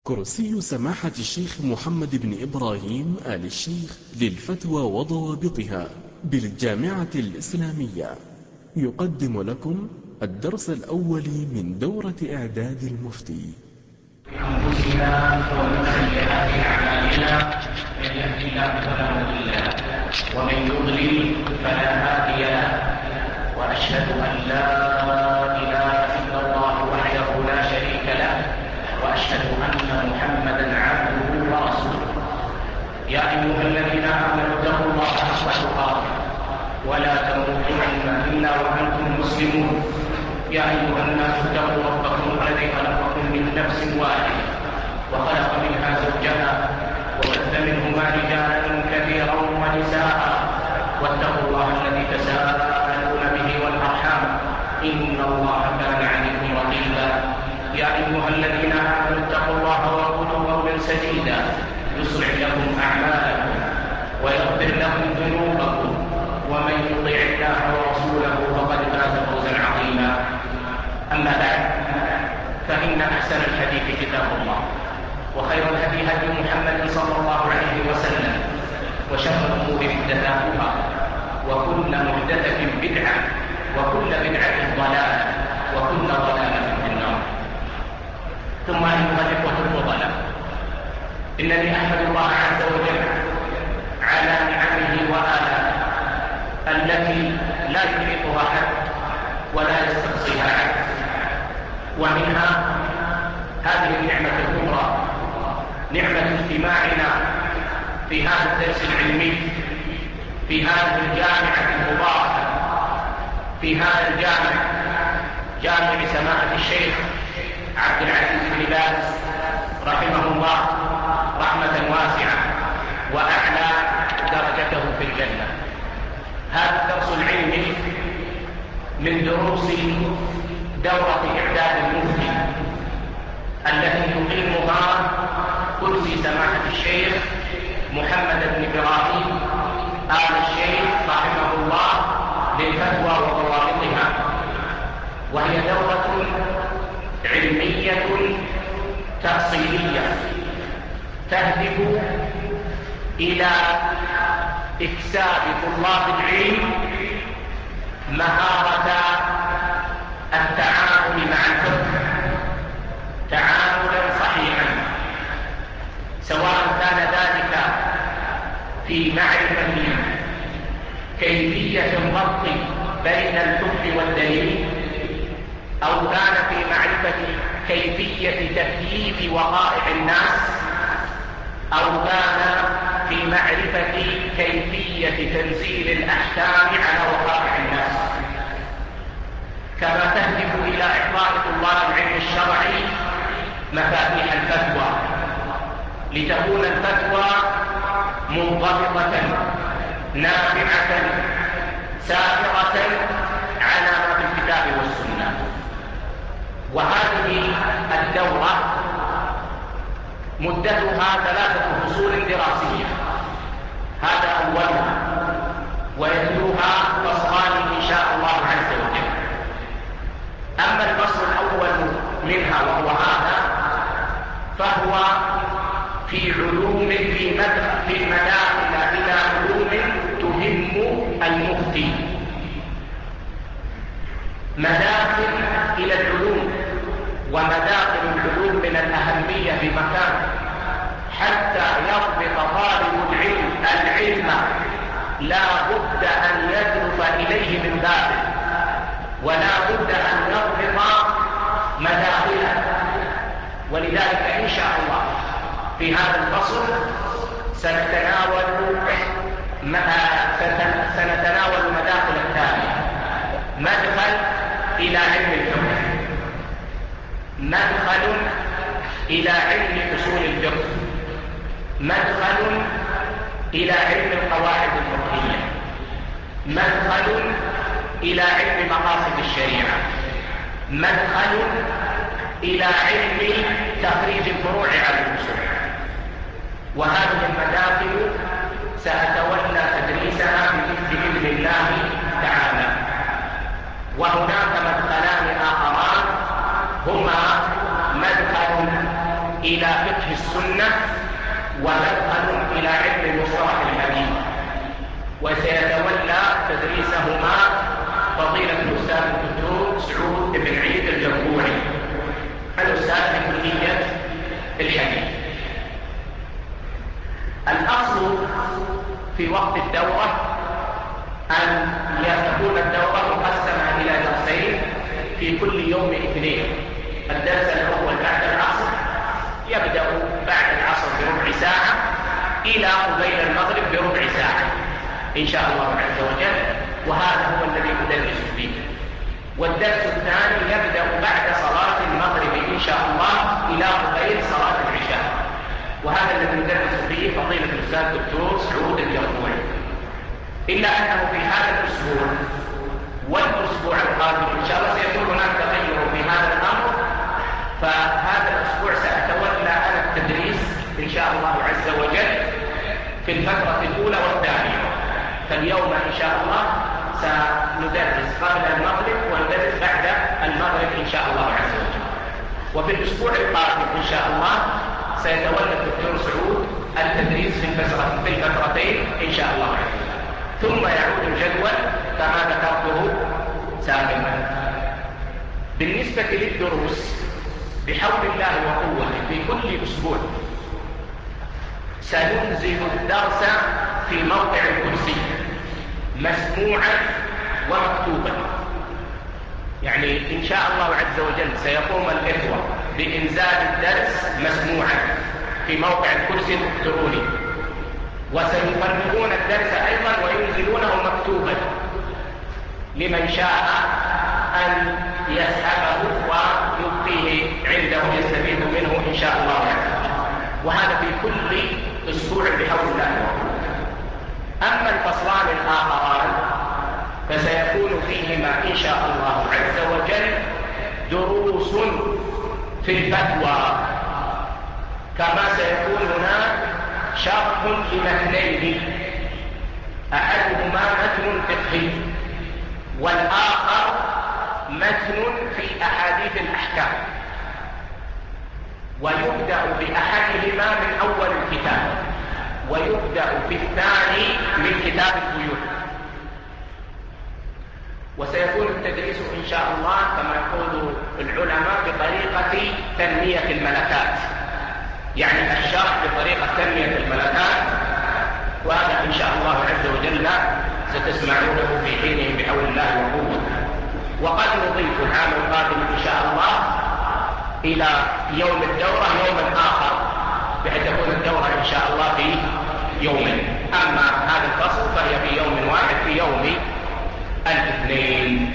كرسي سماحة الشيخ محمد بن إبراهيم آل الشيخ للفتوى وضوابطها بالجامعة الإسلامية يقدم لكم الدرس الأول من دورة إعداد المفتي. أنفسنا ومن سيئات أعمالنا، من يهد الله فلا مضل له ومن يضلل فلا هادي له، وأشهد أن لا إله إلا الله وحده لا شريك له، وأشهد أن محمدا عبده ورسوله. يا أيها الذين آمنوا اتقوا الله حق تقاته ولا تموتن إلا وأنتم مسلمون. يا أيها الناس اتقوا ربكم الذي خلقكم من نفس واحدة وخلق منها زوجها وبث منهما رجالا كثيرا ونساء، واتقوا الله الذي تساءلون به والأرحام إن الله كان عليكم رقيبا. يا أيها الذين آمنوا اتقوا الله وقولوا قولا سديدا يصلح لكم أعمالكم ويغفر لكم ذنوبكم، ومن يطع الله ورسوله فقد فاز فوزا عظيما. أما بعد، فإن أحسن الحديث كتاب الله، وخير الهدي هدي محمد صلى الله عليه وسلم، وشر الأمور محدثاتها، وكل محدثة بدعة، وكل بدعة ضلالة، وكل ضلالة في النار. ثم أيها الإخوة الفضلاء، إنني أحمد الله عز وجل على نعمه وآلائه التي لا يحيطها حد ولا يستقصيها عد، ومنها هذه النعمة الكبرى، نعمة اجتماعنا في هذا الدرس العلمي في هذه الجامعة المباركة، في هذا الجامع، جامع سماحة الشيخ عبد العزيز بن باز رحمه الله رحمة واسعة وأعلى درجته في الجنة. هذا الدرس العلمي من دروس دورة إعداد المفتي التي تقيمها كرسي سماحة الشيخ محمد بن إبراهيم آل الشيخ رحمه الله للفتوى وضوابطها، وهي دورة علمية تأصيلية تهدف إلى إكساب طلاب العلم مهارة التعامل مع الفقه تعاملا صحيحا، سواء كان ذلك في معرفة كيفية الربط بين الحكم والدليل، أو كان في معرفة كيفية تكييف وقائع الناس، أو كان في معرفة كيفية تنزيل الأحكام على وقائع الناس، كما تهدف إلى إعطاء طلاب العلم الشرعي مفاتيح الفتوى، لتكون الفتوى منضبطة نافعة سائرة على ما في الكتاب والسنة. وهذه الدورة مدتها 3 فصول دراسية، هذا أولها، ويتلوها فصلان إن شاء الله عز وجل. أما الفصل الأول منها وهو هذا، فهو في علوم في مداخل إلى علوم تهم المفتي، مداخل إلى العلوم، ومداخل العلوم من الأهمية بمكان، حتى يضبط طالب العلم لا بد أن يدرس إليه من بابه، ولا بد أن يضبط مداخله. ولذلك إن شاء الله في هذا الفصل سنتناول مداخل التالية: مدخل إلى علم الفقه، مدخل إلى علم أصول الفقه، مدخل إلى علم القواعد الفقهية، مدخل إلى علم مقاصد الشريعة، مدخل إلى علم تخريج الفروع على الأصول. وهذه المداخل سأتولى تدريسها بإذن الله تعالى. وهناك مدخلان آخران هما مدخل إلى فقه السنة ومدخل إلى علم مصطلح الحديث. وسيتولى تدريسهما فضيلة الأستاذ الدكتور سعود بن عيد الجربوعي، الأستاذ في كلية الحديث. الأصل في وقت الدورة أن تكون الدورة مقسمة إلى درسين في كل يوم اثنين. الدرس الأول بعد العصر يبدأ بعد العصر بربع ساعة إلى قبيل المغرب بربع ساعة إن شاء الله عز وجل، وهذا هو الذي أدرس فيه. والدرس الثاني يبدأ بعد صلاة المغرب إن شاء الله إلى قبيل صلاة العشاء، وهذا الذي يدرس فيه فضيلة الأستاذ الدكتور سعود الجربوعي. إلا أنه في هذا الأسبوع والأسبوع القادم إن شاء الله سيكون هناك تغير في هذا الأمر، فهذا الأسبوع سأتولى أنا التدريس إن شاء الله عز وجل في الفترة الأولى والثانية. فاليوم إن شاء الله سندرس قبل المغرب وندرس بعد المغرب إن شاء الله عز وجل. وفي الأسبوع القادم إن شاء الله سيتولى الدكتور سعود التدريس في الفترتين إن شاء الله عز وجل، ثم يعود الجدول كما ذكرته سابقا. بالنسبة للدروس بحول الله وقوته في كل أسبوع سننزل الدرس في موقع الكرسي مسموعا ومكتوبا. يعني إن شاء الله عز وجل سيقوم الإخوة بإنزال الدرس مسموعا في موقع الكرسي الإلكتروني، وسيفرغون الدرس أيضا وينزلونه مكتوبا لمن شاء أن يسحبه ويبقيه عنده يستفيد منه إن شاء الله عز وجل، وهذا في كل أسبوع بحول الله. أما الفصلان الآخران فسيكون فيهما إن شاء الله عز وجل دروس في الفتوى، كما سيكون هناك شرح لمتنين، أحدهما متن فقهي والآخر متن في أحاديث الأحكام، ويبدأ بأحدهما من أول الكتاب ويبدأ في الثاني من كتاب البيوت. وسيكون التدريس إن شاء الله كما يقول العلماء بطريقة تنمية الملكات، يعني الشرح بطريقة تنمية الملكات، وهذا إن شاء الله عز وجل ستسمعونه في حينه بحول الله وقوته. وقد نضيف العام القادم إن شاء الله إلى يوم الدورة يوم آخر، بحيث تكون الدورة إن شاء الله في يومين. أما هذا الفصل فهي في يوم واحد في يوم الاثنين.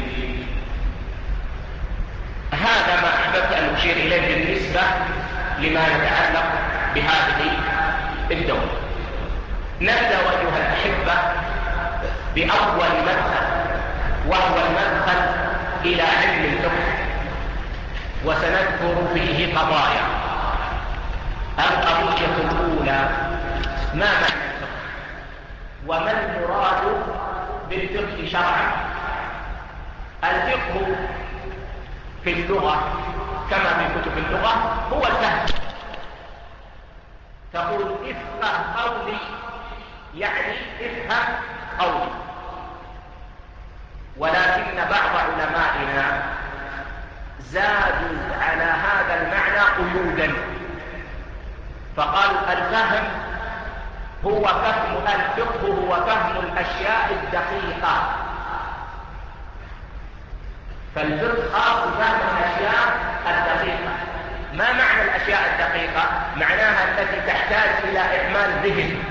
هذا ما أحببت أن أشير إليه بالنسبة لما يتعلق بهذه الدورة. نبدأ أيها الأحبة بأول مدخل، وهو المدخل إلى علم الفقه، وسنذكر فيه قضايا. القضية الأولى: ما معنى الفقه؟ وما المراد بالفقه شرعا؟ الفقه في اللغة كما في كتب اللغة هو الفهم. تقول افقه قولي، يعني افهم قولي. ولكن بعض علمائنا زادوا على هذا المعنى قيودا، فقالوا الفهم هو فهم الفقه هو فهم الأشياء الدقيقة. فالفقه خاص بفهم الأشياء الدقيقة. ما معنى الأشياء الدقيقة؟ معناها التي تحتاج إلى إعمال ذهن.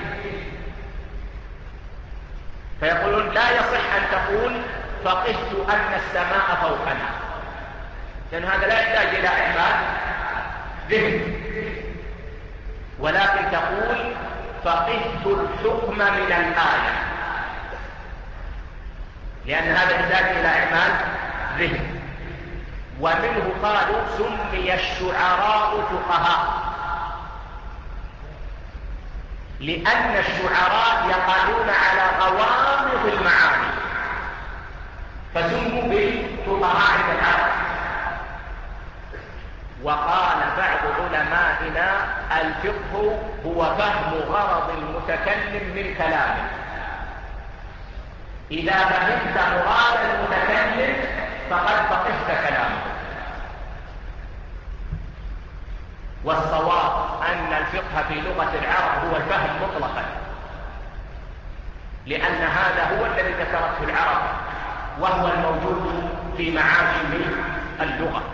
فيقولون لا يصح أن تقول فقهت أن السماء فوقنا، لأن هذا لا يحتاج إلى إعمال ذهن. ولكن تقول فقهت الحكم من الآية، لأن هذا يحتاج إلى إعمال ذهن. ومنه قالوا سمي الشعراء فقهاء، لأن الشعراء يقالون على غوامض المعاني، فسموا بالفقهاء عند العرب. وقال بعض علمائنا الفقه هو فهم غرض المتكلم من كلامه. إذا فهمت مراد المتكلم فقد فقهت كلامه. والصواب أن الفقه في لغة العرب هو الفهم مطلقا، لأن هذا هو الذي ذكرته العرب وهو الموجود في معاجم اللغة.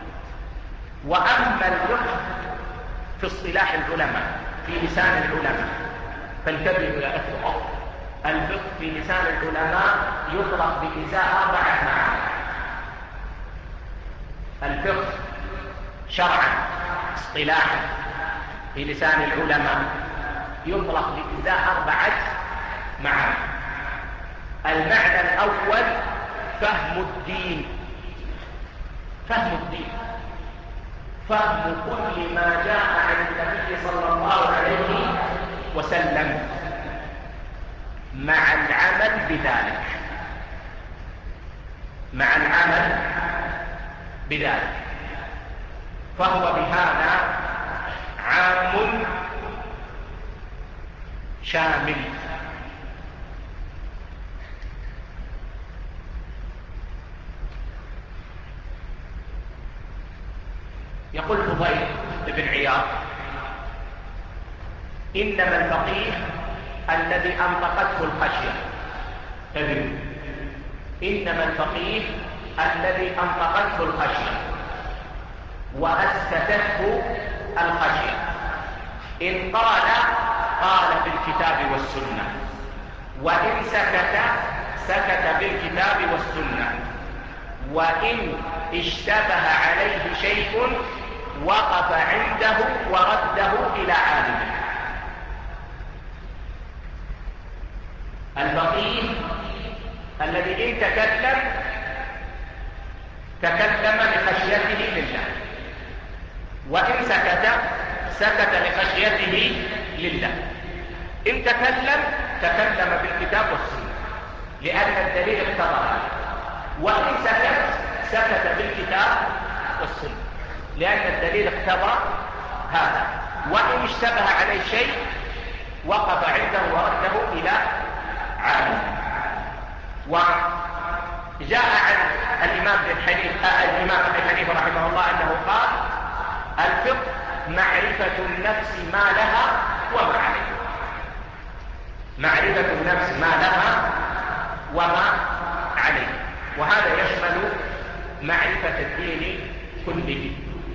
وأما الفقه في اصطلاح العلماء في لسان العلماء فانتبهوا يا أخوة، الفقه في لسان العلماء يطلق بإزاء 4 معاني. الفقه شرعا اصطلاحا في لسان العلماء يطلق بإزاء 4 معاني. المعنى الأول فهم الدين، فهم الدين، فهم كل ما جاء عن النبي صلى الله عليه وسلم مع العمل بذلك، مع العمل بذلك، فهو بهذا عام شامل. يقول فضيل بن عياض: إنما الفقيه الذي أنطقته الخشية. إنما الفقيه الذي أنطقته الخشية وأسكتته الخشية. إن قال قال بالكتاب والسنة، وإن سكت سكت بالكتاب والسنة، وإن اشتبه عليه شيء وقف عنده ورده إلى عالمه. الفقيه الذي إن تكلم تكلم لخشيته لله، وإن سكت سكت لخشيته لله. إن تكلم تكلم بالكتاب والسنة لأن الدليل اقتضى هذا، وإن سكت سكت بالكتاب والسنة لأن الدليل اقتضى هذا، وإن اشتبه عليه شيء وقف عنده ورده إلى عالم. وجاء عن الإمام أبي حنيفة رحمه الله أنه قال: الفقه معرفة النفس ما لها وما عليها. معرفة النفس ما لها وما عليها، وهذا يشمل معرفة الدين كله.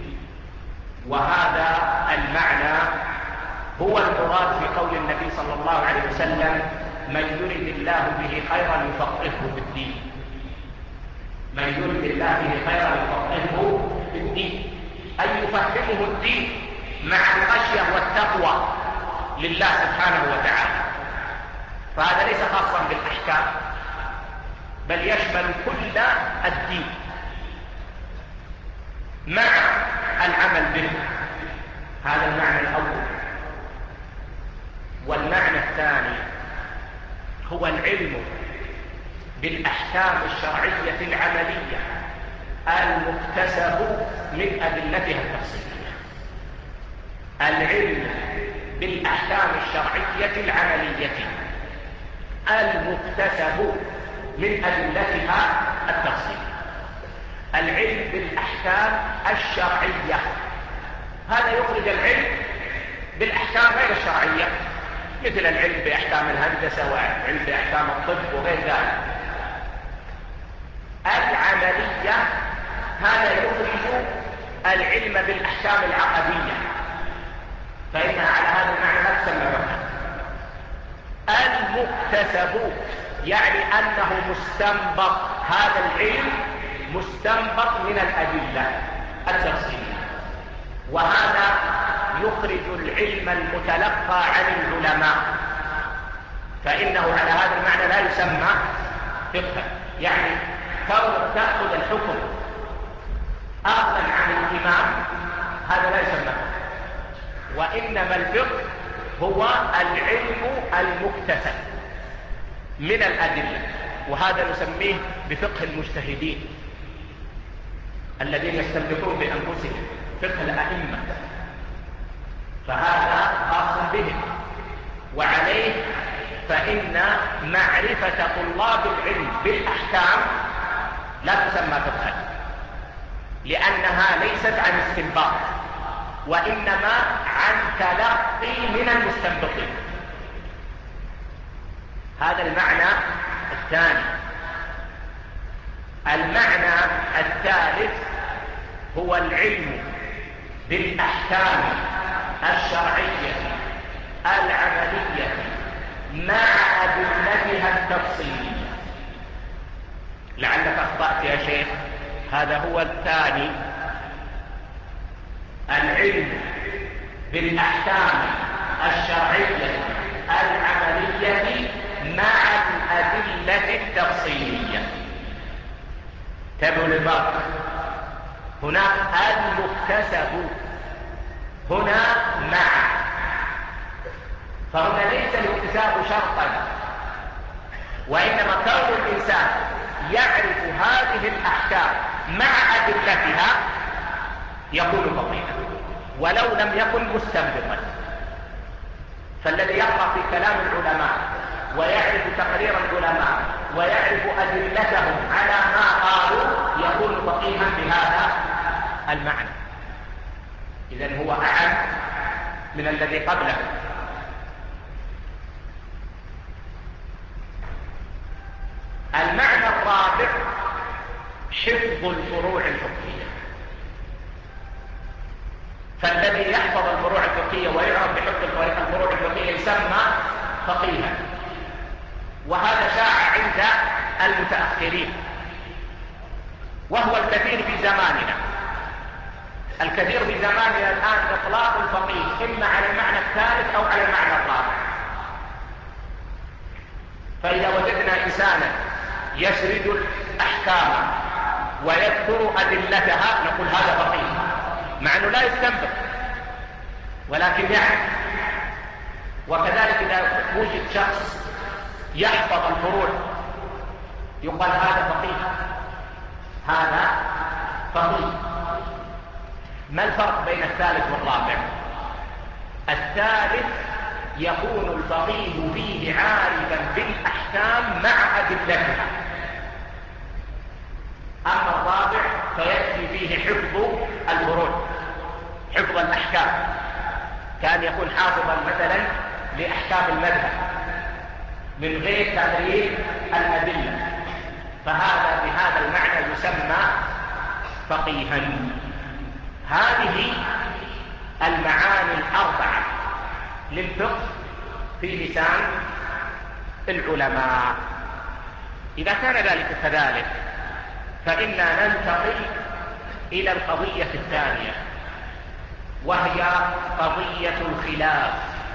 وهذا المعنى هو المراد في قول النبي صلى الله عليه وسلم: من يرد الله به خيرا يفقهه في الدين. من يرد الله به خيرا يفقهه في الدين، أي يفهمه الدين مع الخشية والتقوى لله سبحانه وتعالى. فهذا ليس خاصا بالأحكام بل يشمل كل الدين مع العمل به. هذا المعنى الأول. والمعنى الثاني هو العلم بالأحكام الشرعية العملية المكتسب من أدلتها التفصيلية. العلم بالأحكام الشرعية العملية المكتسب من أدلتها التفصيلية. العلم بالأحكام الشرعية هذا يخرج العلم بالأحكام غير الشرعية، مثل العلم بأحكام الهندسة والعلم بأحكام الطب وغير ذلك. العملية هذا يخرج العلم بالأحكام العقدية، فإنها على هذا المعنى لا تسمى فقها. المكتسب يعني أنه مستنبط، هذا العلم مستنبط من الأدلة التفصيلية، وهذا يخرج العلم المتلقى عن العلماء، فإنه على هذا المعنى لا يسمى فقها. يعني تأخذ الحكم أخذا عن الإمام هذا لا يسمى فقها، وإنما الفقه هو العلم المكتسب من الأدلة، وهذا نسميه بفقه المجتهدين الذين يستنبطون بأنفسهم، فقه الأئمة فهذا خاص بهم، وعليه فإن معرفة طلاب العلم بالأحكام لا تسمى فقها، لأنها ليست عن استنباط، وإنما عن تلقي من المستنبطين. هذا المعنى الثاني. المعنى الثالث هو العلم بالأحكام الشرعية العملية مع أدلتها التفصيلية. لعلك أخطأت يا شيخ، هذا هو الثاني. العلم بالأحكام الشرعية العملية مع الأدلة التفصيلية. تابعوا للباب. هناك المكتسب، هنا مع. فهنا ليس الاكتساب شرطا، وإنما كون الإنسان يعرف هذه الأحكام مع أدلتها يكون فقيها ولو لم يكن مستنبطا. فالذي يقرأ في كلام العلماء ويعرف تقرير العلماء ويعرف أدلتهم على ما قالوا يكون فقيها بهذا المعنى. إذن هو أعم من الذي قبله. المعنى الرابع حفظ الفروع الفقهية. فالذي يحفظ الفروع الفقهية ويعرف بحفظ الفروع الفقهية يسمى فقيها، وهذا شاع عند المتأخرين، وهو الكثير في زماننا. الكثير في زماننا الآن إطلاق الفقيه إما على المعنى الثالث أو على المعنى الرابع. فإذا وجدنا إنسانا يسرد الأحكام ويذكر أدلتها نقول هذا فقيه، مع أنه لا يستنبط ولكن يعرف. وكذلك إذا وجد شخص يحفظ الفروع يقال هذا فقيه، هذا فقيه. ما الفرق بين الثالث والرابع؟ الثالث يكون الفقيه فيه عارفا بالأحكام مع أدلتها، أما الرابع فيأتي فيه حفظ الفروع، حفظ الأحكام، كان يكون حافظا مثلا لأحكام المذهب من غير تغيير الأدلة، فهذا بهذا المعنى يسمى فقيها. هذه المعاني الأربعة للفقه في لسان العلماء. إذا كان ذلك كذلك فإنا ننتقل إلى القضية الثانية، وهي قضية الخلاف.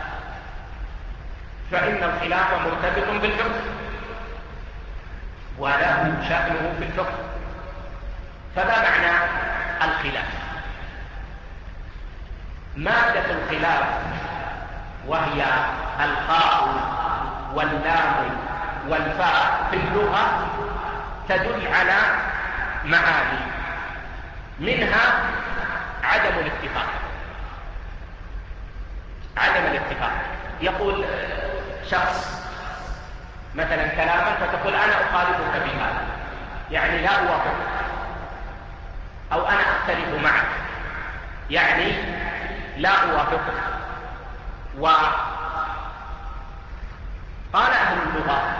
فإن الخلاف مرتبط بالفقه وله شأنه في الفقه. فما معنى الخلاف؟ مادة الخلاف وهي الخاء واللام والفاء في اللغة تدل على معاني، منها عدم الاتفاق. عدم الاتفاق، يقول شخص مثلا كلاما فتقول أنا أخالفك بهذا، يعني لا أوافقك، أو أنا أختلف معك، يعني لا أوافقك. وقال أهل اللغة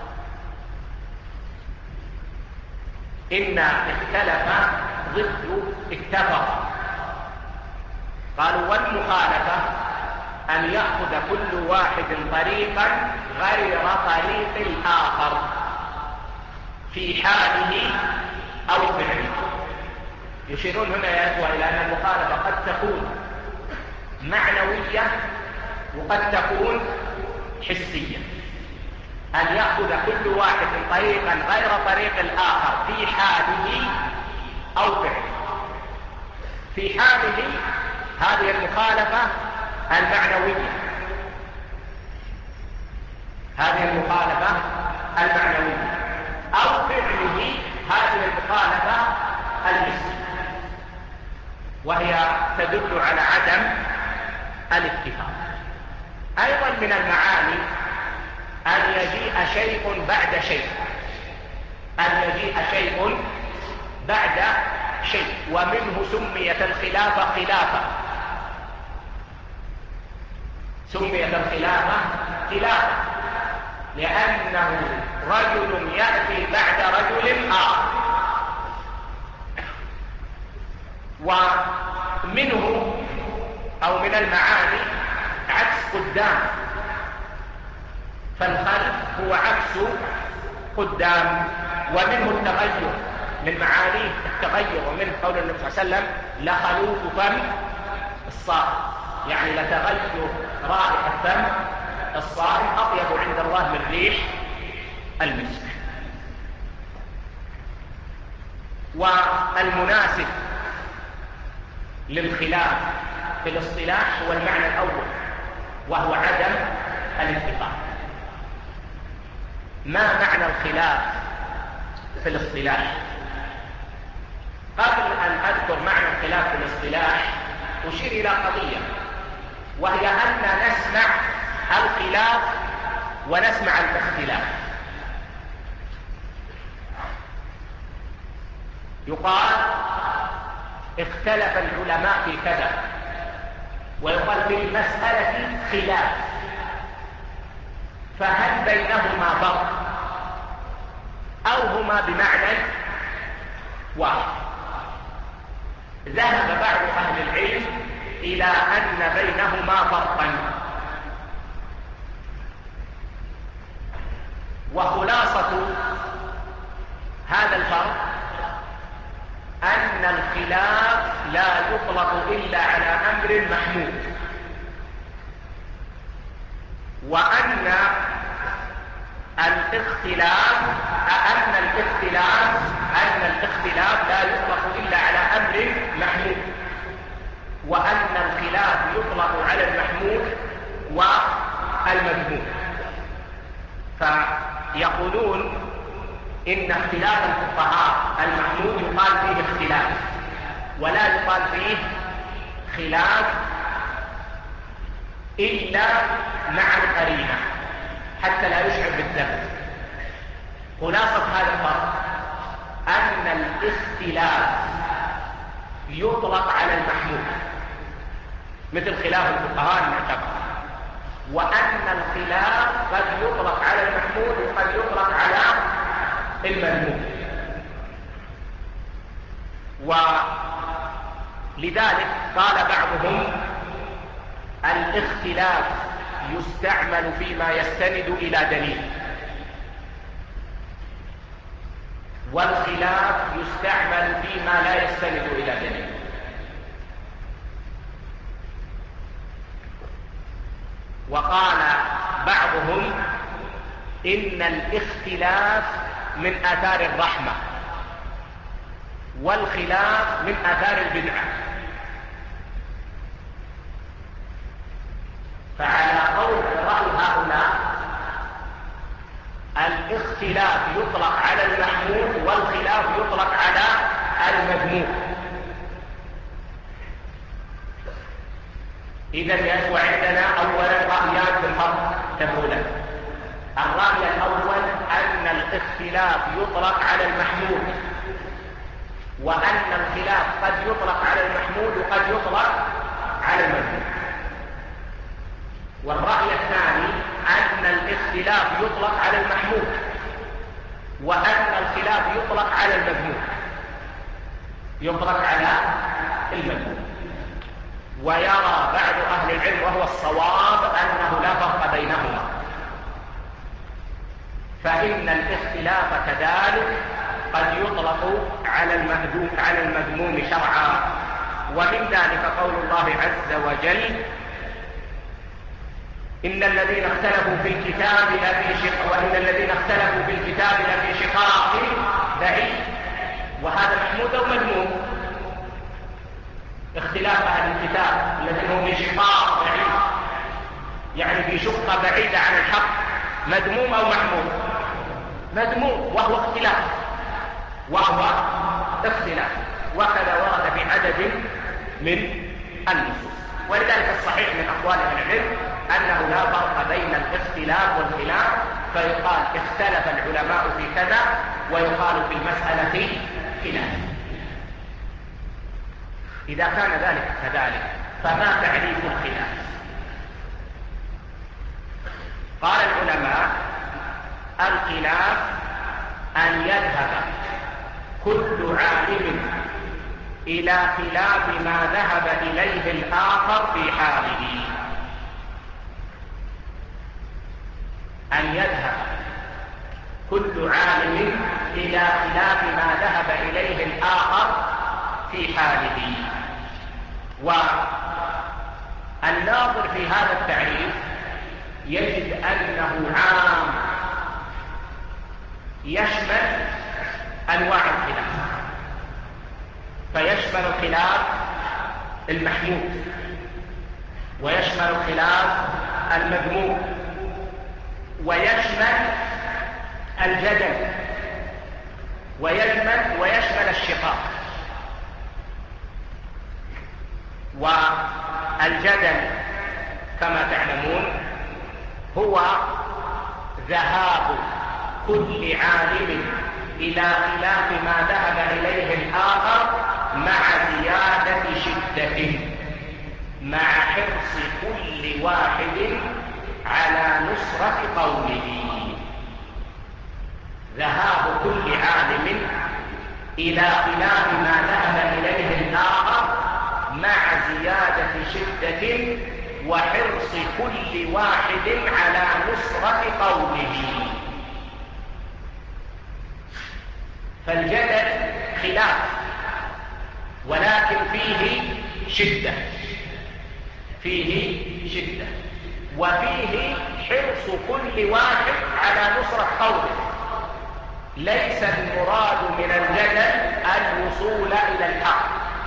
إن اختلف ضد اتفق. قالوا والمخالفة أن يأخذ كل واحد طريقا غير طريق الآخر في حاله أو فعله. يشيرون هنا يا إخوة إلى أن المخالفة قد تكون معنوية وقد تكون حسية. أن يأخذ كل واحد طريقا غير طريق الآخر في حاله أو فعله. في حاله هذه المخالفة المعنوية، هذه المخالفة المعنوية، أو فعله هذه المخالفة الحسية، وهي تدل على عدم الاتفاق. أيضا من المعاني أن يجيء شيء بعد شيء، أن يجيء شيء بعد شيء، ومنه سميت الخلافة خلافة، سميت الخلافة خلافة لأنه رجل يأتي بعد رجل آخر. ومنه أو من المعاني عكس قدام، فالخلف هو عكس قدام. ومنه التغير، من معانيه التغير، ومنه قول النبي صلى الله عليه وسلم لخلوف فم الصائم، يعني لتغير رائحة فم الصائم أطيب عند الله من ريح المسك. والمناسب للخلاف في الاصطلاح هو المعنى الأول، وهو عدم الاتفاق. ما معنى الخلاف في الاصطلاح؟ قبل أن أذكر معنى الخلاف في الاصطلاح أشير إلى قضية، وهي أن نسمع الخلاف ونسمع الاختلاف. يقال اختلف العلماء في كذا، ويقال في المسألة خلاف، فهل بينهما فرق أو هما بمعنى واحد؟ ذهب بعض أهل العلم إلى أن بينهما فرقا، وخلاصة هذا الفرق أن الخلاف لا يطلق إلا على أمر محمود، وأن الاختلاف لا يطلق إلا على أمر محمود، وأن الخلاف يطلق على المحمود والمذموم. فيقولون إن اختلاف الفقهاء المحمود يقال فيه اختلاف، ولا يقال فيه خلاف إلا مع القرينة حتى لا يشعر بالذنب. خلاصة هذا الفرق أن الاختلاف يطلق على المحمود مثل خلاف الفقهاء المعتبر، وأن الخلاف قد يطلق على المحمود وقد يطلق على المذموم. ولذلك قال بعضهم الاختلاف يستعمل فيما يستند إلى دليل، والخلاف يستعمل فيما لا يستند إلى دليل. وقال بعضهم إن الاختلاف من آثار الرحمة، والخلاف من آثار البدعة. فعلى قول رأي هؤلاء الاختلاف يطلق على المحمود والخلاف يطلق على المذموم. إذن يسوى عندنا أولا رأيان في الفرق تقولان. الرأي الأول أن الاختلاف يطلق على المحمود، وأن الخلاف قد يطلق على المحمود وقد يطلق على المذموم. والرأي الثاني أن الاختلاف يطلق على المحمود، وأن الخلاف يطلق على المذموم، يطلق على المذموم. ويرى بعض أهل العلم وهو الصواب أنه لا فرق بينهما، فإن الاختلاف كذلك قد يطلق على المذموم شرعا. ومن ذلك قول الله عز وجل إن الذين اختلفوا في الكتاب لفي شقاق بعيد. وهذا محمود أو مذموم؟ اختلاف أهل الكتاب الذين هم في شقاق بعيد، يعني في شقة بعيدة عن الحق، مذموم أو محمود؟ مذموم، وهو اختلاف. وكذا ورد في عدد من النصوص. ولذلك الصحيح من أقوال أهل العلم أنه لا فرق بين الاختلاف والخلاف، فيقال اختلف العلماء في كذا ويقال في المسألة خلاف. إذا كان ذلك كذلك فما تعريف الخلاف؟ قال العلماء: الخلاف أن يذهب كل عالم إلى خلاف ما ذهب إليه الآخر في حاله. أن يذهب كل عالم إلى خلاف ما ذهب إليه الآخر في حاله. والناظر في هذا التعريف يجد أنه عام يشمل أنواع الخلاف، فيشمل الخلاف المحمود، ويشمل الخلاف المذموم، ويشمل الجدل، ويشمل الشقاق. والجدل كما تعلمون هو ذهاب كل عالم إلى خلاف ما ذهب إليه الآخر مع زيادة شدة، مع حرص كل واحد على نصرة قوله. ذهاب كل عالم إلى خلاف ما ذهب إليه الآخر مع زيادة شدة وحرص كل واحد على نصرة قوله. فالجدل خلاف ولكن فيه شدة، وفيه حرص كل واحد على نصرة قوله. ليس المراد من الجدل الوصول إلى الحق،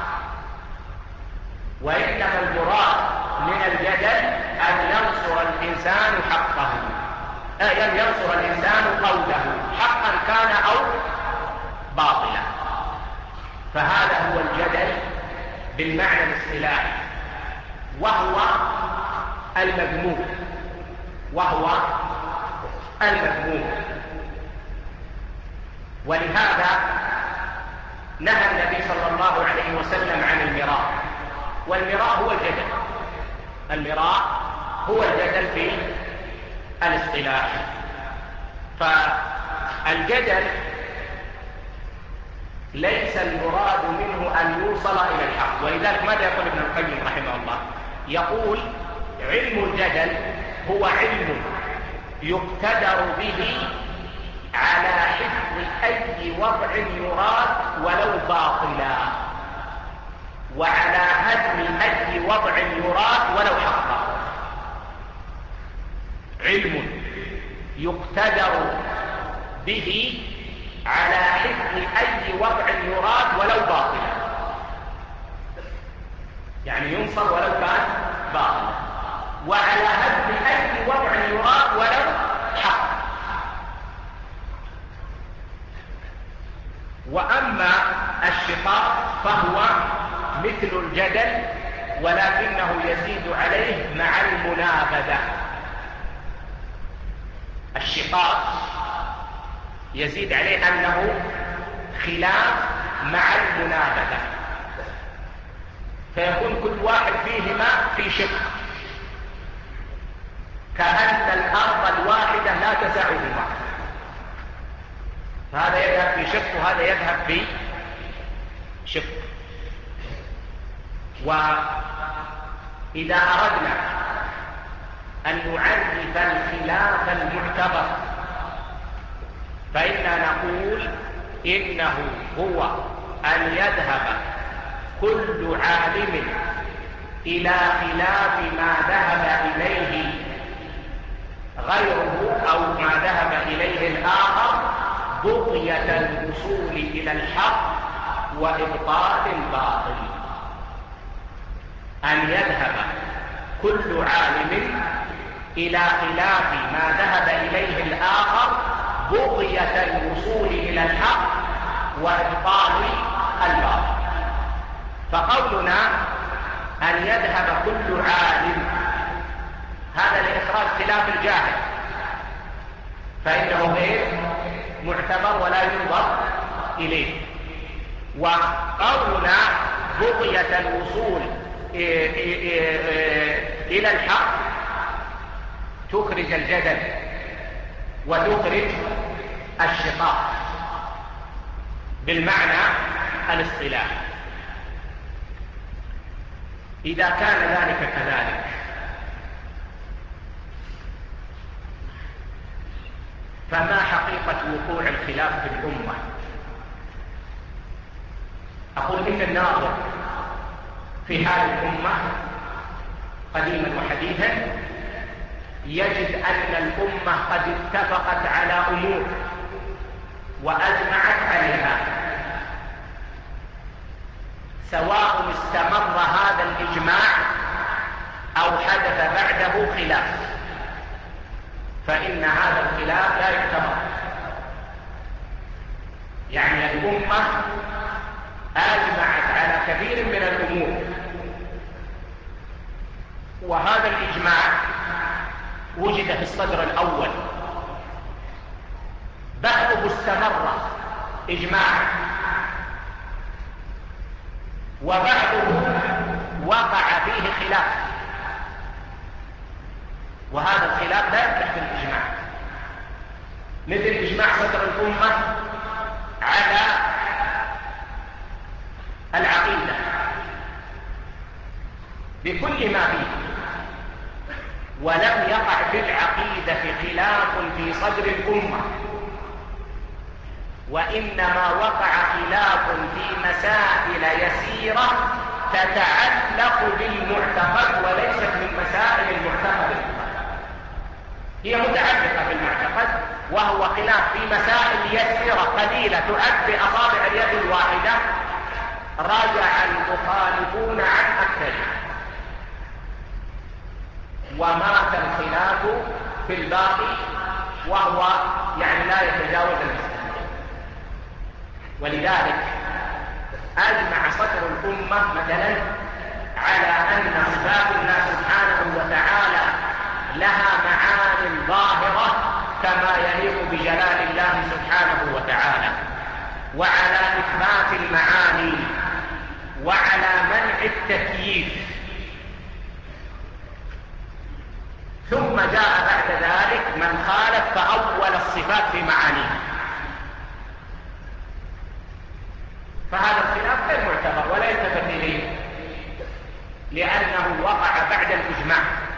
وإنما المراد من الجدل أن ينصر الإنسان حقه، أن ينصر الإنسان قوله حقا كان أو باطلا. فهذا هو الجدل بالمعنى الاصطلاحي، وهو المذموم. ولهذا نهى النبي صلى الله عليه وسلم عن المراء، والمراء هو الجدل في الاصطلاح. فالجدل ليس المراد منه أن يوصل إلى الحق. ولذلك ماذا يقول ابن القيم رحمه الله؟ يقول: علم الجدل هو علم يقتدر به على حفظ أي وضع يراد ولو باطلا، وعلى هدم أي وضع يراد ولو حقا. علم يقتدر به على حفظ أي وضع يراد ولو باطلا، يعني ينصر ولو كان باطلا، وعلى هدم أي وضع يراد ولو حق. وأما الشقاق فهو مثل الجدل ولكنه يزيد عليه مع المنابذة. الشقاق يزيد عليه أنه خلاف مع المنابذة، فيكون كل واحد فيهما في شق، كأن الأرض الواحدة لا تسعهما، فهذا يذهب في شق وهذا يذهب في شق. وإذا أردنا أن نعرف الخلاف المعتبر فإننا نقول إنه هو أن يذهب كل عالم إلى خلاف ما ذهب إليه غيره أو ما ذهب إليه الآخر بغية الوصول إلى الحق وإبطال الباطل. أن يذهب كل عالم إلى خلاف ما ذهب إليه الآخر بغية الوصول إلى الحق وإبطال الباطل. فقولنا أن يذهب كل عالم، هذا لإخراج خلاف الجاهل، فإنه غير معتبر ولا ينظر إليه. وقولنا بغية الوصول إلى الحق تخرج الجدل وتخرج الشقاق بالمعنى الاصطلاحي. إذا كان ذلك كذلك فما حقيقة وقوع الخلاف في الأمة؟ أقول إن الناظر في حال الأمة قديما وحديثا يجد أن الأمة قد اتفقت على أمور وأجمعت عليها، سواء استمر هذا الإجماع أو حدث بعده خلاف، فإن هذا الخلاف لا يعتبر. يعني الأمة أجمعت على كثير من الأمور، وهذا الإجماع وجد في الصدر الأول، بعده استمر إجماع، وبعده وقع فيه خلاف، وهذا الخلاف لا يفتح بالإجماع، مثل إجماع صدر الأمة على العقيدة بكل ما فيه، ولم يقع في العقيدة خلاف في صدر الأمة، وإنما وقع خلاف في مسائل يسيرة تتعلق بالمعتقد وليست من مسائل المعتقد، هي متعلقة بالمعتقد، وهو خلاف في مسائل يسيرة قليلة تؤدي أصابع اليد الواحدة، رجع المخالفون عن أكثرها، ومات الخلاف في الباقي وهو يعني لا يتجاوز المسألة. ولذلك أجمع صدر الأمة مثلا على أن صفات الله سبحانه وتعالى لها معان ظاهرة كما يليق بجلال الله سبحانه وتعالى، وعلى إثبات المعاني، وعلى منع التكييف. ثم جاء بعد ذلك من خالف فأول الصفات في معانيها، فهذا الخلاف غير معتبر ولا يلتفت إليه، لأنه وقع بعد الإجماع،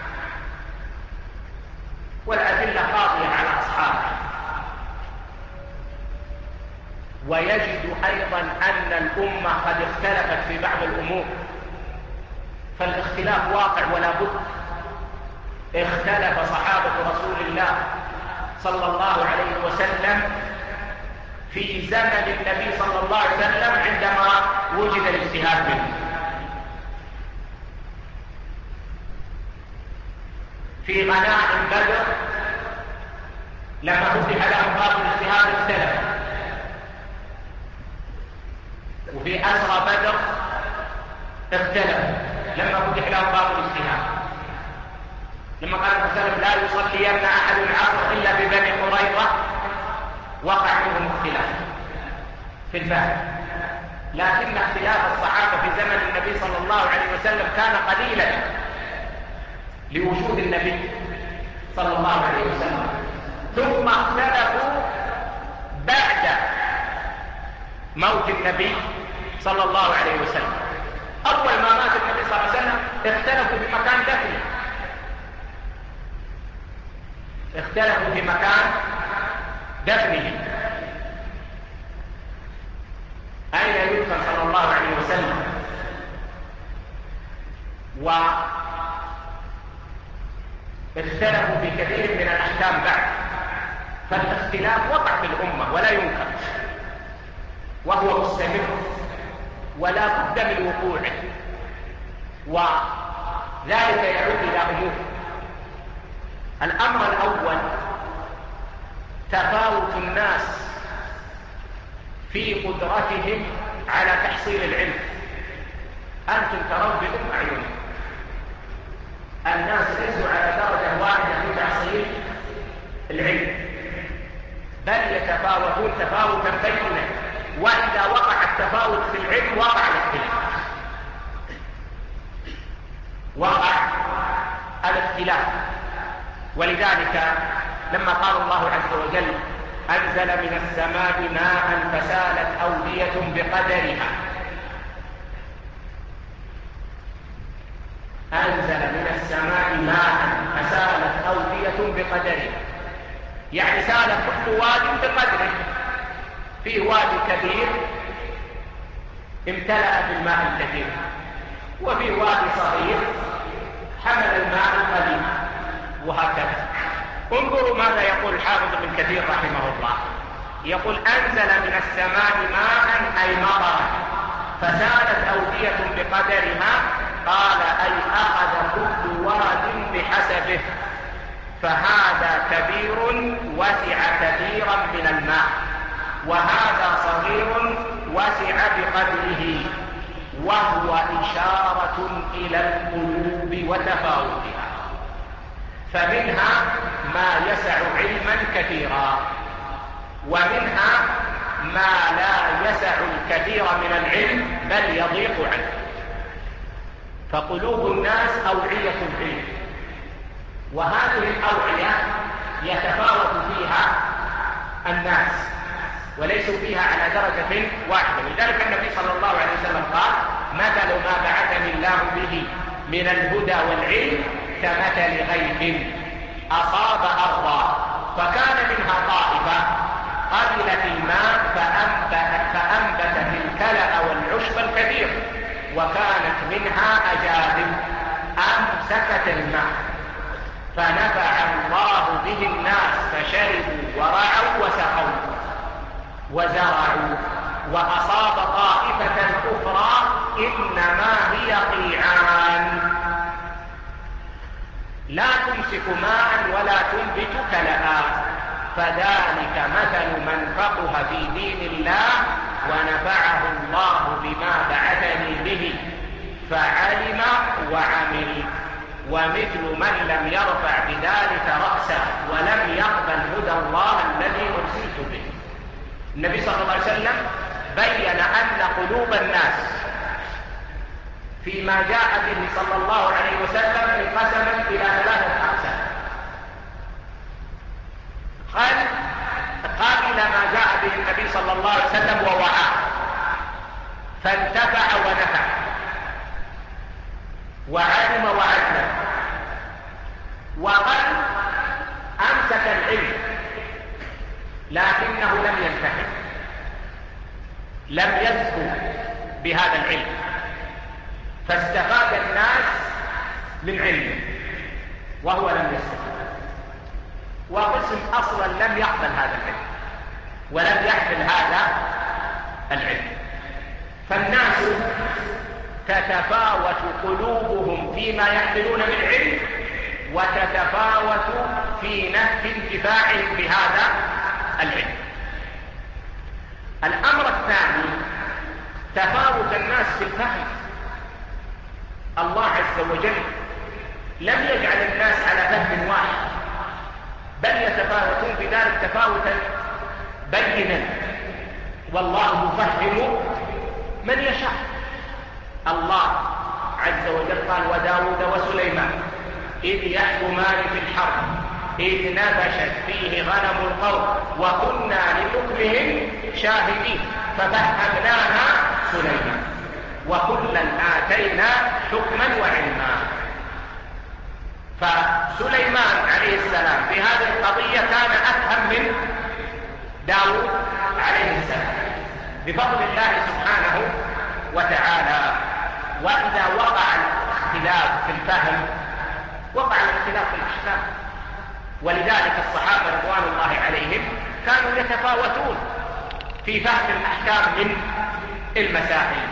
والأدلة قاضية على أصحابه. ويجد أيضا أن الأمة قد اختلفت في بعض الأمور، فالاختلاف واقع ولا بد. اختلف صحابة رسول الله صلى الله عليه وسلم في زمن النبي صلى الله عليه وسلم عندما وجد الاجتهاد منه، في غنائم بدر لما فتح لهم باب الاجتهاد اختلف، وفي أسرى بدر اختلف لما فتح لهم باب الاجتهاد، لما قال الرسول لا يصلين أحد العصر إلا ببني قريظة وقع منهم اختلاف في الفهم، لكن اختلاف الصحابة في زمن النبي صلى الله عليه وسلم كان قليلا لوجود النبي صلى الله عليه وسلم، ثم اختلفوا بعد موت النبي صلى الله عليه وسلم. أول ما مات النبي صلى الله عليه وسلم اختلفوا في مكان دفنه، اختلفوا في مكان دفنه، أين يدفن صلى الله عليه وسلم، واختلفوا في كثير من الأحكام بعد. فالاختلاف وقع في الأمة ولا ينكر، وهو مستمر ولا بد من وقوعه، وذلك يعود إلى أمور. الأمر الأول تفاوت الناس في قدرتهم على تحصيل العلم. أنتم ترون بأم أعينكم الناس ليسوا على درجة واحدة في تحصيل العلم، بل يتفاوتون تفاوتا بينهم، وإذا وقع التفاوت في العلم وقع الاختلاف. ولذلك لما قال الله عز وجل أنزل من السماء ماء فسالت أودية بقدرها، أنزل من السماء ماء فسالت أودية بقدرها، يعني سال كل واد بقدره. فيه وادي كبير امتلأ بالماء الكثير، وفيه وادي صغير حمل الماء القليل، وهكذا. انظروا ماذا يقول الحافظ ابن كثير رحمه الله، يقول أنزل من السماء ماء أي مطرا فسالت أودية بقدرها، قال أي أخذ كل واد بحسبه، فهذا كبير وسع كثيرا من الماء، وهذا صغير وسع بقدره، وهو إشارة إلى القلوب وتفاوتها، فمنها ما يسع علما كثيرا، ومنها ما لا يسع الكثير من العلم بل يضيق عنه. فقلوب الناس أوعية العلم، وهذه الأوعية يتفاوت فيها الناس وليسوا فيها على درجة واحدة. لذلك النبي صلى الله عليه وسلم قال مثل ما بعثني الله به من الهدى والعلم كمثل غيث أصاب أرضا فكان منها طائفة قبلت الماء فأنبتت الكلأ والعشب الكثير، وكانت منها أجادب أمسكت الماء فنفع الله به الناس فشربوا ورعوا وسقوا وزرعوا، وأصاب طائفة أخرى إنما هي قيعان لا تمسك ماء ولا تنبت كلأ، فذلك مثل من فقه في دين الله ونفعه الله بما بعثني به فعلم وعمل، ومثل من لم يرفع بذلك رأسه ولم يقبل هدى الله الذي أرسلت به. النبي صلى الله عليه وسلم بين أن قلوب الناس فيما جاء به صلى الله عليه وسلم انقسمت إلى ثلاثة أقسام. قال ما جاء به النبي صلى الله عليه وسلم ووعاه فانتفع ونفع وعلم وعلم، وقد أمسك العلم لكنه لم ينتفع، لم يزكو بهذا العلم، فاستفاد الناس من علمه وهو لم يستفاد. وقسم أصلا لم يقبل هذا العلم ولم يحمل هذا العلم. فالناس تتفاوت قلوبهم فيما يحملون من علم، وتتفاوت في انتفاعهم بهذا العلم. الأمر الثاني تفاوت الناس في الفهم. الله عز وجل لم يجعل الناس على فهم واحد، بل يتفاوتون بذلك تفاوتا بينا، والله يفهم من يشاء. الله عز وجل قال وداود وسليمان إذ يحكمان في الحرب إذ نبشت فيه غنم القوم وكنا لحكمهم شاهدين ففهمناها سليمان وكلا آتينا حكما وعلما. فسليمان عليه السلام في هذه القضية كان أفهم من داود عليه السلام بفضل الله سبحانه وتعالى. وإذا وقع الاختلاف في الفهم وقع الاختلاف في الأحكام، ولذلك الصحابة رضوان الله عليهم كانوا يتفاوتون في فهم الأحكام من المسائل.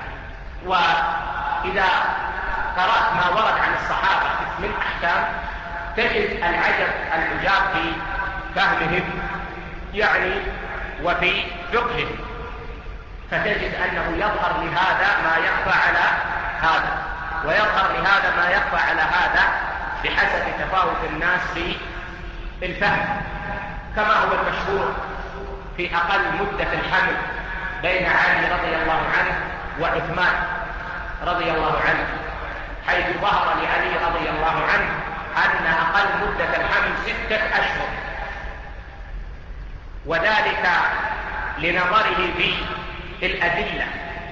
وإذا قرأت ما ورد عن الصحابة من أحكام تجد العجاب في فهمهم يعني وفي فقههم، فتجد أنه يظهر لهذا ما يخفى على هذا. ويظهر لهذا ما يخفى على هذا بحسب تفاوت الناس في الفهم، كما هو المشهور في أقل مدة الحمل بين علي رضي الله عنه وعثمان رضي الله عنه، حيث ظهر لعلي رضي الله عنه أن أقل مدة الحمل 6 أشهر، وذلك لنظره في الأدلة.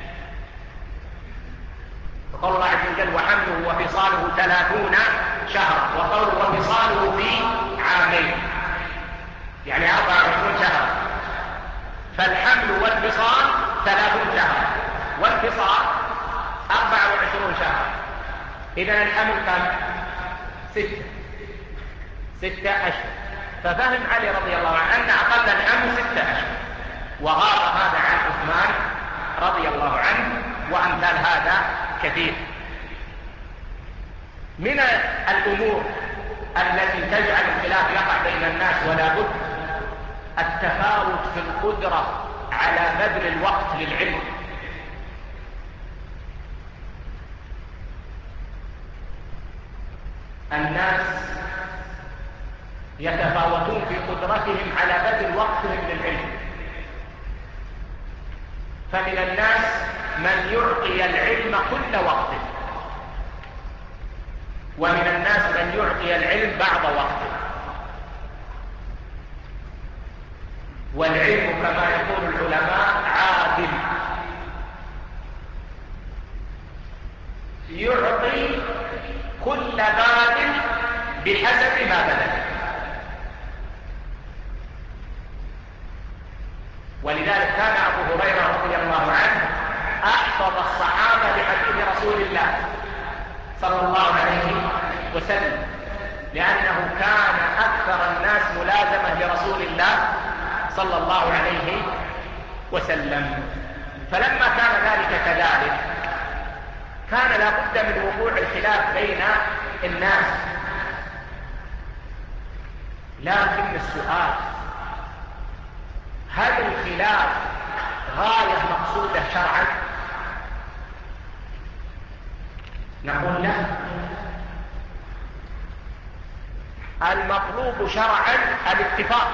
وقال الله عز وجل: وحمله وفصاله 30 شهرا، وقوله وفصاله في عامين، يعني 24 شهرا. فالحمل والفصال 30 شهرا، والفصال 24 شهرا. إذن الحمل كم؟ 6 أشهر. ففهم علي رضي الله عنه أن أقل الحمل 6 أشهر، وغاب هذا عن عثمان رضي الله عنه، وأمثال هذا كثير. من الأمور التي تجعل الخلاف يقع بين الناس ولا بد التفاوت في القدرة على بذل الوقت للعلم. الناس يتفاوتون في قدرتهم على بذل وقتهم للعلم، فمن الناس من يعطي العلم كل وقته، ومن الناس من يعطي العلم بعض وقته. والعلم كما يقول العلماء عادل، يعطي كل باذل بحسب ما بذل. ولذلك كان أبو هريرة رضي الله عنه أحفظ الصحابة لحديث رسول الله صلى الله عليه وسلم، لأنه كان أكثر الناس ملازمة لرسول الله صلى الله عليه وسلم. فلما كان ذلك كذلك كان لا بد من وقوع الخلاف بين الناس. لكن السؤال: هل الخلاف غاية مقصودة شرعا؟ نقول لا. المطلوب شرعا الاتفاق،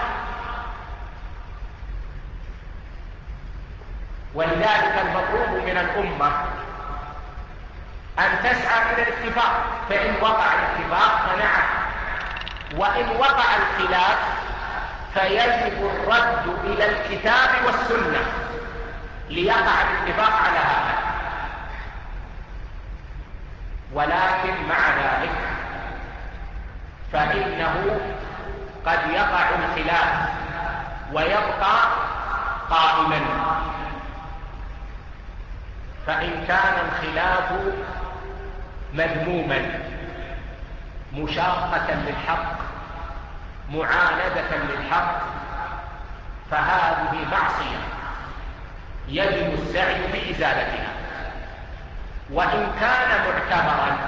ولذلك المطلوب من الأمة أن تسعى إلى الاتفاق، فإن وقع الاتفاق فنعم، وإن وقع الخلاف فيجب الرد إلى الكتاب والسنة ليقع الاتفاق على هذا. ولكن مع ذلك فإنه قد يقع الخلاف ويبقى قائما. فإن كان الخلاف مذموما مشاقة للحق معاندة للحق فهذه معصية يجب السعي بإزالتها. وإن كان معتبرا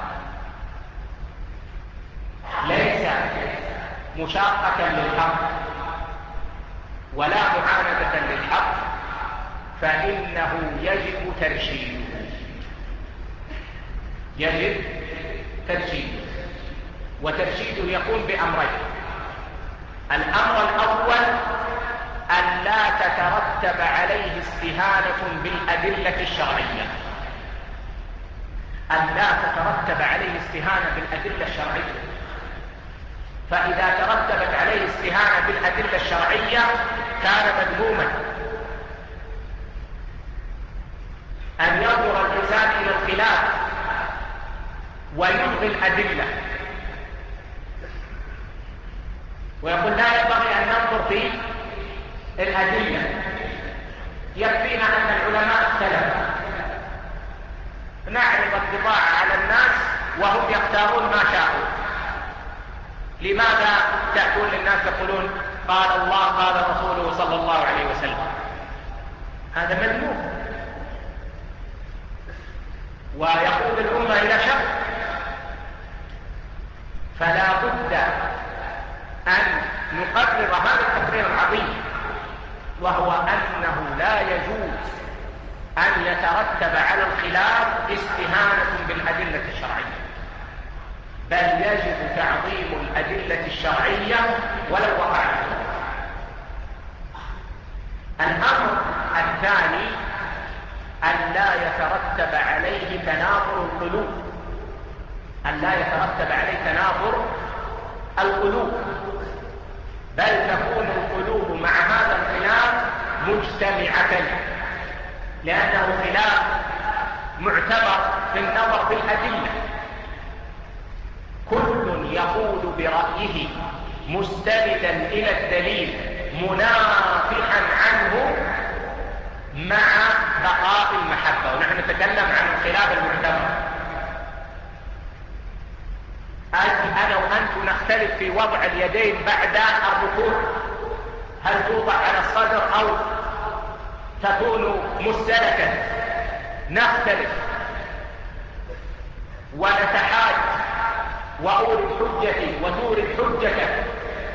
ليس مشاقة للحق ولا معاندة للحق فإنه يجب ترشيده، يجب ترشيده. وترشيده يكون بأمرين: الأمر الأول أن لا تترتب عليه استهانة بالأدلة الشرعية، أن لا تترتب عليه استهانة بالأدلة الشرعية. فإذا ترتبت عليه استهانة بالأدلة الشرعية كان مذموما. أن ينظر الإنسان إلى الخلاف ويلغي الأدلة ويقول لا ينبغي أن ننظر في الأدلة، يكفينا أن العلماء اختلفوا، نعرض البضاعة على الناس وهم يختارون ما شاءوا. لماذا تأتون للناس يقولون قال الله قال رسوله صلى الله عليه وسلم؟ هذا مذموم ويقود الأمة إلى شر. فلا بد أن نقرر هذا التقرير العظيم، وهو أنه لا يجوز أن يترتب على الخلاف استهانة بالأدلة الشرعية، بل يجب تعظيم الأدلة الشرعية ولو وقع الخلاف. الأمر الثاني أن لا يترتب عليه تنافر القلوب، أن لا يترتب عليه تنافر القلوب، بل تكون القلوب مع هذا الخلاف مجتمعة، لأنه خلاف معتبر في النظر في الأدلة، كل يقول برأيه مستندا إلى الدليل منافحا عنه مع بقاء المحبة. ونحن نتكلم عن الخلاف المعتبر. أنا وأنت نختلف في وضع اليدين بعد الركوع، هل توضع على الصدر أو تكون مستلكة؟ نختلف ونتحاج، وأورد حجتي وتورد حجتك،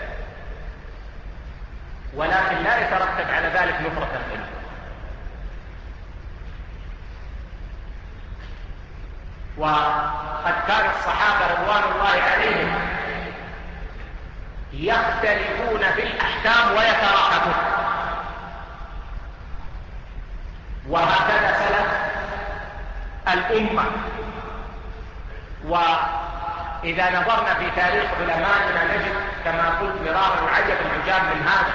ولكن لا يترتب على ذلك نفرة القلوب. وقد كان الصحابة رضوان الله عليهم يختلفون في الأحكام ويتراحمون، وهكذا سلف الأمة. وإذا نظرنا في تاريخ علمائنا نجد كما قلت مرارا العجب العجاب من هذا.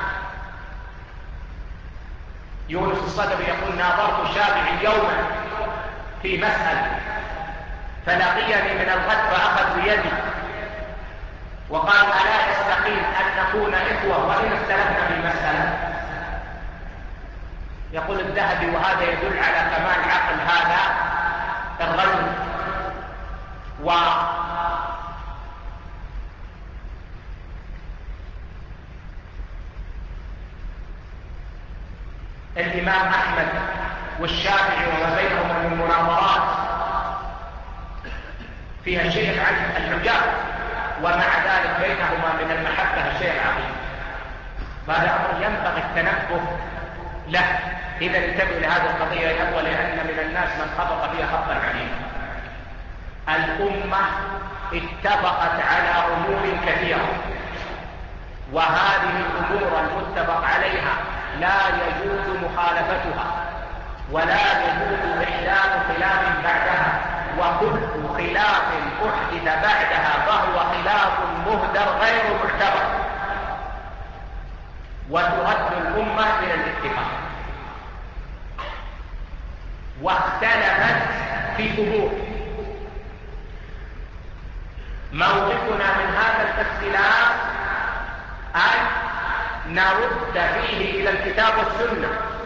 يونس الصدر يقول: ناظرت الشافعي يوما في مسألة فلقيني من الغد فأخذ بيدي وقال: ألا يستقيم أن نكون إخوة وإن اختلفنا في مسألة؟ يقول الذهبي: وهذا يدل على كمال عقل هذا الرجل. الإمام أحمد والشافعي وما بينهما من مناظرات فيها شيء عن الحجاب، ومع ذلك بينهما من المحبة شيء عظيم. هذا أمر ينبغي التنبه له. إذا انتبهوا لهذه القضية الأول، لأن من الناس من خبط فيها خبطا عليما. الأمة اتفقت على أمور كثيرة، وهذه الأمور المتفق عليها لا يجوز مخالفتها ولا يجوز إحداث خلاف بعدها، وكل خلاف أحدث بعدها فهو خلاف مهدر غير معتبر، وترد الأمة إلى الاتفاق. واختلفت في أمور، موقفنا من هذا الاختلاف أن نرد فيه إلى الكتاب والسنة،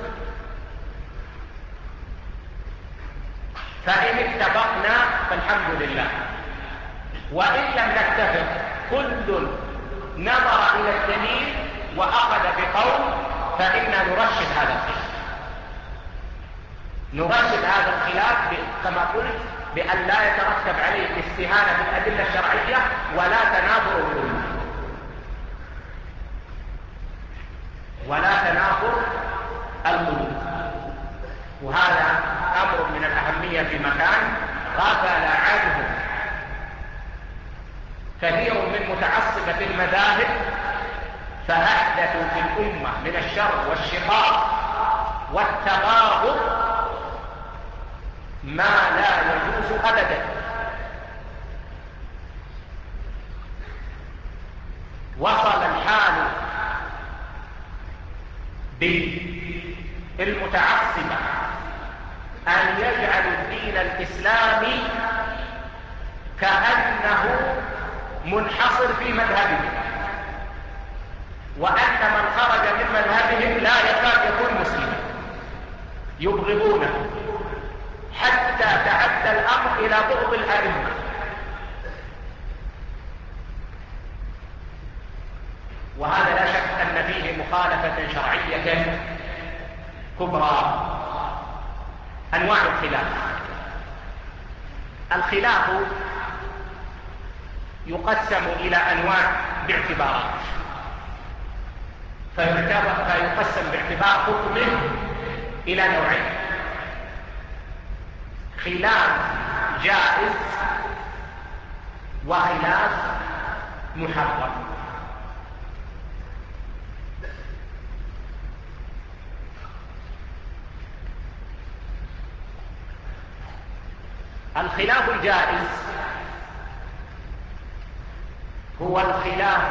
فإن اتفقنا فالحمد لله، وإن لم نتفق كل نظر إلى الدليل وأخذ بقول فإنا نرشد هذا الخلاف. نرشد هذا الخلاف كما قلت بأن لا يترتب عليه استهانة بالأدلة الشرعية ولا تنافر القلوب، ولا تنافر القلوب. وهذا أمر من الأهمية في مكان غفل عنه كثير من متعصبة المذاهب، فأحدثوا في الأمة من الشر والشقاق والتغابر ما لا يجوز أبدا. وصل الحال بالمتعصبة أن يجعل الدين الإسلامي كأنه منحصر في مذهبهم، وأن من خرج من مذهبهم لا يكاد يكون مسلما، يبغضونه حتى تعدى الأمر إلى بغض الأئمة. وهذا لا شك أن فيه مخالفة شرعية كبرى. أنواع الخلاف: الخلاف يقسم إلى أنواع باعتبارات، فيقسم باعتبار حكمه إلى نوعين: خلاف جائز وخلاف محرم. الخلاف الجائز هو الخلاف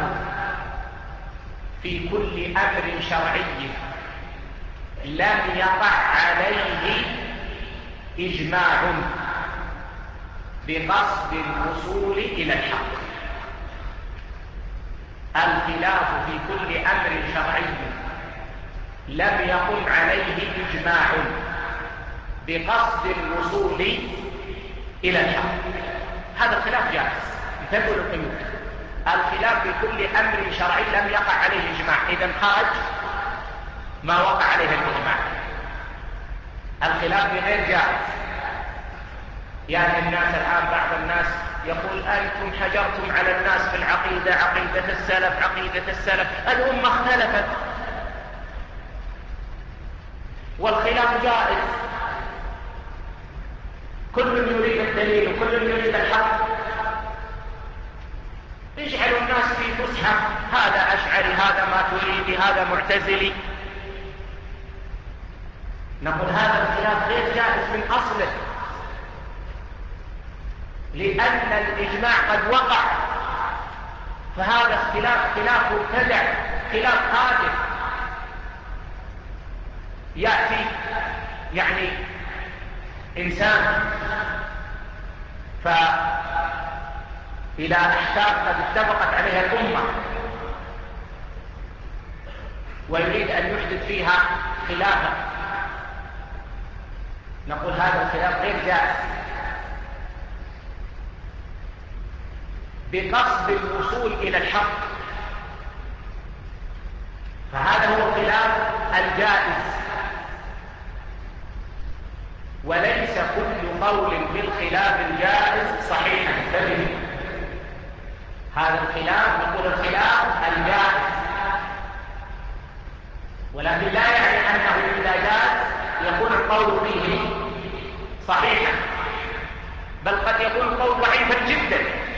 في كل أمر شرعي لم يقع عليه إجماع بقصد الوصول إلى الحق. الخلاف في كل أمر شرعي لم يقم عليه إجماع بقصد الوصول إلى الحق، هذا الخلاف جائز. انتبهوا للقيود. الخلاف في كل أمر شرعي لم يقع عليه إجماع، إذن خرج ما وقع عليه الإجماع. الخلاف غير جائز. يعني الناس الآن بعض الناس يقول أنتم حجرتم على الناس في العقيدة، عقيدة السلف، عقيدة السلف، الأمة اختلفت. والخلاف جائز، كل يريد الدليل وكل يريد الحق. يجعل الناس في فسحة، هذا أشعري، هذا ماتريدي، هذا معتزلي. نقول هذا الخلاف غير جائز من أصله، لأن الإجماع قد وقع، فهذا اختلاف خلاف مبتدع، خلاف قادر. يأتي يعني إنسان إلى أحكام قد اتفقت عليها الأمة ويريد أن يحدث فيها خلافا، نقول هذا الخلاف غير جائز بقصد الوصول إلى الحق، فهذا هو الخلاف الجائز. وليس كل قول في الخلاف الجائز صحيحا. انتبهوا، هذا الخلاف نقول الخلاف الجائز، ولكن لا يعني أنه إذا جاز يكون القول فيه صحيحا، بل قد يكون القول ضعيفا جدا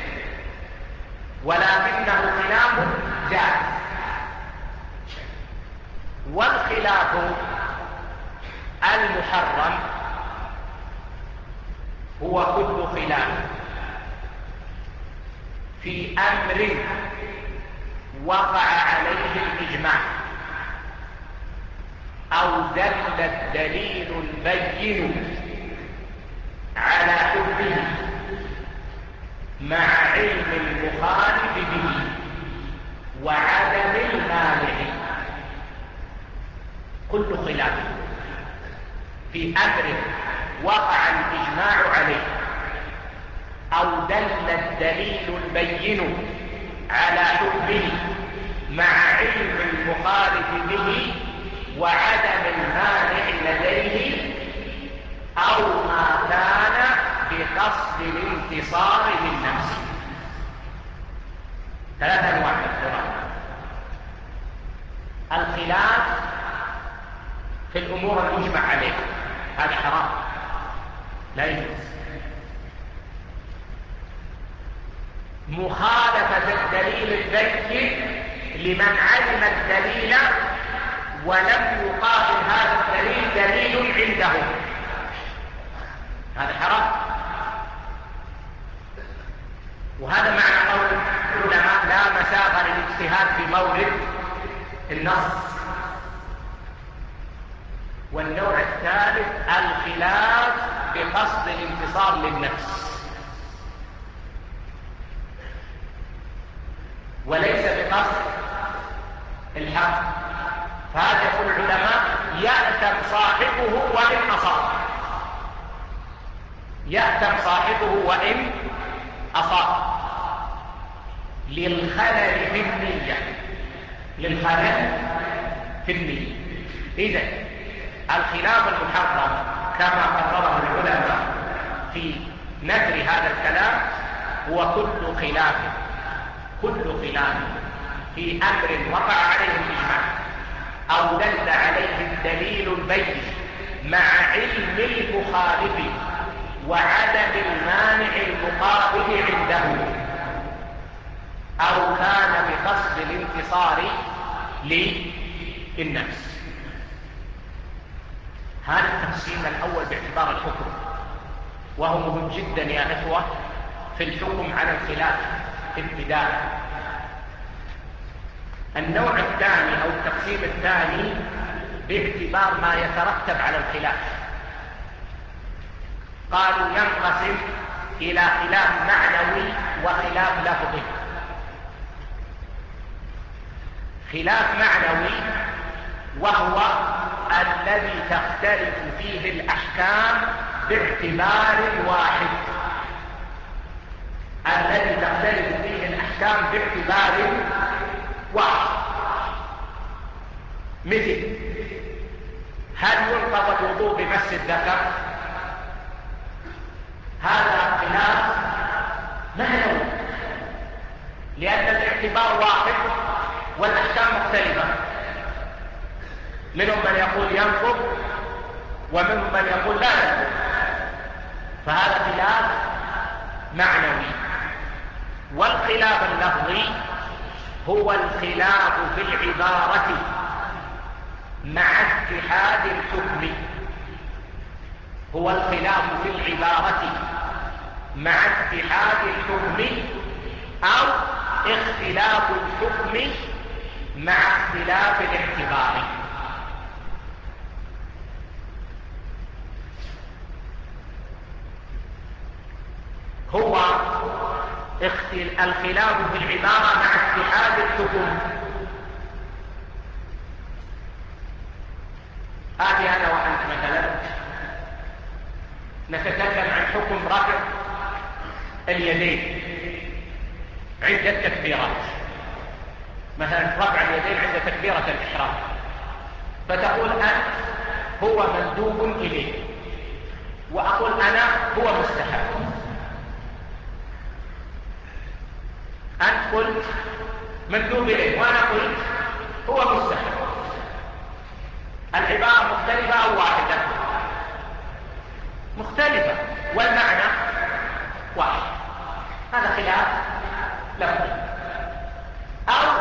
ولكنه خلاف جائز. والخلاف المحرم هو كل خلاف في أمر وقع عليه الإجماع أو دل الدليل البين على حكمه مع علم المخالف به وعدم المانع. كل خلاف في أمر وقع الإجماع عليه أو دل الدليل البين على حكمه مع علم المخالف به وعدم المانع لديه، أو ما كان بقصد الانتصار للنفس. ثلاثة أنواع من الخلاف في الأمور المجمع عليها، هذا حرام لا يجوز. مخالفة الدليل البين لمن علم الدليل ولم يقابل هذا الدليل دليل عنده، هذا حرام. وهذا معنى قول العلماء لا مساغ للاجتهاد في مورد النص. والنوع الثالث الخلاف بقصد الانتصار للنفس وليس بقصد الحق، فهذا يقول العلماء يأثم صاحبه وإن أصاب، يأثم صاحبه وإن أصاب للخلل في النية، للخلل في النية. إذن الخلاف المحرم كما قرره العلماء في نثر هذا الكلام هو كل خلاف في أمر وقع عليه الإجماع أو دل عليه الدليل البين مع علم المخالف وعدم المانع المقابل عنده، أو كان بقصد الانتصار للنفس. هذا التقسيم الأول باعتبار الحكم، وهو مهم جدا يا إخوة في الحكم على الخلاف ابتداء. النوع الثاني أو التقسيم الثاني باعتبار ما يترتب على الخلاف. قالوا ينقسم إلى خلاف معنوي وخلاف لفظي. خلاف معنوي وهو الذي تختلف فيه الأحكام باعتبار واحد، الذي تختلف فيه الأحكام باعتبار واحد. مثل هل ينقض الوضوء بمس الذكر؟ هذا خلاف معنوي، لأن الاعتبار واحد والأحكام مختلفة. منهم من يقول ينقض ومنهم من يقول لا ينقض، فهذا خلاف معنوي. والخلاف اللفظي هو الخلاف في العبارة مع اتحاد الحكم، هو الخلاف في العبارة مع اتحاد الحكم أو اختلاف الحكم مع اختلاف الاعتبار. هو الخلاف في العبارة مع اتحاد الحكم. آتي أنا وأنت مثلا نتكلم عن حكم رفع اليدين عند التكبيرات، مثلا رفع اليدين عند تكبيرة الإحرام، فتقول أنت هو مندوب إليه، وأقول أنا هو مستحب. أنت قلت مندوب إليه وأنا قلت هو مستحب. العبارة مختلفة أو واحدة؟ مختلفة والمعنى واحد. هذا خلاف لفظي. أو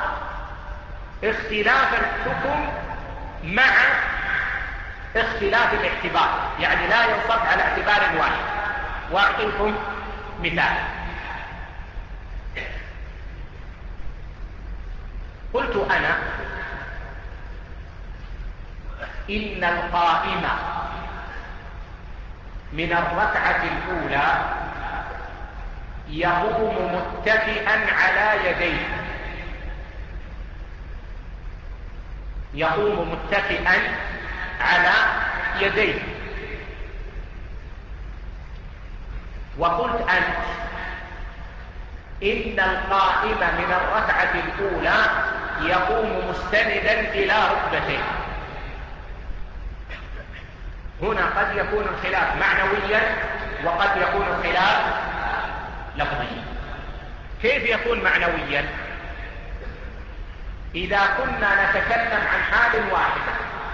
اختلاف الحكم مع اختلاف الاعتبار، يعني لا ينصب على اعتبار واحد. وأعطيكم مثال. قلت أنا إن القائم من الركعة الأولى يقوم متكئا على يديه، يقوم متكئا على يديه. وقلت أنت إن القائم من الركعة الأولى يقوم مستندا إلى ركبتيه. هنا قد يكون الخلاف معنويا وقد يكون الخلاف لفظيا. كيف يكون معنويا؟ إذا كنا نتكلم عن حال واحدة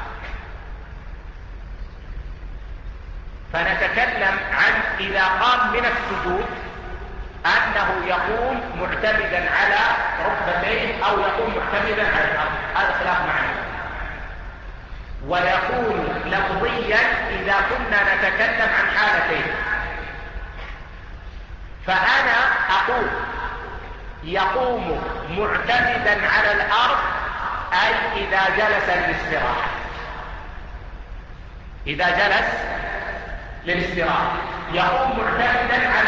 فنتكلم عن إذا قام من السجود أنه يقوم معتمدا على ركبتيه أو يقوم معتمدا على الأرض، هذا خلاف معنوي. ويكون لفظيا إذا كنا نتكلم عن حالتين، فأنا أقول يقوم معتمدا على الأرض أي إذا جلس للاستراحة، إذا جلس للاستراحة يقوم معتمدا على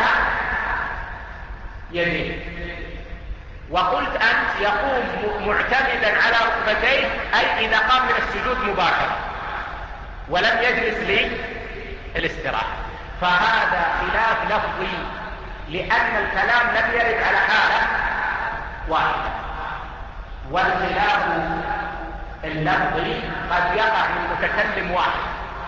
يديه. وقلت أنت يقوم معتمدا على ركبتيه أي إذا قام من السجود مباشرة ولم يجلس للاستراحة. فهذا خلاف لفظي لأن الكلام لم يرد على حالة واحدة. والخلاف اللفظي قد يقع من متكلم واحد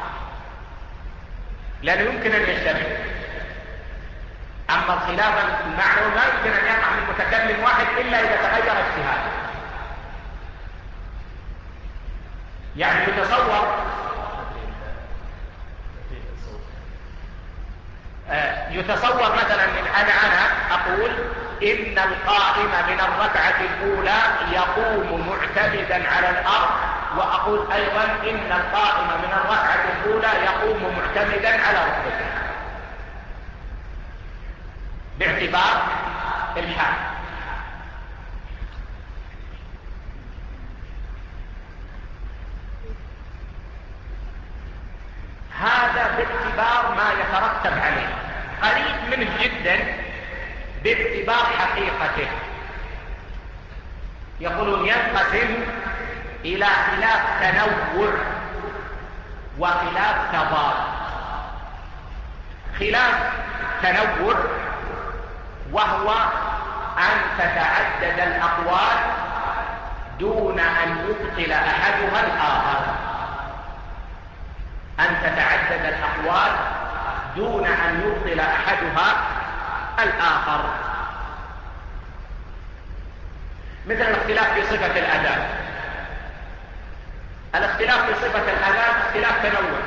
لأنه يمكن أن يشتبه. أما الخلاف المعنوي لا يمكن أن يقع من متكلم واحد إلا إذا تغير اجتهاده. يعني يتصور يتصور مثلا من أنا أقول إن القائم من الركعة الأولى يقوم معتمدا على الأرض، وأقول أيضا إن القائم من الركعة الأولى يقوم معتمدا على ركبته باعتبار الحال. هذا باعتبار ما يترتب عليه، قريب منه جدا باعتبار حقيقته. يقولون ينقسم إلى خلاف تنوع وخلاف تضاد. خلاف تنوع وهو أن تتعدد الأقوال دون أن يبطل أحدها الآخر. أن تتعدد الأقوال دون أن يبطل أحدها الآخر، مثل الاختلاف في صفة الأذان. الاختلاف في صفة الأذان اختلاف تنوع،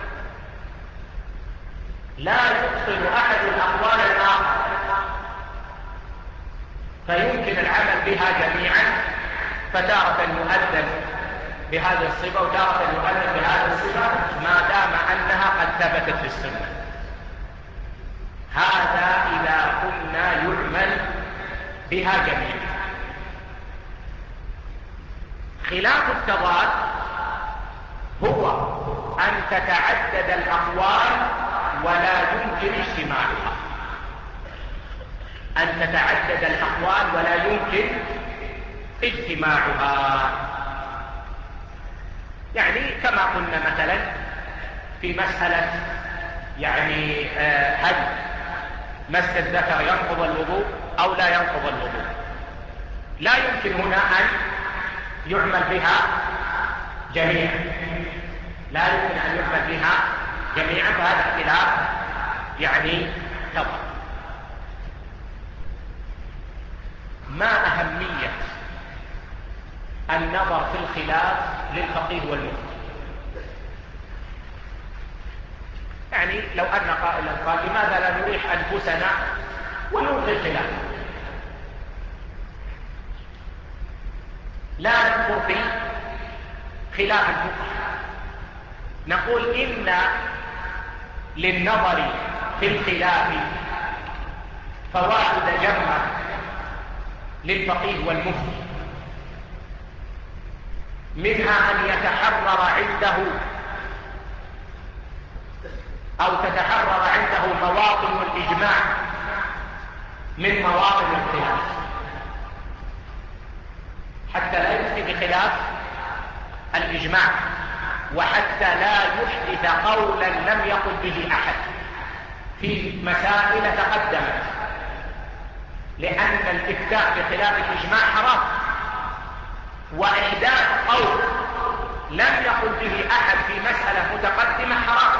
لا يبطل أحد الأقوال الآخر، فيمكن العمل بها جميعا، فتارة يؤذن بهذه الصفة وتارة يؤذن بهذه الصفة ما دام أنها قد ثبتت في السنة. هذا إذا كنا يعمل بها جميعا. خلاف التضاد هو أن تتعدد الأقوال ولا يمكن اجتماعها. أن تتعدد الأقوال ولا يمكن اجتماعها. يعني كما قلنا مثلا في مسألة يعني هل مس الذكر ينقض الوضوء أو لا ينقض الوضوء، لا يمكن هنا أن يعمل بها جميعا، لا يمكن أن يعمل بها جميعا، فهذا اختلاف يعني تضاد. ما أهمية النظر في الخلاف للفقيه والمفتي؟ يعني لو أن قائلا قال لماذا لا نريح أنفسنا ونلغي الخلاف؟ لا ننظر في خلاف الفقهاء، نقول إن للنظر في الخلاف فوائد جمة للفقيه والمفتي، منها أن يتحرر عنده أو تتحرر عنده مواطن الإجماع من مواطن الخلاف، حتى لا يفتي بخلاف الإجماع، وحتى لا يحدث قولا لم يقل به أحد في مسائل تقدمت، لأن الإفتاء بخلاف الإجماع حرام، وإحداث قول لم يقل به أحد في مسألة متقدمة حرام.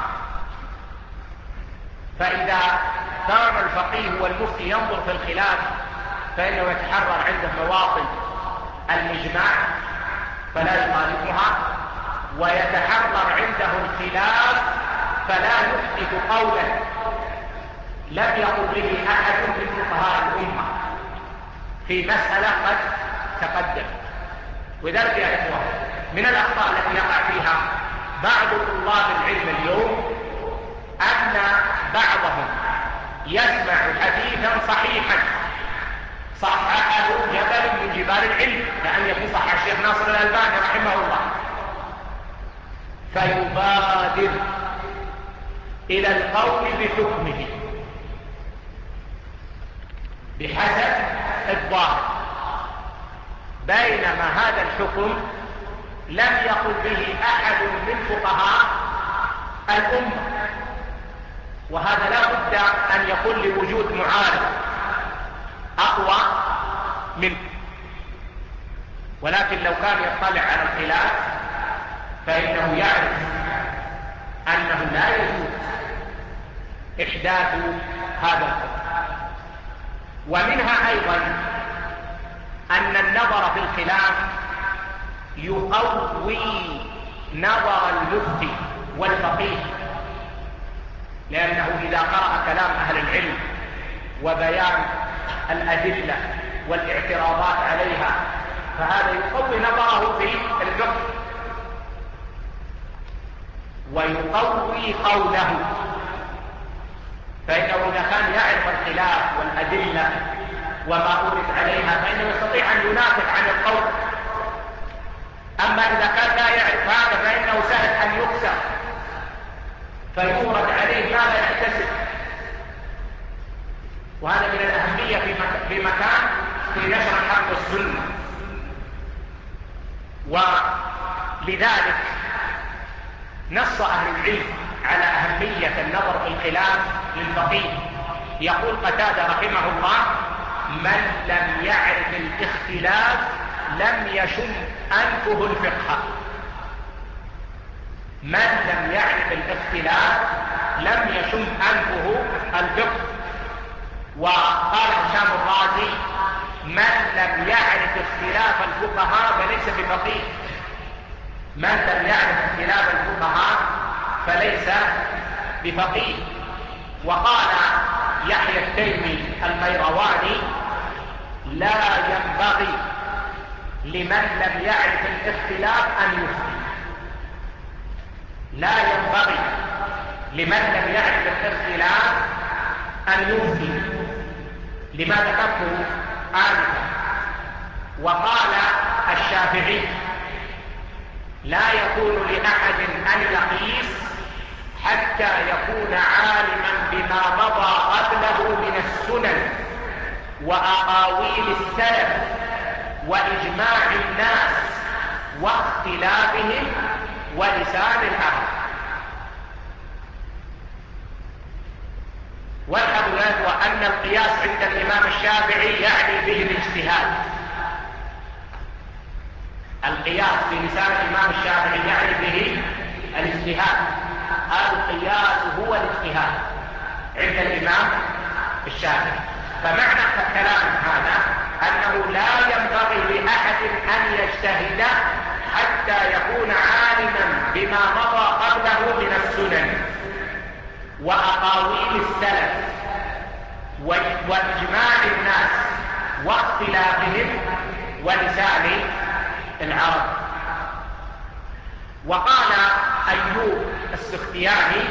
فإذا كان الفقيه والمفتي ينظر في الخلاف فإنه يتحرر عنده مواطن الإجماع فلا يخالفها، ويتحرر عنده الخلاف فلا يحدث قولا لم يقل به أحد من فقهاء الأمة في مسألة قد تقدم. وذلك يا إخوة من الأخطاء التي يقع فيها بعض طلاب العلم اليوم أن بعضهم يسمع حديثا صحيحا صححه جبل من جبال العلم، كأن يكون صحح الشيخ ناصر الألباني رحمه الله، فيبادر إلى القول بحكمه بحسب الظاهر، بينما هذا الحكم لم يقل به أحد من فقهاء الأمة، وهذا لا بد أن يكون لوجود معارض أقوى منه. ولكن لو كان يطلع على الخلاف فإنه يعرف أنه لا يجوز إحداث هذا الحكم. ومنها أيضا أن النظر في الخلاف يقوي نظر المفتي والفقيه لأنه إذا قرأ كلام أهل العلم وبيان الأدلة والاعتراضات عليها فهذا يقوي نظره في الفقه ويقوي قوله، فإنه إذا كان يعرف الخلاف والأدلة وما أورد عليها فإنه يستطيع أن ينافق عن القول. أما إذا كان لا يعرف هذا فإنه سهل أن يكسر فيورد عليه ما لا يحتسب، وهذا من الأهمية في مكان في نشر الحق والسنة. ولذلك نص أهل العلم على أهمية النظر في الخلاف للفقيه. يقول قتادة رحمه الله: من لم يعرف الاختلاف لم يشم أنفه الفقه. من لم يعرف الاختلاف لم يشم أنفه الفقه. وقال هشام الرازي: من لم يعرف اختلاف الفقهاء فليس بفقيه. من لم يعرف اختلاف الفقهاء فليس بفقيه. وقال يحيى التيمي القيرواني: لا ينبغي لمن لم يعرف الاختلاف أن يفتي. لا ينبغي لمن لم يعرف الاختلاف أن يفتي، لما ذكرته آنفا. وقال الشافعي: لا يكون لأحد أن يقيس حتى يكون عالما بما مضى قبله من السنن وأقاويل السلف وإجماع الناس واختلافهم ولسان العرب. والحقيقة هو أن القياس عند الإمام الشافعي يعني به الاجتهاد. القياس في لسان الإمام الشافعي يعني به الاجتهاد. القياس هو الاجتهاد عند الإمام الشافعي. فمعنى الكلام هذا أنه لا ينبغي لأحد أن يجتهد حتى يكون عالما بما مضى قبله من السنن وأقاويل السلف واجماع الناس واختلافهم ولسان العرب. وقال أيوب السختياني: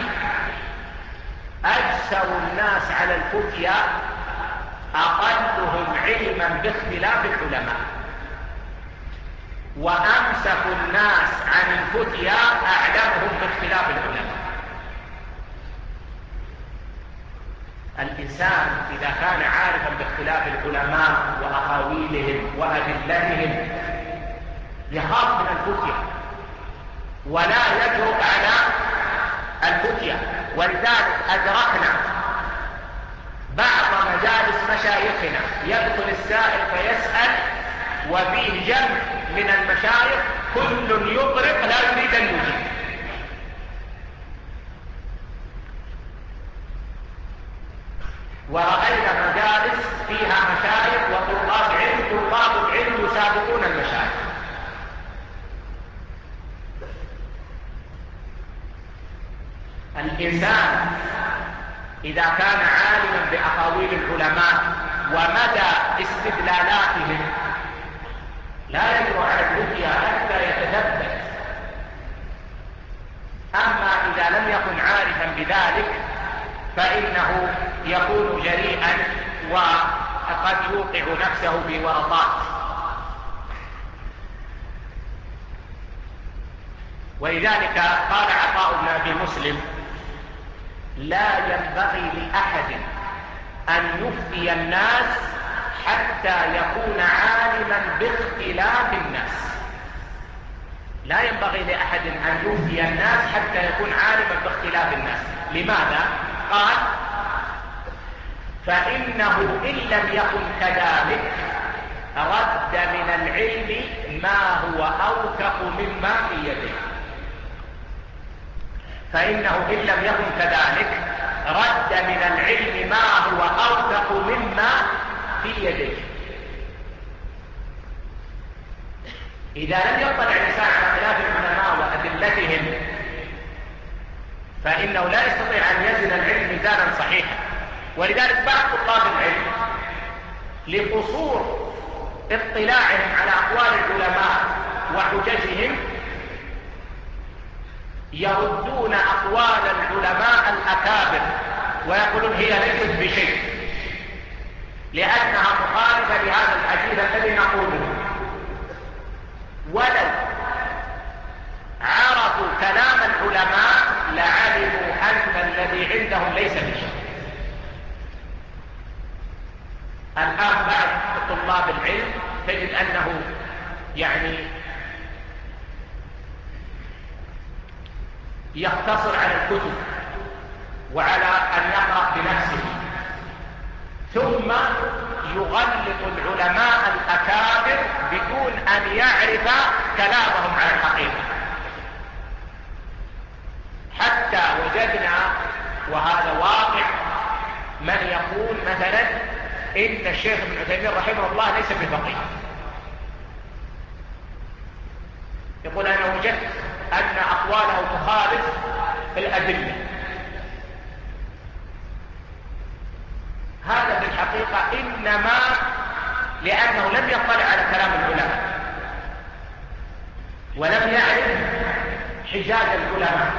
أجسر الناس على الفتيا أقلهم علما باختلاف العلماء، وأمسك الناس عن الفتيا أعلمهم باختلاف العلماء. الإنسان إذا كان عارفا باختلاف العلماء وأقاويلهم وأدلتهم يخاف من الفتيا ولا يجرؤ على الفتيا. ولذلك أدركنا بعض مجالس مشايخنا يدخل السائل فيسأل وفيه جمع من المشايخ كل يطرق لا يريد أن يجيب. ورأينا مجالس فيها مشايخ وطلاب علم، طلاب العلم يسابقون المشايخ. الإنسان إذا كان عالما بأقاويل العلماء ومدى استدلالاتهم لا يجرؤ على الفتيا حتى يتثبت. أما إذا لم يكن عارفا بذلك فإنه يكون جريئا وقد يوقع نفسه في ورطات. ولذلك قال عطاء بن أبي مسلم: لا ينبغي لأحد أن يفتي الناس حتى يكون عالما باختلاف الناس. لا ينبغي لأحد أن يفتي الناس حتى يكون عالما باختلاف الناس. لماذا؟ قال: فإنه إن لم يكن كذلك رد من العلم ما هو أوثق مما في يده. فإنه إن لم يكن كذلك رد من العلم ما هو أوثق مما في يده. إذا لم يطلع الإنسان على خلاف العلماء وأدلتهم فإنه لا يستطيع أن يزن العلم ميزانا صحيحا. ولذلك بعض طلاب العلم لقصور اطلاعهم على أقوال العلماء وحججهم يردون أقوال العلماء الأكابر ويقولون هي ليست بشيء لأنها مخالفة لهذا الحديث الذي نقوله. ولو عرفوا كلام العلماء لعلموا أن الذي عندهم ليس بشيء. الآن بعض طلاب العلم تجد أنه يقتصر على الكتب وعلى أن يقرأ بنفسه، ثم يغلط العلماء الأكابر بدون أن يعرف كلامهم على الحقيقة. حتى وجدنا، وهذا واقع، من يقول مثلا إن الشيخ ابن عثيمين رحمه الله ليس بفقيه. يقول أنا وجدت أن أقواله تخالف الأدلة. هذا بالحقيقة إنما لأنه لم يطلع على كلام العلماء ولم يعرف حجاج العلماء.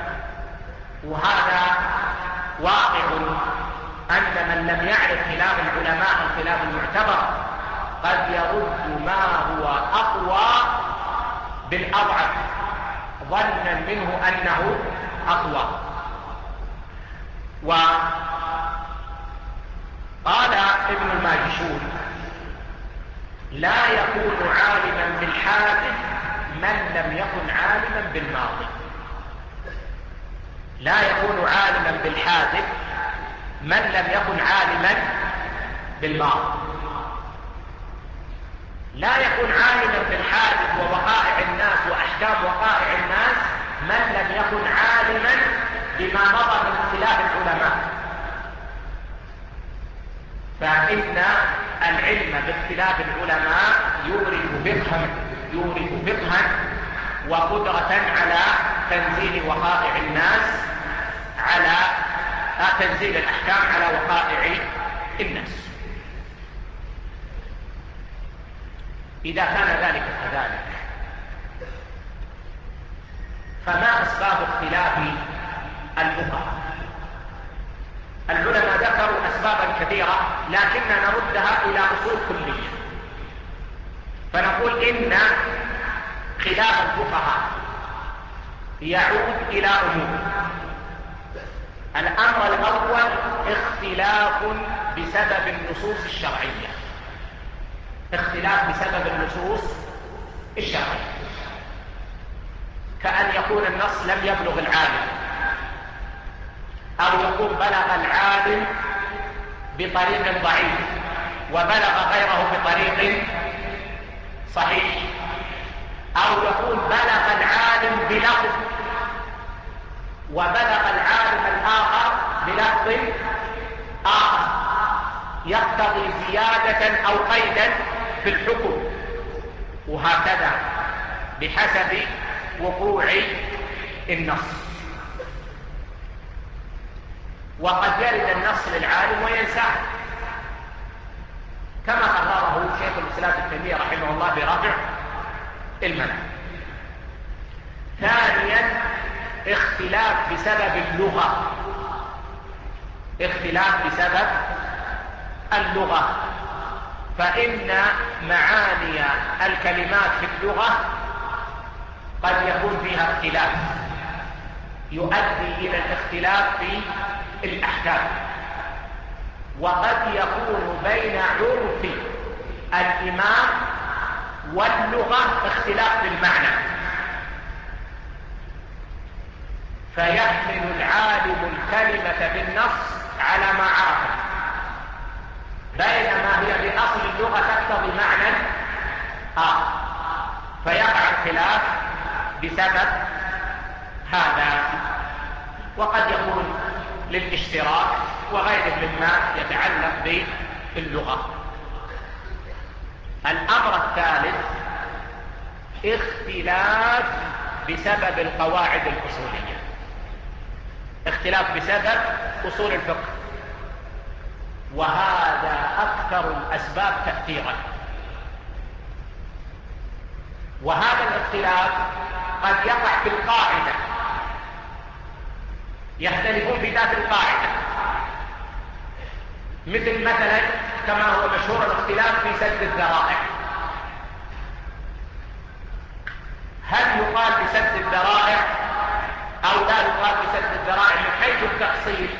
وهذا واقع أن من لم يعرف خلاف العلماء الخلاف المعتبر قد يرد ما هو أقوى بالأضعف ظنا منه أنه أقوى. وقال ابن الماجشون لا يكون عالما بالحادث من لم يكن عالما بالماضي. لا يكون عالما بالحادث من لم يكن عالما بالماضي. لا يكون عالما بالحادث ووقائع الناس وأحكام وقائع الناس من لم يكن عالما بما مضى من خلاف العلماء. فإن العلم باختلاف العلماء يورث فقها وقدرة على تنزيل وقائع الناس، على تنزيل الأحكام على وقائع الناس. إذا كان ذلك كذلك، فما أسباب اختلاف الفقهاء؟ العلماء ذكروا أسبابا كثيرة لكننا نردها إلى أصول كلية، فنقول إن خلاف الفقهاء يعود إلى أمور. الأمر الأول اختلاف بسبب النصوص الشرعية. اختلاف بسبب النصوص الشرعية، كأن يكون النص لم يبلغ العالم، أو يكون بلغ العالم بطريق ضعيف وبلغ غيره بطريق صحيح، أو يكون بلغ العالم بلفظ وبلغ العالم الآخر بلفظ آخر يقتضي زيادة أو قيدا في الحكم، وهكذا بحسب وقوع النص. وقد يرد النص للعالم وينساه كما قرره شيخ الإسلام ابن تيمية رحمه الله برفع المنام. ثانيا اختلاف بسبب اللغة. اختلاف بسبب اللغة، فإن معاني الكلمات في اللغة قد يكون فيها اختلاف يؤدي إلى الاختلاف في الأحكام، وقد يكون بين عرف الإمام واللغة اختلاف في المعنى، فيحمل العالم الكلمة بالنص على ما عرفه، بينما هي بأصل اللغة تقتضي معنى آخر، فيقع الخلاف بسبب هذا. وقد يكون للاشتراك وغيره مما يتعلق باللغة. الأمر الثالث اختلاف بسبب القواعد الأصولية. اختلاف بسبب أصول الفقه، وهذا أكثر الأسباب تأثيرا. وهذا الاختلاف قد يقع في القاعدة، يختلفون في ذات القاعدة، مثلا كما هو مشهور الاختلاف في سد الذرائع. هل يقال بسد الذرائع أو لا يقال بسد الذرائع؟ من حيث التفصيل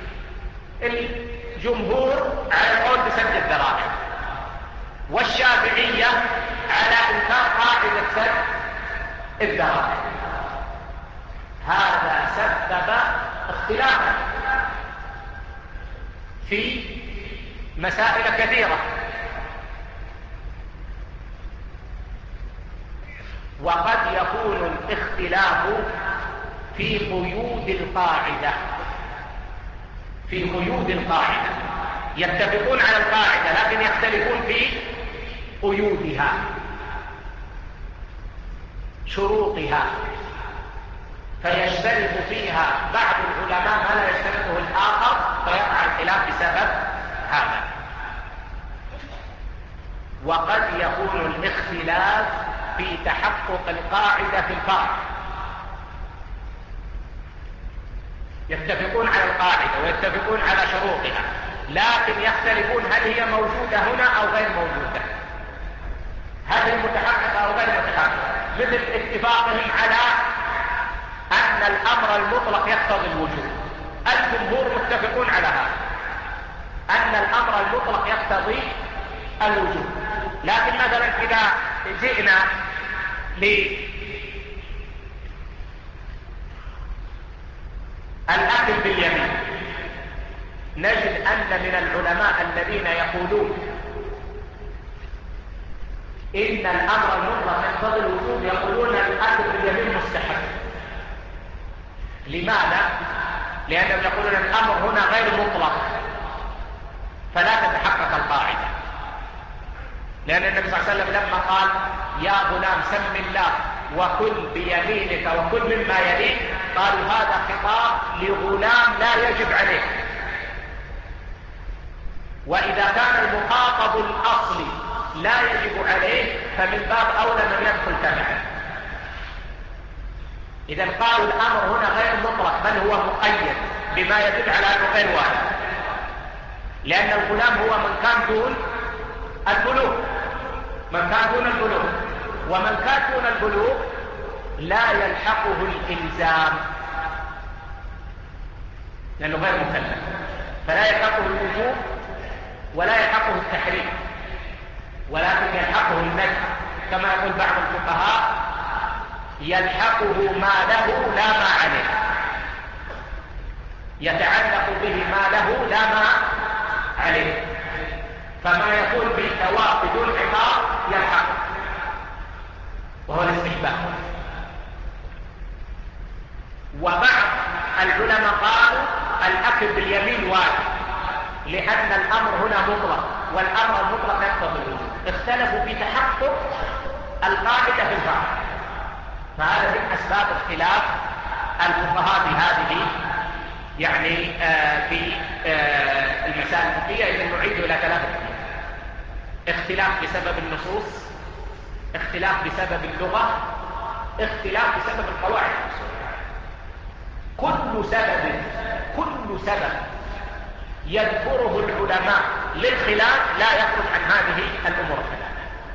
الجمهور على القول بسد الذرائع، والشافعية على إنكار قاعدة سد الذرائع. هذا سبب اختلافا في مسائل كثيرة، وقد يكون الاختلاف في قيود القاعدة. في قيود القاعدة يتفقون على القاعدة لكن يختلفون في قيودها، شروطها، فيشترط فيها بعض العلماء ما لا يشترطه الآخر، فيقع الخلاف بسبب هذا. وقد يكون الاختلاف في تحقق القاعدة في الفرع، يتفقون على القاعدة ويتفقون على شروطها، لكن يختلفون هل هي موجودة هنا أو غير موجودة، هل هي متحققة أو غير متحققة. مثل اتفاقهم على أن الأمر المطلق يقتضي الوجوب، الجمهور متفقون على هذا، أن الأمر المطلق يقتضي الوجوب. لكن مثلا إذا جئنا للأكل باليمين نجد أن من العلماء الذين يقولون إن الأمر المطلق يقتضي الوجوب يقولون الأكل باليمين مستحب. لماذا؟ لأنهم يقولون الأمر هنا غير مطلق فلا تتحقق القاعدة، لأن النبي صلى الله عليه وسلم لما قال يا غلام سم الله وكل بيمينك وكل مما يليك، قالوا هذا خطاب لغلام لا يجب عليه، وإذا كان المخاطب الأصلي لا يجب عليه فمن باب أولى من يدخل تبعه. إذا قالوا الأمر هنا غير مطلق بل هو مقيد بما يدل على أنه غير واجب، لأن الغلام هو من كان دون البلوغ، من كان دون البلوغ، ومن كان دون البلوغ لا يلحقه الإلزام لأنه غير مكلف، فلا يلحقه الوجوب ولا يلحقه التحريم، ولكن يلحقه الندب، كما يقول بعض الفقهاء يلحقه ما له لا ما عليه، يتعلق به ما له لا ما عليه، فما يكون بالثواب بدون عقاب يلحقه وهو الاستحباب. وبعض العلماء قالوا الأكل باليمين واجب لأن الأمر هنا مطلق والأمر المطلق يقتضي الوجوب، اختلفوا في تحقق القاعدة في الفرع. فهذا من أسباب اختلاف الفقهاء في هذه يعني في المسائل الفقهية. إذا نعيد إلى ثلاثة: اختلاف بسبب النصوص، اختلاف بسبب اللغة، اختلاف بسبب القواعد. كل سبب يذكره العلماء للخلاف لا يخرج عن هذه الأمور الثلاثة،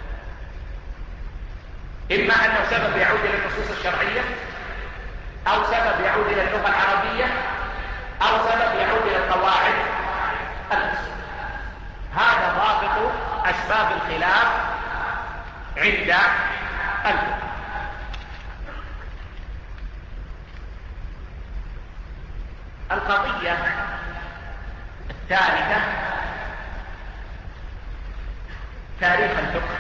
إما أنه سبب يعود إلى النصوص الشرعية، أو سبب يعود إلى اللغة العربية، أو سبب يعود إلى القواعد الأصول. هذا ضابط أسباب الخلاف عند الفقهاء. القضية الثالثة تاريخ الفقه.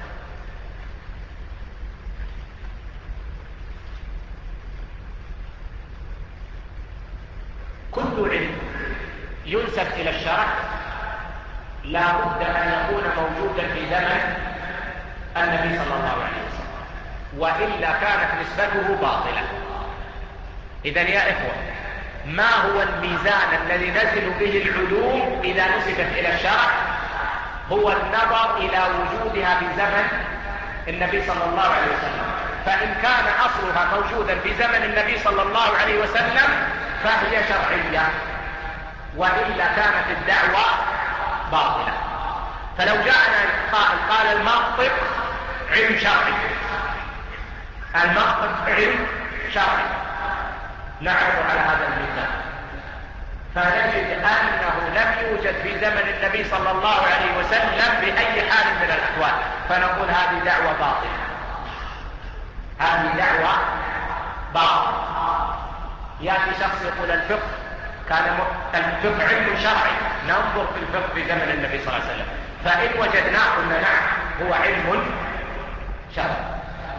كل علم ينسب إلى الشرع لا بد أن يكون موجودا في زمن النبي صلى الله عليه وسلم، وإلا كانت نسبته باطلة. إذن يا إخوة، ما هو الميزان الذي نزل به العلوم إذا نسبت إلى الشرع؟ هو النظر إلى وجودها في زمن النبي صلى الله عليه وسلم. فإن كان أصلها موجودا في زمن النبي صلى الله عليه وسلم فهي شرعية، وإلا كانت الدعوة باطلة. فلو جاءنا قال المنطق علم شرعي، المنطق علم شرعي، نعرض على هذا الميزان فنجد أنه لم يوجد في زمن النبي صلى الله عليه وسلم بأي حال من الأحوال، فنقول هذه دعوة باطلة، هذه دعوة باطلة. يأتي شخص يقول الفقه الفقه علم شرعي، ننظر في الفقه في زمن النبي صلى الله عليه وسلم، فإن وجدناه قلنا نعم هو علم شرعي.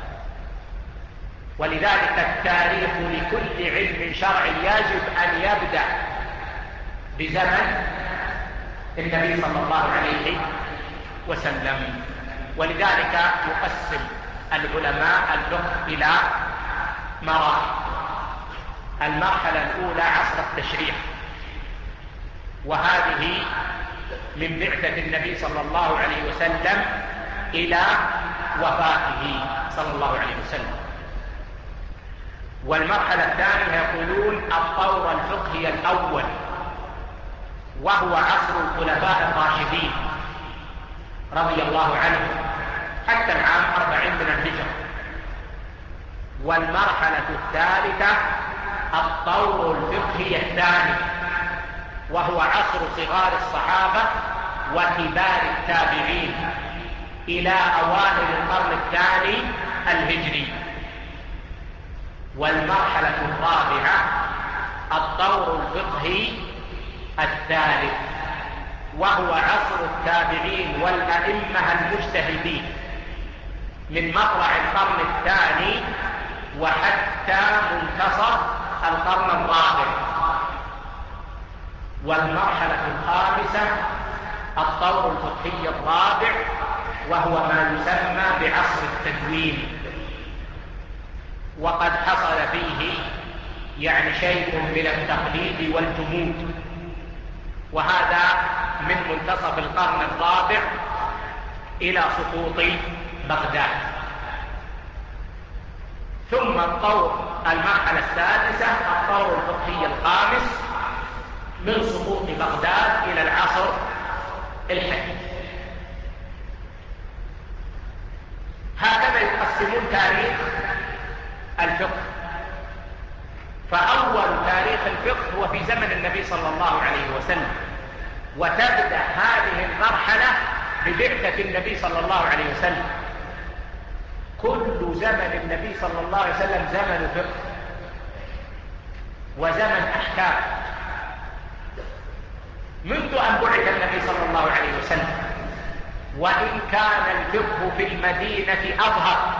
ولذلك التاريخ لكل علم شرعي يجب أن يبدأ بزمن النبي صلى الله عليه وسلم. ولذلك يقسم العلماء الفقه إلى مراحل. المرحلة الأولى عصر التشريع، وهذه من بعثة النبي صلى الله عليه وسلم إلى وفاته صلى الله عليه وسلم. والمرحلة الثانية يقولون الطور الفقهي الأول، وهو عصر الخلفاء الراشدين رضي الله عنهم حتى العام 40 من الهجرة. والمرحلة الثالثة الطور الفقهي الثاني، وهو عصر صغار الصحابة وكبار التابعين إلى أوائل القرن الثاني الهجري. والمرحلة الرابعة الطور الفقهي الثالث، وهو عصر التابعين والأئمة المجتهدين من مطلع القرن الثاني وحتى منتصف القرن الرابع. والمرحلة الخامسة الطور الفقهي الرابع، وهو ما يسمى بعصر التدوين، وقد حصل فيه يعني شيء من التقليد والجمود، وهذا من منتصف القرن الرابع إلى سقوط بغداد. ثم المرحلة السادسة الطور الفقهي الخامس من سقوط بغداد إلى العصر الحديث. هكذا يقسمون تاريخ الفقه. فأول تاريخ الفقه هو في زمن النبي صلى الله عليه وسلم، وتبدأ هذه المرحلة ببعثة النبي صلى الله عليه وسلم. كل زمن النبي صلى الله عليه وسلم زمن فقه وزمن أحكام، منذ أن بعث النبي صلى الله عليه وسلم، وإن كان الفقه في المدينة أظهر،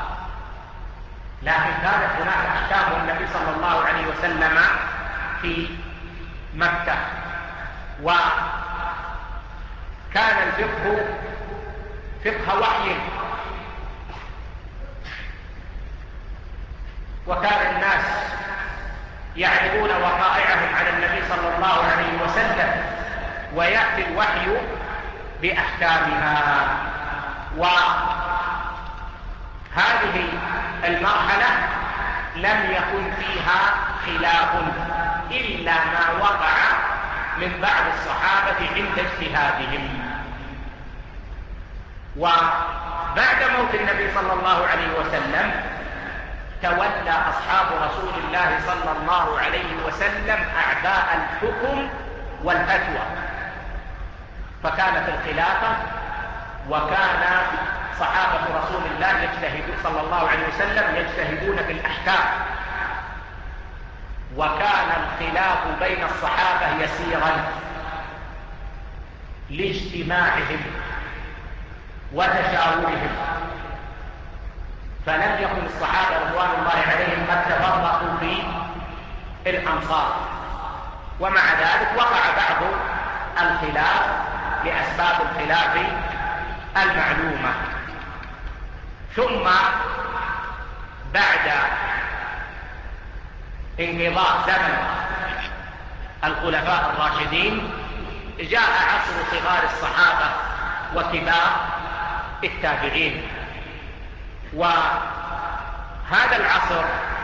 لكن كانت هناك أحكام النبي صلى الله عليه وسلم في مكة. وكان الفقه فقه وحي، وكان الناس يعرضون وقائعهم على النبي صلى الله عليه وسلم، ويأتي الوحي بأحكامها. وهذه المرحلة لم يكن فيها خلاف إلا ما وقع من بعض الصحابة عند اجتهادهم. وبعد موت النبي صلى الله عليه وسلم تولى أصحاب رسول الله صلى الله عليه وسلم أعباء الحكم والفتوى، فكانت الخلافة، وكان صحابة رسول الله يجتهدون صلى الله عليه وسلم يجتهدون في الأحكام، وكان الخلاف بين الصحابة يسيرا لاجتماعهم وتشاورهم، فلم يكن الصحابة رضوان الله عليهم قد تفرقوا في الأمصار، ومع ذلك وقع بعض الخلاف لأسباب الخلاف المعلومة. ثم بعد انقضاء زمن الخلفاء الراشدين جاء عصر صغار الصحابة وكبار التابعين، وهذا العصر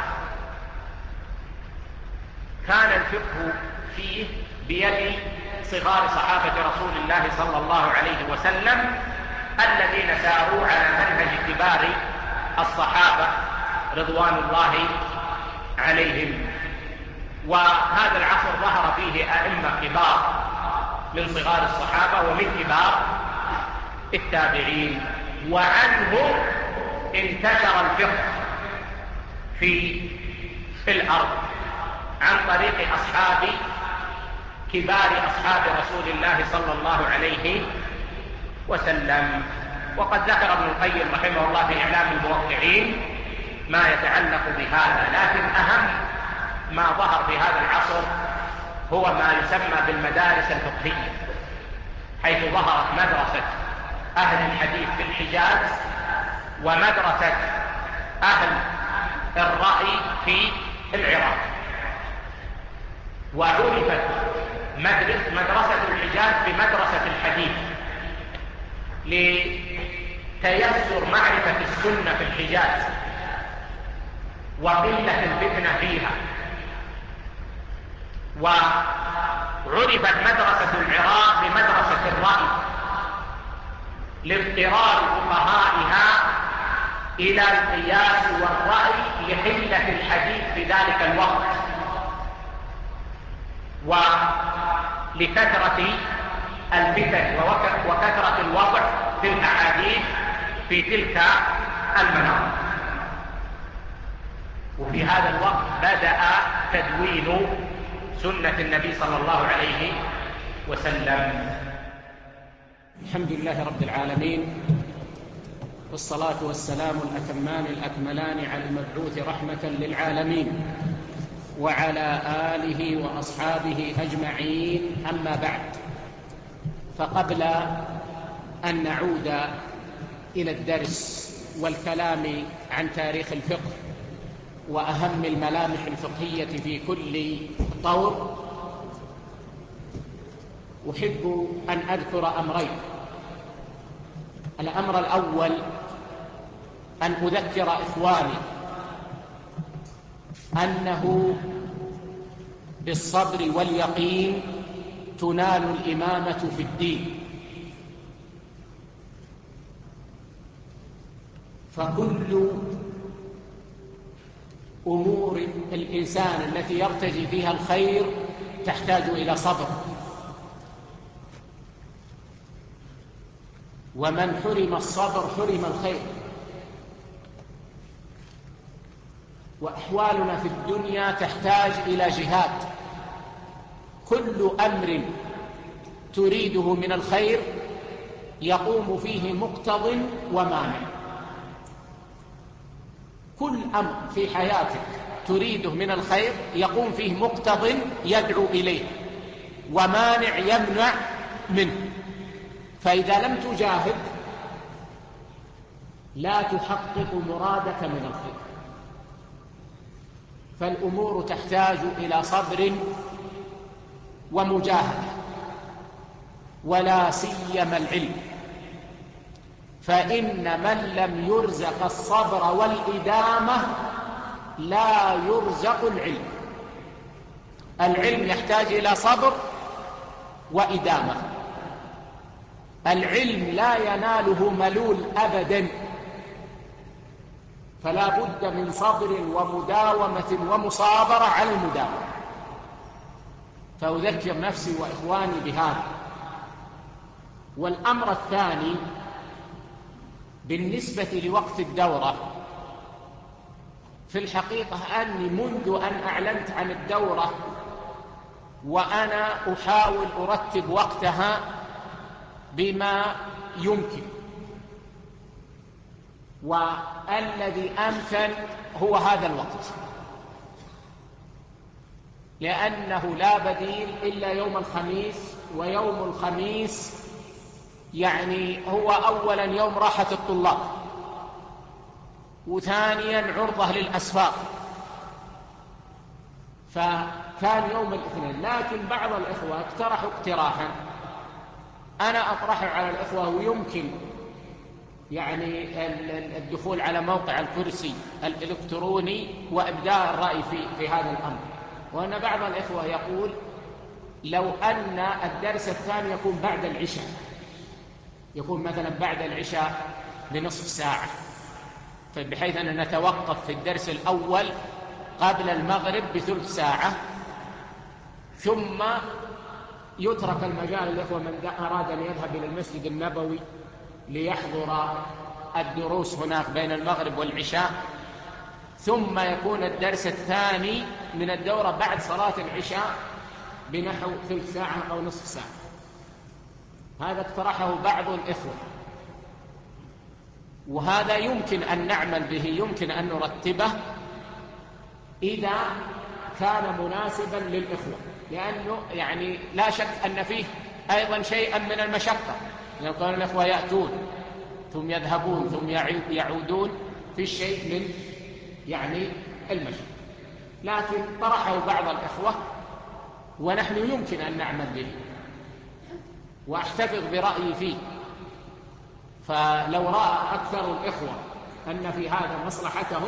كان الفقه فيه بيد صغار صحابة رسول الله صلى الله عليه وسلم الذين ساروا على منهج كبار الصحابة رضوان الله عليهم. وهذا العصر ظهر فيه أئمة كبار من صغار الصحابة ومن كبار التابعين، وعنه انتشر الفقه في الأرض عن طريق كبار أصحاب رسول الله صلى الله عليه وسلم. وقد ذكر ابن القيم رحمه الله في إعلام الموقعين ما يتعلق بهذا، لكن أهم ما ظهر في هذا العصر هو ما يسمى بالمدارس الفقهية، حيث ظهرت مدرسة أهل الحديث في الحجاز ومدرسة أهل الرأي في العراق. وعرفت مدرسة الحجاز بمدرسة الحديث لتيسر معرفة السنة في الحجاز وقلة الفتنة فيها، وعرفت مدرسة العراق بمدرسة الرأي لاضطرار فقهائها إلى القياس والرأي لحلة الحديث في ذلك الوقت ولكثرة الفتن وكثرة الوضع في الأحاديث في تلك المناطق. وفي هذا الوقت بدأ تدوين سنة النبي صلى الله عليه وسلم. الحمد لله رب العالمين، والصلاة والسلام الأتمان الأكملان على المبعوث رحمة للعالمين وعلى آله وأصحابه أجمعين. أما بعد، فقبل أن نعود إلى الدرس والكلام عن تاريخ الفقه وأهم الملامح الفقهية في كل طور، أحب أن أذكر أمرين. الأمر الأول أن أذكر إخواني أنه بالصبر واليقين تنال الإمامة في الدين، فكل أمور الإنسان التي يرتجي فيها الخير تحتاج إلى صبر، ومن حرم الصبر حرم الخير. وأحوالنا في الدنيا تحتاج إلى جهاد، كل أمر تريده من الخير يقوم فيه مقتض ومانع. كل أمر في حياتك تريده من الخير يقوم فيه مقتض يدعو إليه ومانع يمنع منه، فإذا لم تجاهد لا تحقق مرادك من الخير. فالأمور تحتاج إلى صبر ومجاهدة، ولا سيما العلم، فإن من لم يرزق الصبر والإدامة لا يرزق العلم. العلم يحتاج إلى صبر وإدامة. العلم لا يناله ملول أبدا، فلا بد من صبر ومداومة ومصابرة على المداومة. فأذكر نفسي وإخواني بهذا. والأمر الثاني بالنسبة لوقت الدورة، في الحقيقة أني منذ أن أعلنت عن الدورة وأنا أحاول أرتب وقتها بما يمكن، والذي أمكن هو هذا الوقت، لأنه لا بديل إلا يوم الخميس. ويوم الخميس يعني هو أولا يوم راحة الطلاب، وثانيا عرضة للأسفار، ففي كان يوم الاثنين، لكن بعض الإخوة اقترحوا اقتراحا أنا أطرحه على الإخوة، ويمكن يعني الدخول على موقع الكرسي الإلكتروني وإبداء الرأي في هذا الأمر. وأن بعض الإخوة يقول لو أن الدرس الثاني يكون بعد العشاء، يكون مثلا بعد العشاء بنصف ساعة، بحيث أن نتوقف في الدرس الأول قبل المغرب بثلث ساعة، ثم يترك المجال للإخوة من أراد أن يذهب إلى المسجد النبوي ليحضر الدروس هناك بين المغرب والعشاء، ثم يكون الدرس الثاني من الدورة بعد صلاة العشاء بنحو ثلث ساعة أو نصف ساعة. هذا اقترحه بعض الإخوة، وهذا يمكن أن نعمل به، يمكن أن نرتبه إذا كان مناسبا للإخوة، لأنه يعني لا شك أن فيه أيضا شيئا من المشقة، لو كان الإخوة يأتون ثم يذهبون ثم يعودون في الشيء من يعني المشقة، لكن طرحه بعض الإخوة ونحن يمكن أن نعمل به، وأحتفظ برأيي فيه. فلو رأى أكثر الإخوة أن في هذا مصلحتهم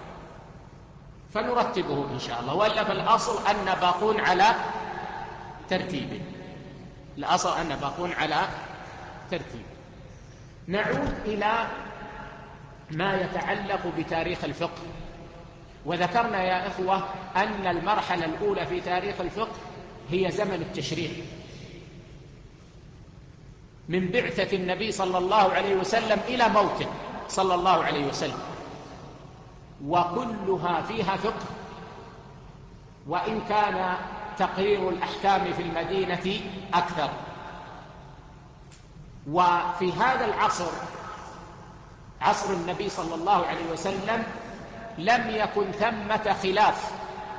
فنرتبه إن شاء الله، وإلا فالأصل أن باقون على ترتيبه، الأصل أن باقون على ترتيبه. نعود إلى ما يتعلق بتاريخ الفقه. وذكرنا يا إخوة أن المرحلة الأولى في تاريخ الفقه هي زمن التشريع، من بعثة النبي صلى الله عليه وسلم إلى موته صلى الله عليه وسلم، وكلها فيها فقه، وإن كان تقرير الأحكام في المدينة أكثر. وفي هذا العصر، عصر النبي صلى الله عليه وسلم، لم يكن ثمة خلاف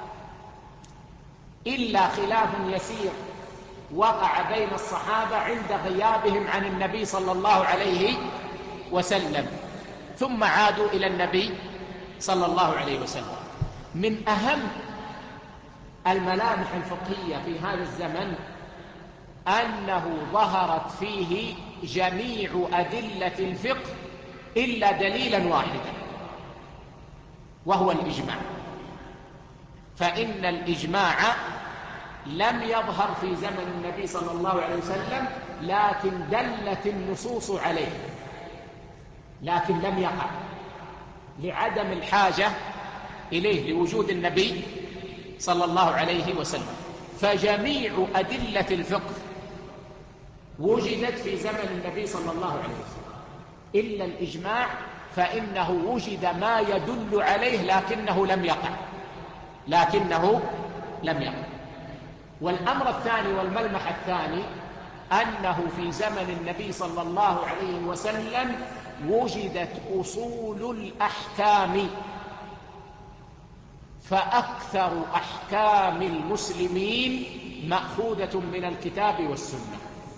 إلا خلاف يسير وقع بين الصحابة عند غيابهم عن النبي صلى الله عليه وسلم، ثم عادوا إلى النبي صلى الله عليه وسلم. من أهم الملامح الفقهية في هذا الزمن أنه ظهرت فيه جميع أدلة الفقه إلا دليلا واحدا، وهو الإجماع. فإن الإجماع لم يظهر في زمن النبي صلى الله عليه وسلم، لكن دلت النصوص عليه، لكن لم يقع لعدم الحاجة إليه لوجود النبي صلى الله عليه وسلم. فجميع أدلة الفقه وجدت في زمن النبي صلى الله عليه وسلم إلا الإجماع، فإنه وجد ما يدل عليه لكنه لم يقع. والأمر الثاني والملمح الثاني أنه في زمن النبي صلى الله عليه وسلم وجدت أصول الأحكام، فأكثر أحكام المسلمين مأخوذة من الكتاب والسنة.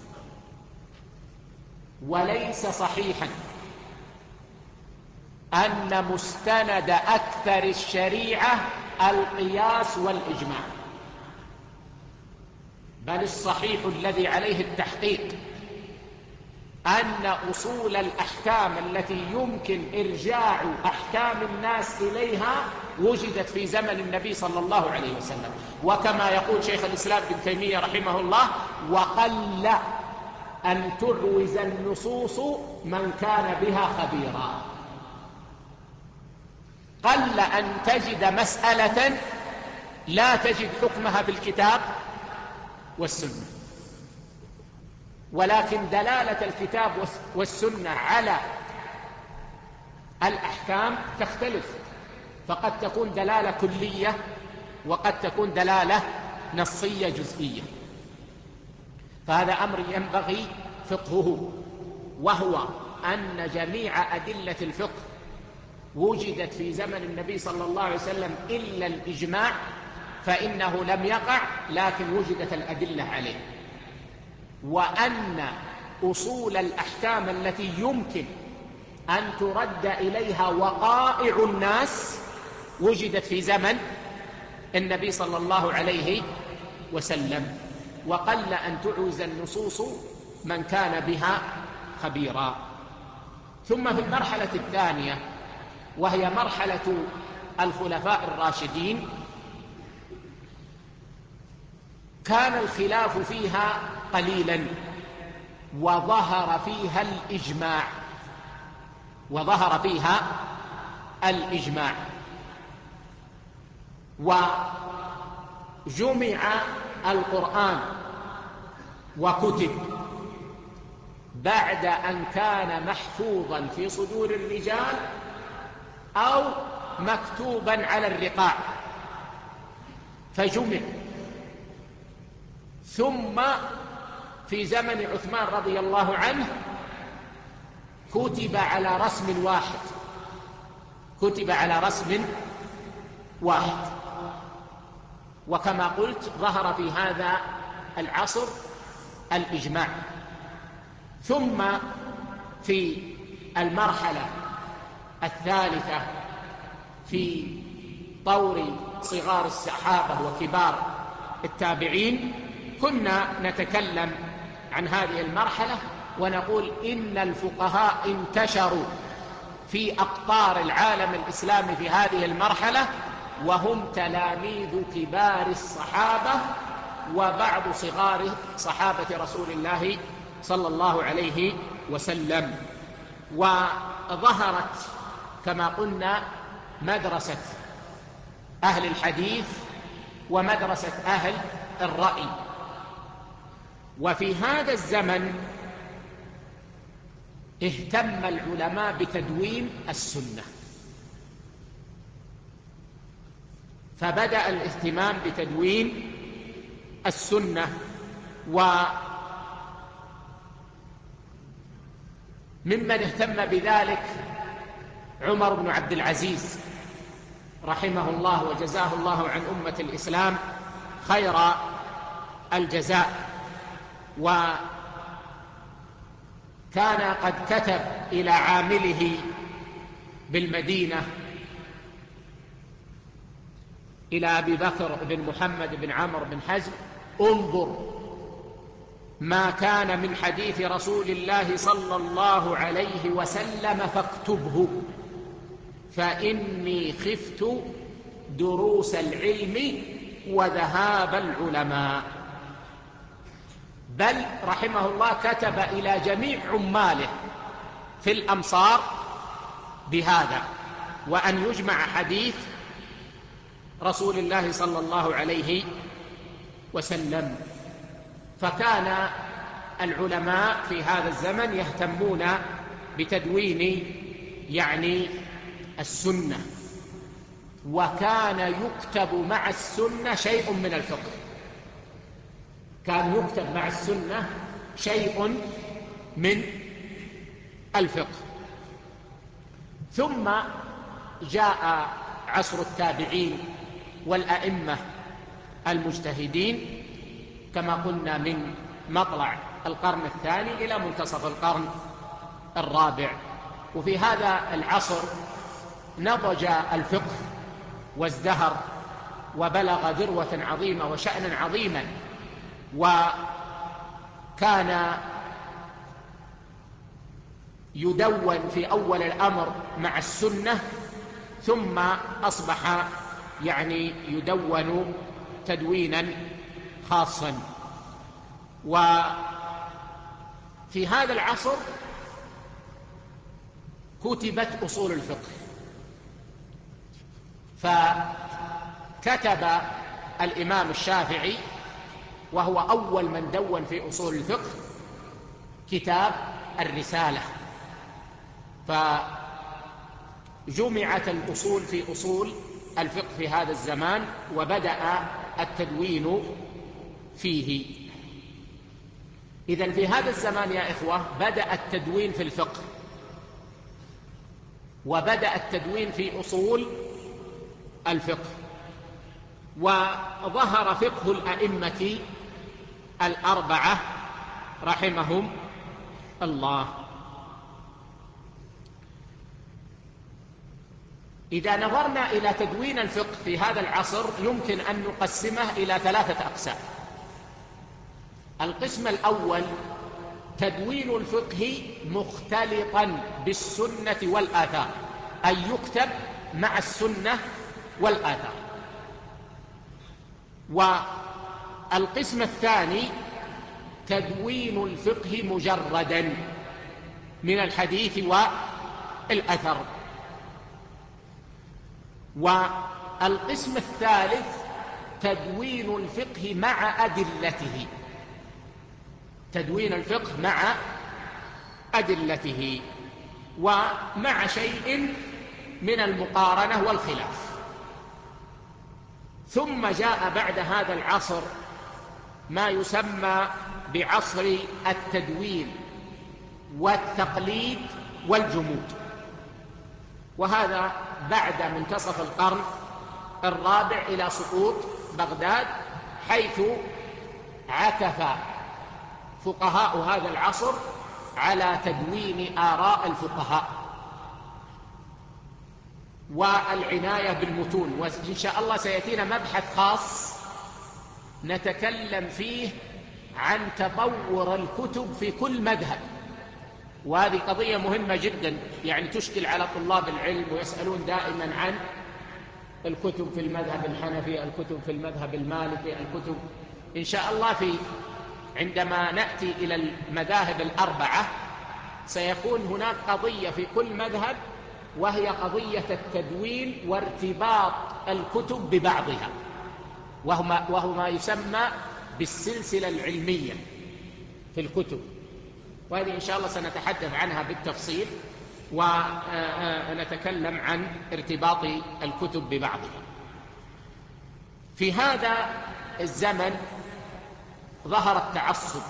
وليس صحيحا أن مستند أكثر الشريعة القياس والإجماع، بل الصحيح الذي عليه التحقيق أن أصول الأحكام التي يمكن إرجاع أحكام الناس إليها وجدت في زمن النبي صلى الله عليه وسلم. وكما يقول شيخ الإسلام ابن تيمية رحمه الله: وقل أن تعوز النصوص من كان بها خبيرا. قل أن تجد مسألة لا تجد حكمها بالكتاب والسنة، ولكن دلالة الكتاب والسنة على الأحكام تختلف، فقد تكون دلالة كلية وقد تكون دلالة نصية جزئية. فهذا أمر ينبغي فقهه، وهو أن جميع أدلة الفقه وجدت في زمن النبي صلى الله عليه وسلم إلا الإجماع، فإنه لم يقع لكن وجدت الأدلة عليه. وأن أصول الأحكام التي يمكن أن ترد إليها وقائع الناس وجدت في زمن النبي صلى الله عليه وسلم، وقل أن تعوز النصوص من كان بها خبيرا. ثم في المرحلة الثانية وهي مرحلة الخلفاء الراشدين كان الخلاف فيها قليلا وظهر فيها الإجماع، وجمع القرآن وكتب بعد أن كان محفوظا في صدور الرجال أو مكتوبا على الرقاع، فجمع. ثم في زمن عثمان رضي الله عنه كتب على رسم واحد، وكما قلت ظهر في هذا العصر الإجماع. ثم في المرحلة الثالثة في طور صغار الصحابة وكبار التابعين كنا نتكلم عن هذه المرحلة ونقول إن الفقهاء انتشروا في أقطار العالم الإسلامي في هذه المرحلة، وهم تلاميذ كبار الصحابة وبعض صغار صحابة رسول الله صلى الله عليه وسلم. وظهرت كما قلنا مدرسة أهل الحديث ومدرسة أهل الرأي. وفي هذا الزمن اهتم العلماء بتدوين السنة، فبدأ الاهتمام بتدوين السنة. وممن اهتم بذلك عمر بن عبد العزيز رحمه الله وجزاه الله عن أمة الإسلام خير الجزاء، وكان قد كتب إلى عامله بالمدينة إلى أبي بكر بن محمد بن عمرو بن حزم: انظر ما كان من حديث رسول الله صلى الله عليه وسلم فاكتبه، فإني خفت دروس العلم وذهاب العلماء. بل رحمه الله كتب إلى جميع عماله في الأمصار بهذا، وأن يجمع حديث رسول الله صلى الله عليه وسلم. فكان العلماء في هذا الزمن يهتمون بتدوين السنة، وكان يكتب مع السنة شيء من الفقه، كان يكتب مع السنة شيء من الفقه. ثم جاء عصر التابعين والأئمة المجتهدين كما قلنا من مطلع القرن الثاني إلى منتصف القرن الرابع. وفي هذا العصر نضج الفقه وازدهر وبلغ ذروة عظيمة وشأنا عظيما، وكان يدون في أول الأمر مع السنة، ثم أصبح يدون تدوينا خاصا. وفي هذا العصر كتبت أصول الفقه، فكتب الإمام الشافعي وهو أول من دون في أصول الفقه كتاب الرسالة، فجمعت الأصول في أصول الفقه في هذا الزمان وبدأ التدوين فيه. إذن في هذا الزمان يا إخوة بدأ التدوين في الفقه، وبدأ التدوين في أصول الفقه، وظهر فقه الأئمة الأربعة رحمهم الله. إذا نظرنا إلى تدوين الفقه في هذا العصر يمكن أن نقسمه إلى 3 أقسام. القسم الأول تدوين الفقه مختلطا بالسنة والآثار، أي يكتب مع السنة والآثار. والقسم الثاني تدوين الفقه مجردا من الحديث والأثر. والقسم الثالث تدوين الفقه مع أدلته، تدوين الفقه مع أدلته ومع شيء من المقارنة والخلاف. ثم جاء بعد هذا العصر ما يسمى بعصر التدوين والتقليد والجمود، وهذا بعد منتصف القرن الرابع إلى سقوط بغداد، حيث عكف فقهاء هذا العصر على تدوين آراء الفقهاء والعناية بالمتون. وإن شاء الله سيأتينا مبحث خاص نتكلم فيه عن تطور الكتب في كل مذهب، وهذه قضية مهمة جدا، يعني تشكل على طلاب العلم ويسألون دائما عن الكتب في المذهب الحنفي، الكتب في المذهب المالكي، الكتب إن شاء الله عندما نأتي إلى المذاهب الأربعة سيكون هناك قضية في كل مذهب، وهي قضية التدوين وارتباط الكتب ببعضها، وهو ما يسمى بالسلسلة العلمية في الكتب، وهذه إن شاء الله سنتحدث عنها بالتفصيل، ونتكلم عن ارتباط الكتب ببعضها. في هذا الزمن ظهر التعصب،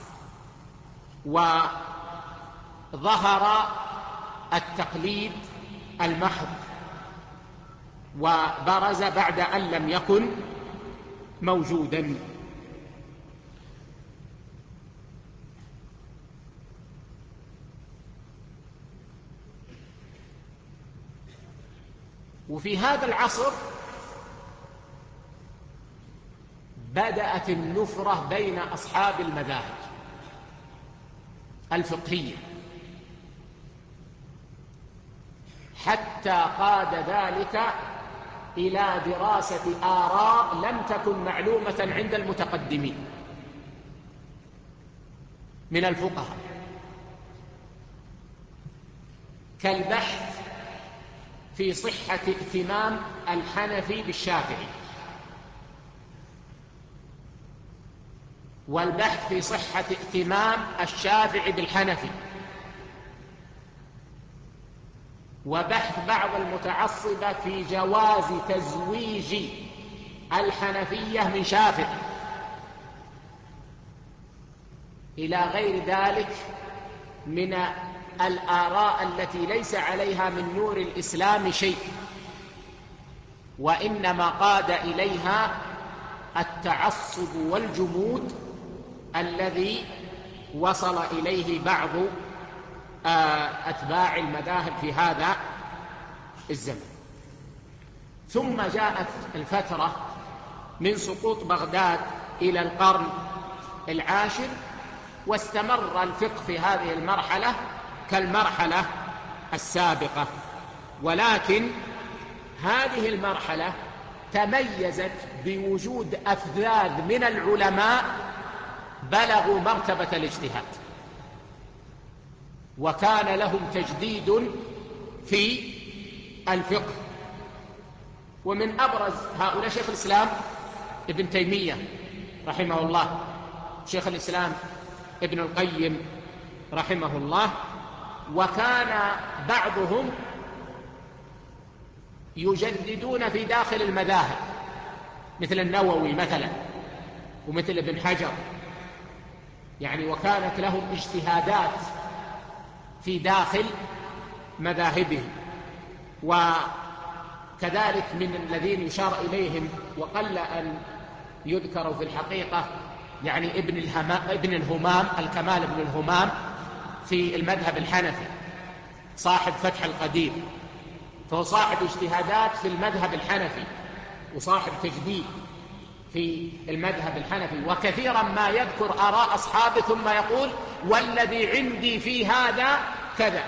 وظهر التقليد المحض، وبرز بعد أن لم يكن موجودا. وفي هذا العصر بدأت النفرة بين أصحاب المذاهب الفقهية، حتى قاد ذلك إلى دراسة آراء لم تكن معلومة عند المتقدمين من الفقهاء، كالبحث في صحة ائتمام الحنفي بالشافعي، والبحث في صحة ائتمام الشافعي بالحنفي، وبحث بعض المتعصبة في جواز تزويج الحنفية من شافعي، إلى غير ذلك من الآراء التي ليس عليها من نور الإسلام شيء، وإنما قاد إليها التعصب والجمود الذي وصل إليه بعض أتباع المذاهب في هذا الزمن. ثم جاءت الفترة من سقوط بغداد إلى القرن العاشر، واستمر الفقه في هذه المرحلة كالمرحلة السابقة، ولكن هذه المرحلة تميزت بوجود أفذاذ من العلماء بلغوا مرتبة الاجتهاد، وكان لهم تجديد في الفقه. ومن أبرز هؤلاء شيخ الإسلام ابن تيمية رحمه الله، شيخ الإسلام ابن القيم رحمه الله، وكان بعضهم يجددون في داخل المذاهب مثل النووي مثلا، ومثل ابن حجر، يعني وكانت لهم اجتهادات في داخل مذاهبهم. وكذلك من الذين يشار إليهم وقل أن يذكروا في الحقيقة يعني ابن الهمام، الكمال ابن الهمام في المذهب الحنفي، صاحب فتح القدير، فهو صاحب اجتهادات في المذهب الحنفي وصاحب تجديد في المذهب الحنفي، وكثيرا ما يذكر آراء أصحابه ثم يقول والذي عندي في هذا كذا.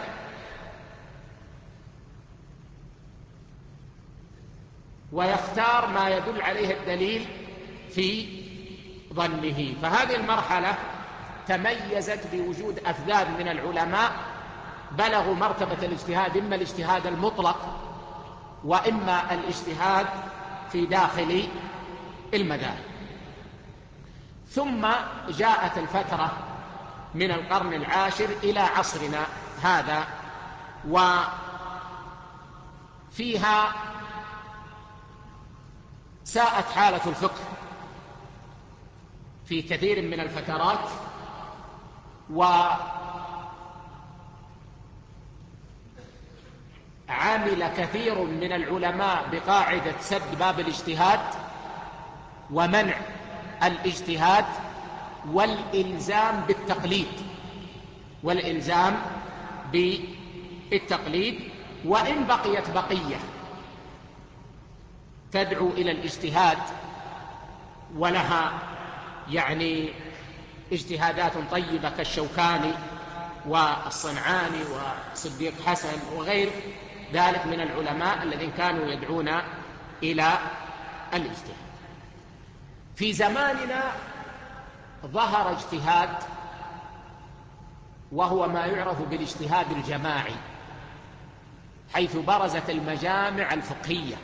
ويختار ما يدل عليه الدليل في ظنه. فهذه المرحلة تميزت بوجود أفذاذ من العلماء بلغوا مرتبة الاجتهاد، إما الاجتهاد المطلق وإما الاجتهاد في داخل المذاهب. ثم جاءت الفترة من القرن العاشر إلى عصرنا هذا، وفيها ساءت حالة الفقه في كثير من الفترات، وعمل كثير من العلماء بقاعدة سد باب الاجتهاد ومنع الاجتهاد والإلزام بالتقليد، وإن بقيت بقية تدعو إلى الاجتهاد ولها اجتهادات طيبة كالشوكاني والصنعاني وصديق حسن وغير ذلك من العلماء الذين كانوا يدعون إلى الاجتهاد. في زماننا ظهر اجتهاد وهو ما يعرف بالاجتهاد الجماعي، حيث برزت المجامع الفقهية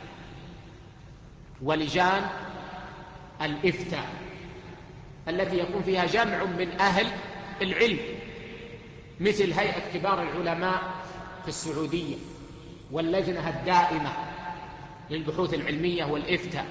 ولجان الإفتاء التي يكون فيها جمع من أهل العلم، مثل هيئة كبار العلماء في السعودية واللجنة الدائمة للبحوث العلمية والإفتاء،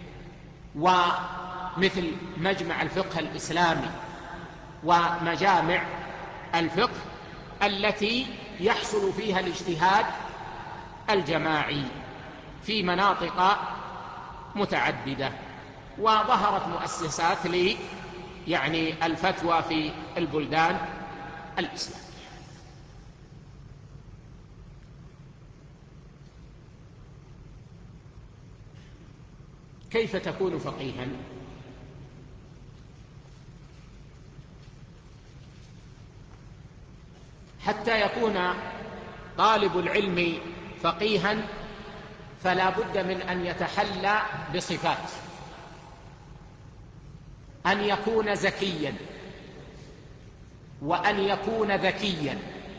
ومثل مجمع الفقه الإسلامي ومجامع الفقه التي يحصل فيها الاجتهاد الجماعي في مناطق متعددة. وظهرت مؤسسات الفتوى في البلدان الإسلامية. كيف تكون فقيها؟ حتى يكون طالب العلم فقيها فلا بد من أن يتحلى بصفات: أن يكون زكيا، وأن يكون ذكيا،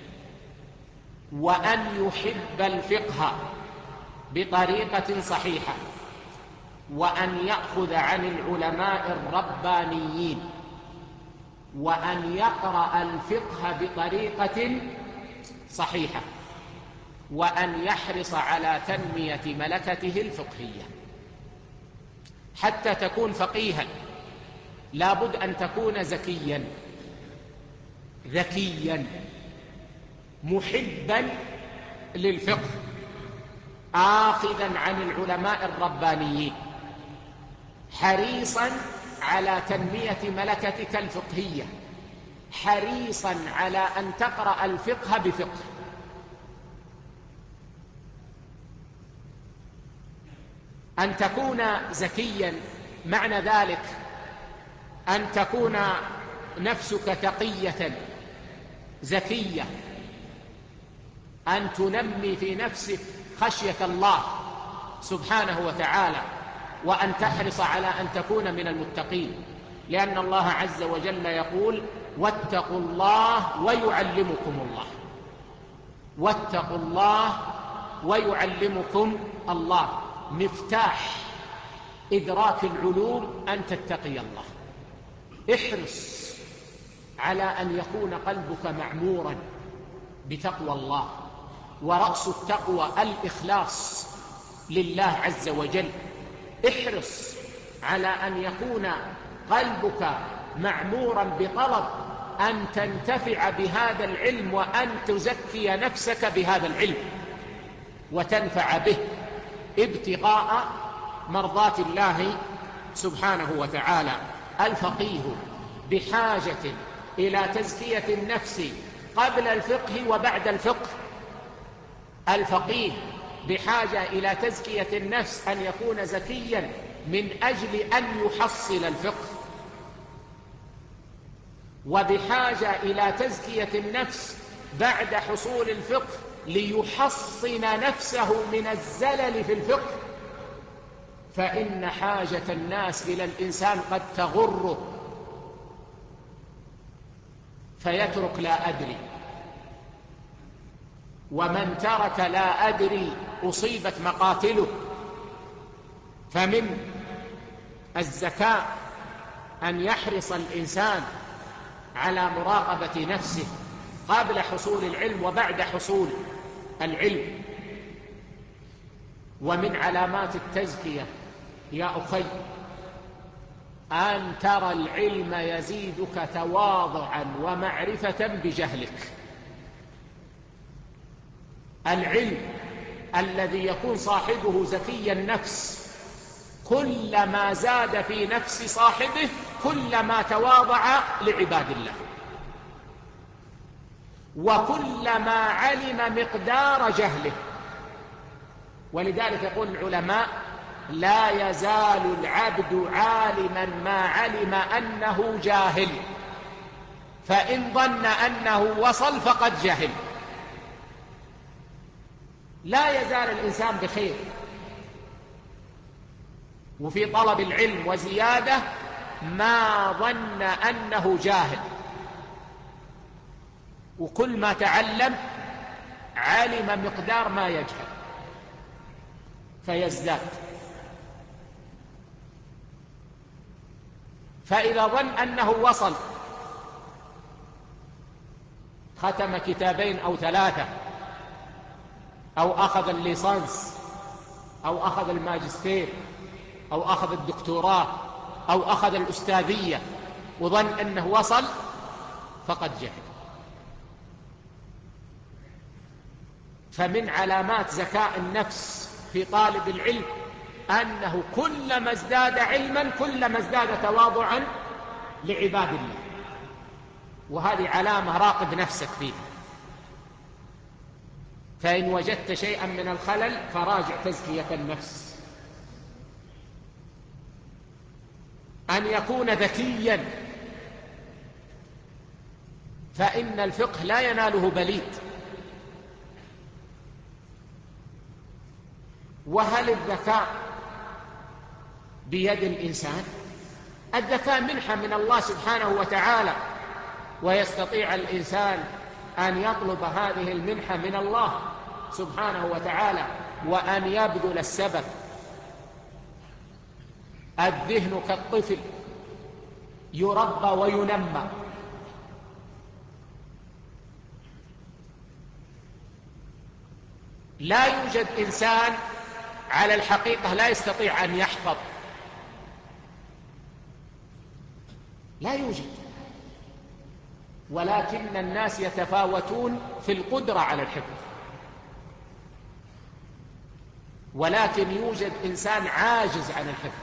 وأن يحب الفقه بطريقة صحيحة، وأن يأخذ عن العلماء الربانيين، وأن يقرأ الفقه بطريقة صحيحة، وأن يحرص على تنمية ملكته الفقهية. حتى تكون فقيها لابد أن تكون زكيا، ذكيا، محبا للفقه، آخذا عن العلماء الربانيين، حريصا على تنمية ملكتك الفقهية، حريصا على أن تقرأ الفقه بفقه. أن تكون زكيا معنى ذلك أن تكون نفسك تقية زكية، أن تنمي في نفسك خشية الله سبحانه وتعالى، وأن تحرص على أن تكون من المتقين، لأن الله عز وجل يقول: واتقوا الله ويعلمكم الله. واتقوا الله ويعلمكم الله. مفتاح إدراك العلوم أن تتقي الله. احرص على أن يكون قلبك معمورا بتقوى الله، ورأس التقوى الإخلاص لله عز وجل. احرص على أن يكون قلبك معمورا بطلب أن تنتفع بهذا العلم، وأن تزكي نفسك بهذا العلم وتنفع به ابتغاء مرضات الله سبحانه وتعالى. الفقيه بحاجة إلى تزكية النفس قبل الفقه وبعد الفقه. الفقيه بحاجة إلى تزكية النفس أن يكون زكيا من أجل أن يحصل الفقه، وبحاجة إلى تزكية النفس بعد حصول الفقه ليحصن نفسه من الزلل في الفقه، فإن حاجة الناس إلى الإنسان قد تغره فيترك لا أدري، ومن ترك لا أدري أصيبت مقاتله. فمن الذكاء أن يحرص الإنسان على مراقبة نفسه قبل حصول العلم وبعد حصول العلم. ومن علامات التزكية يا أخي أن ترى العلم يزيدك تواضعا ومعرفة بجهلك. العلم الذي يكون صاحبه زكي النفس كلما زاد في نفس صاحبه كلما تواضع لعباد الله، وكلما علم مقدار جهله. ولذلك يقول العلماء: لا يزال العبد عالما ما علم أنه جاهل، فإن ظن أنه وصل فقد جهل. لا يزال الإنسان بخير وفي طلب العلم وزيادة ما ظن أنه جاهل، وكل ما تعلم علم مقدار ما يجهل فيزداد. فإذا ظن أنه وصل ختم كتابين أو 3 أو أخذ الليسانس أو أخذ الماجستير أو أخذ الدكتوراه أو أخذ الأستاذية وظن أنه وصل فقد جهل. فمن علامات زكاء النفس في طالب العلم أنه كلما ازداد علما كلما ازداد تواضعا لعباد الله، وهذه علامة راقب نفسك فيها. فإن وجدت شيئا من الخلل فراجع تزكية النفس. أن يكون ذكيا، فإن الفقه لا يناله بليد. وهل الذكاء بيد الإنسان؟ الذكاء منحة من الله سبحانه وتعالى، ويستطيع الإنسان أن يطلب هذه المنحة من الله سبحانه وتعالى وأن يبذل السبب. الذهن كالطفل يربى وينمى، لا يوجد إنسان على الحقيقة لا يستطيع أن يحفظ، لا يوجد، ولكن الناس يتفاوتون في القدرة على الحفظ. ولكن يوجد إنسان عاجز عن الحفظ،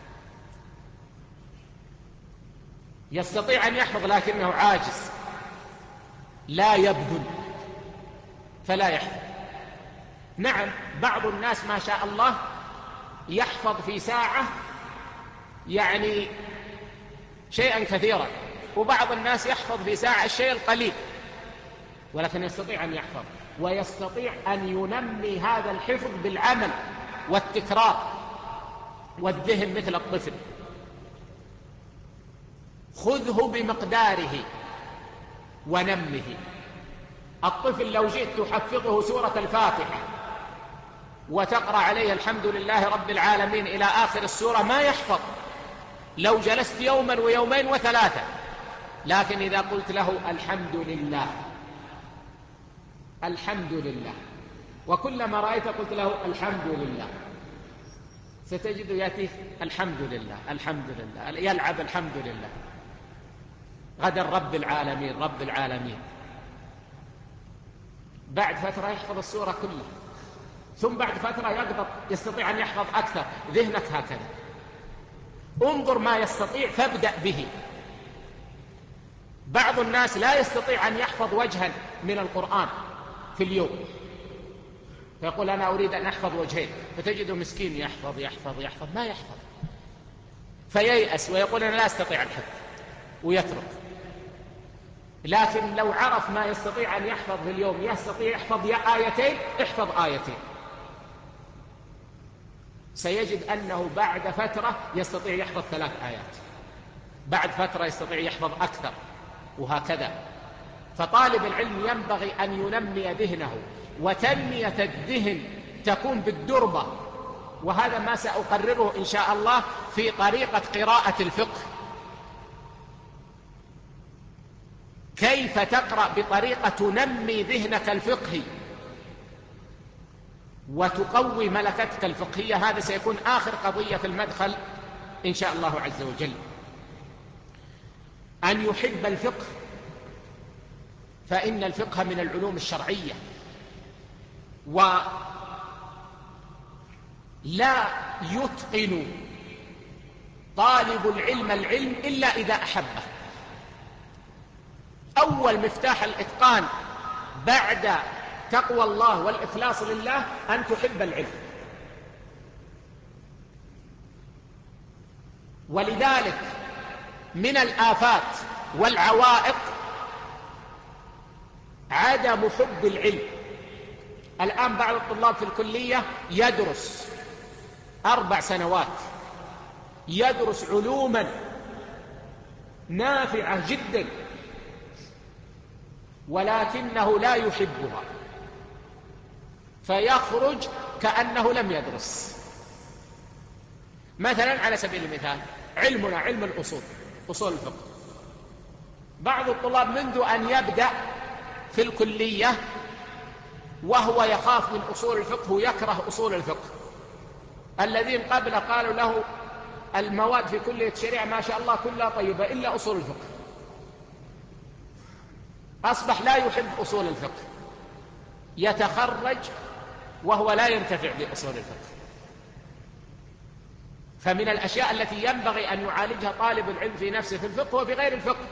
يستطيع أن يحفظ لكنه عاجز، لا يبذل فلا يحفظ. نعم، بعض الناس ما شاء الله يحفظ في ساعة يعني شيئا كثيرا، وبعض الناس يحفظ في ساعة الشيء القليل، ولكن يستطيع أن يحفظ، ويستطيع أن ينمي هذا الحفظ بالعمل والتكرار والذهن مثل الطفل. خذه بمقداره ونمه. الطفل لو جئت تحفظه سورة الفاتحة وتقرأ عليه الحمد لله رب العالمين إلى آخر السورة ما يحفظ لو جلست يوما ويومين و3. لكن إذا قلت له الحمد لله الحمد لله، وكلما رأيت قلت له الحمد لله، ستجد يأتي الحمد لله الحمد لله، يلعب الحمد لله، غدا رب العالمين رب العالمين. بعد فترة يحفظ السورة كلها، ثم بعد فترة يقدر يستطيع أن يحفظ أكثر. ذهنك هكذا، انظر ما يستطيع فابدأ به. بعض الناس لا يستطيع أن يحفظ وجها من القرآن في اليوم، فيقول أنا أريد أن أحفظ وجهين، فتجده مسكين يحفظ ما يحفظ، فييأس ويقول أنا لا أستطيع الحفظ ويترك. لكن لو عرف ما يستطيع أن يحفظ في اليوم، يستطيع يحفظ آيتين، احفظ آيتين، سيجد أنه بعد فترة يستطيع يحفظ 3 آيات، بعد فترة يستطيع يحفظ أكثر، وهكذا. فطالب العلم ينبغي أن ينمي ذهنه، وتنمية الذهن تكون بالدربة، وهذا ما سأقرره إن شاء الله في طريقة قراءة الفقه. كيف تقرأ بطريقة تنمي ذهنك الفقهي وتقوي ملكتك الفقهية، هذا سيكون آخر قضية في المدخل إن شاء الله عز وجل. أن يحب الفقه، فإن الفقه من العلوم الشرعية، ولا يتقن طالب العلم إلا إذا أحبه. أول مفتاح الإتقان بعد تقوى الله والإخلاص لله أن تحب العلم. ولذلك من الآفات والعوائق عدم حب العلم. الآن بعض الطلاب في الكلية يدرس 4 سنوات، يدرس علوما نافعة جدا، ولكنه لا يحبها، فيخرج كأنه لم يدرس. مثلا على سبيل المثال علمنا علم الأصول، أصول الفقه، بعض الطلاب منذ أن يبدأ في الكلية وهو يخاف من أصول الفقه ويكره أصول الفقه. الذين قبل قالوا له المواد في كلية الشريعة ما شاء الله كلها طيبة إلا أصول الفقه، أصبح لا يحب أصول الفقه، يتخرج وهو لا ينتفع بأصول الفقه. فمن الأشياء التي ينبغي أن يعالجها طالب العلم في نفسه في الفقه وفي غير الفقه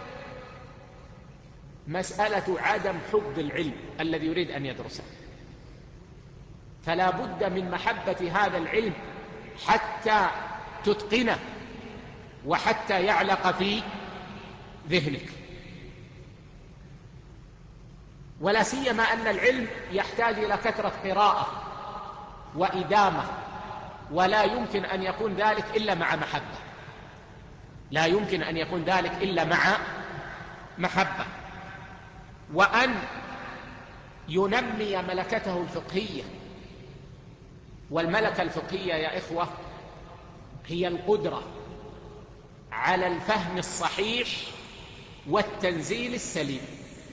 مسألة عدم حب العلم الذي يريد أن يدرسه. فلا بد من محبة هذا العلم حتى تتقنه وحتى يعلق في ذهنك. ولا سيما أن العلم يحتاج إلى كثرة قراءة وإدامة، ولا يمكن أن يكون ذلك إلا مع محبة، لا يمكن أن يكون ذلك إلا مع محبة. وأن ينمي ملكته الفقهية. والملكة الفقهية يا إخوة هي القدرة على الفهم الصحيح والتنزيل السليم،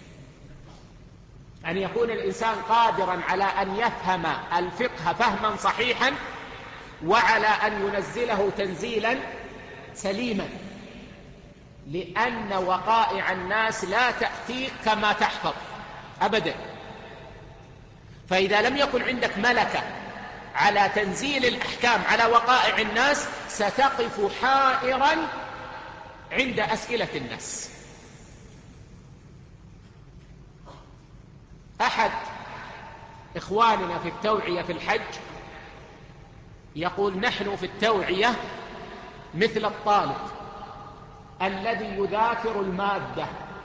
أن يكون الإنسان قادرا على أن يفهم الفقه فهما صحيحا، وعلى أن ينزله تنزيلا سليما، لأن وقائع الناس لا تأتيك كما تحفظ أبدا. فإذا لم يكن عندك ملكة على تنزيل الأحكام على وقائع الناس ستقف حائرا عند أسئلة الناس. أحد إخواننا في التوعية في الحج يقول نحن في التوعية مثل الطالب الذي يذاكر المادة،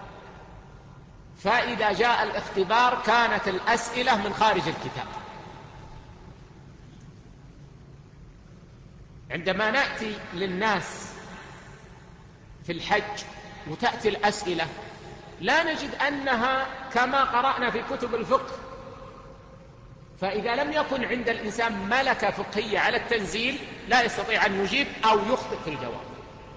فإذا جاء الاختبار كانت الأسئلة من خارج الكتاب. عندما نأتي للناس في الحج وتأتي الأسئلة لا نجد أنها كما قرأنا في كتب الفقه، فإذا لم يكن عند الإنسان ملكة فقهية على التنزيل لا يستطيع أن يجيب أو يخطئ في الجواب.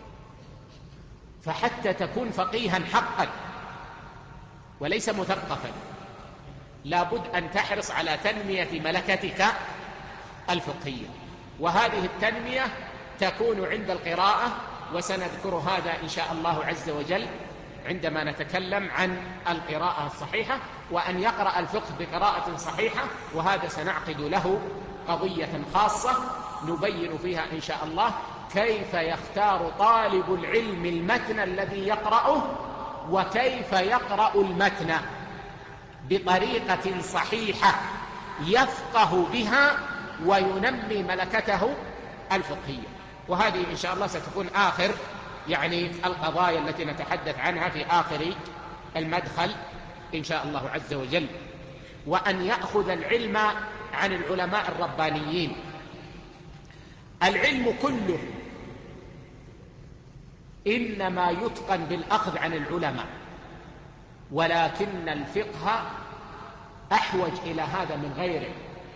فحتى تكون فقيها حقا وليس مثقفا لابد أن تحرص على تنمية ملكتك الفقهية، وهذه التنمية تكون عند القراءة، وسنذكر هذا إن شاء الله عز وجل عندما نتكلم عن القراءة الصحيحة، وأن يقرأ الفقه بقراءة صحيحة، وهذا سنعقد له قضية خاصة نبين فيها إن شاء الله كيف يختار طالب العلم المتن الذي يقرأه، وكيف يقرأ المتن بطريقة صحيحة يفقه بها وينمي ملكته الفقهية. وهذه إن شاء الله ستكون آخر القضايا التي نتحدث عنها في آخر المدخل إن شاء الله عز وجل. وأن يأخذ العلم عن العلماء الربانيين. العلم كله إنما يتقن بالأخذ عن العلماء، ولكن الفقه أحوج إلى هذا من غيره.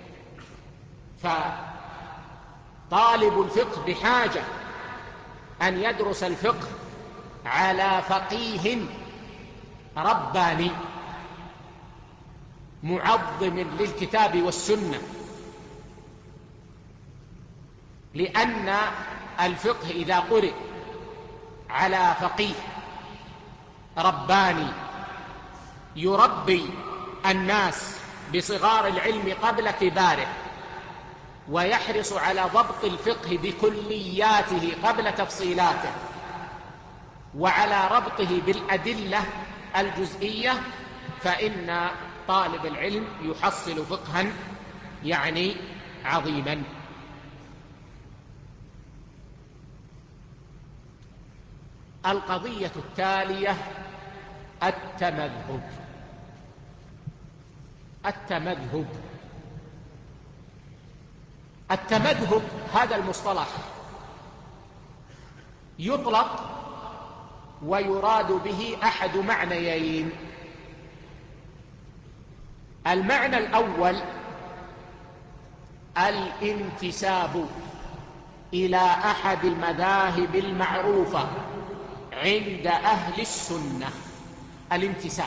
فطالب الفقه بحاجة أن يدرس الفقه على فقيه رباني معظم للكتاب والسنة، لأن الفقه إذا قرئ على فقيه رباني يربي الناس بصغار العلم قبل كباره، ويحرص على ضبط الفقه بكلياته قبل تفصيلاته، وعلى ربطه بالأدلة الجزئية، فإن طالب العلم يحصل فقها عظيما. القضية التالية التمذهب. التمذهب هذا المصطلح يطلق ويراد به أحد معنيين. المعنى الأول الانتساب إلى أحد المذاهب المعروفة عند أهل السنة. الانتساب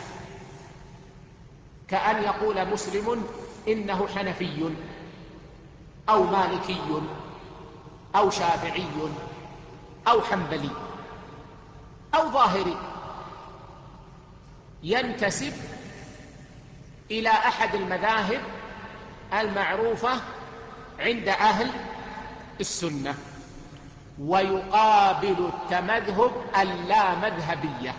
كأن يقول مسلم إنه حنفي أو مالكي أو شافعي أو حنبلي أو ظاهري، ينتسب إلى أحد المذاهب المعروفة عند أهل السنة. ويقابل التمذهب اللامذهبية،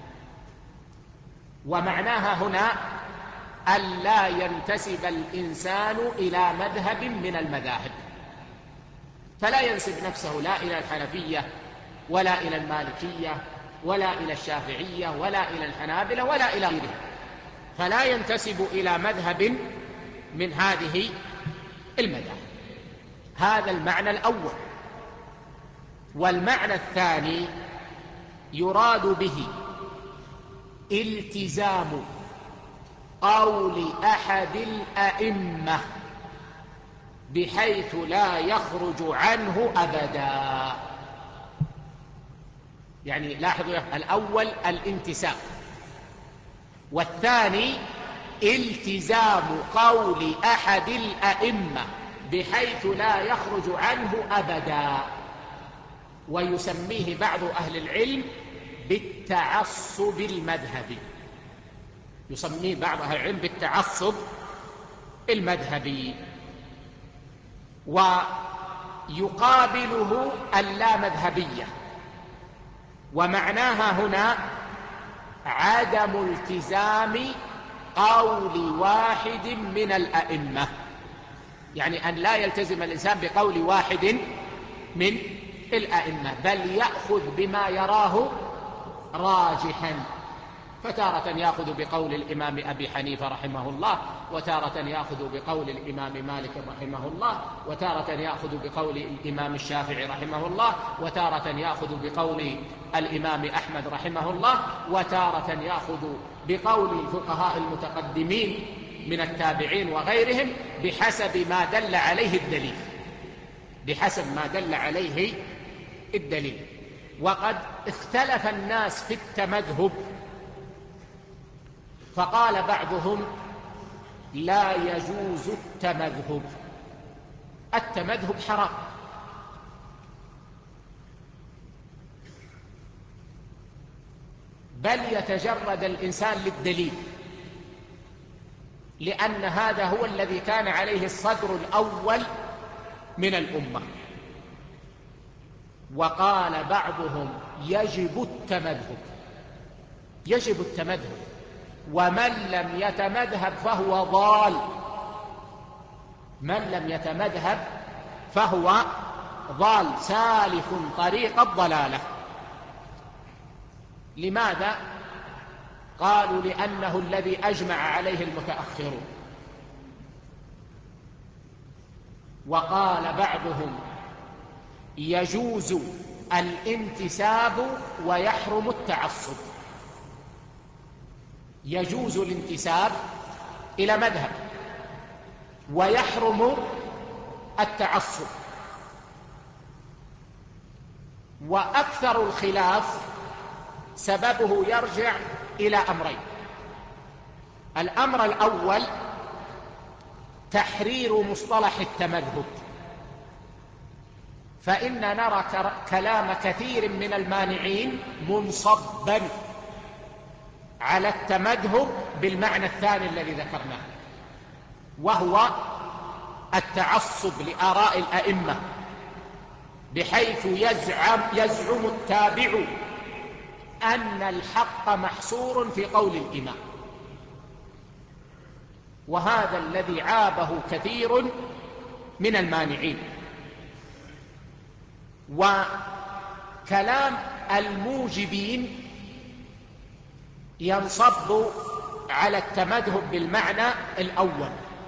ومعناها هنا ألا ينتسب الإنسان إلى مذهب من المذاهب، فلا ينسب نفسه لا إلى الحنفية ولا إلى المالكية ولا إلى الشافعية ولا إلى الحنابلة ولا إلى غيره، فلا ينتسب إلى مذهب من هذه المذاهب. هذا المعنى الأول. والمعنى الثاني يراد به التزام قول أحد الأئمة بحيث لا يخرج عنه أبدا. لاحظوا، الأول الانتساب، والثاني التزام قول أحد الأئمة بحيث لا يخرج عنه أبدا. ويسميه بعض أهل العلم بالتعصب المذهبي، يسميه بعض أهل العلم بالتعصب المذهبي. ويقابله اللامذهبية، ومعناها هنا عدم التزام قول واحد من الأئمة، أن لا يلتزم الإنسان بقول واحد من الأئمة، بل يأخذ بما يراه راجحا، فتارة يأخذ بقول الإمام أبي حنيفة رحمه الله، وتارة يأخذ بقول الإمام مالك رحمه الله، وتارة يأخذ بقول الإمام الشافعي رحمه الله، وتارة يأخذ بقول الإمام أحمد رحمه الله، وتارة يأخذ بقول الفقهاء المتقدمين من التابعين وغيرهم بحسب ما دل عليه الدليل، بحسب ما دل عليه الدليل. وقد اختلف الناس في التمذهب، فقال بعضهم لا يجوز التمذهب، التمذهب حرام، بل يتجرد الإنسان للدليل، لأن هذا هو الذي كان عليه الصدر الأول من الأمة. وقال بعضهم يجب التمذهب، ومن لم يتمذهب فهو ضال، من لم يتمذهب فهو ضال سالك طريق الضلالة. لماذا؟ قالوا لأنه الذي أجمع عليه المتأخرون. وقال بعضهم يجوز الانتساب ويحرم التعصب. يجوز الانتساب إلى مذهب ويحرم التعصب. وأكثر الخلاف سببه يرجع إلى أمرين. الأمر الأول تحرير مصطلح التمذهب، فإن نرى كلام كثير من المانعين منصبا على التمذهب بالمعنى الثاني الذي ذكرناه، وهو التعصب لآراء الأئمة، بحيث يزعم التابع أن الحق محصور في قول الإمام. وهذا الذي عابه كثير من المانعين. وكلام الموجبين ينصب على التمذهب بالمعنى الأول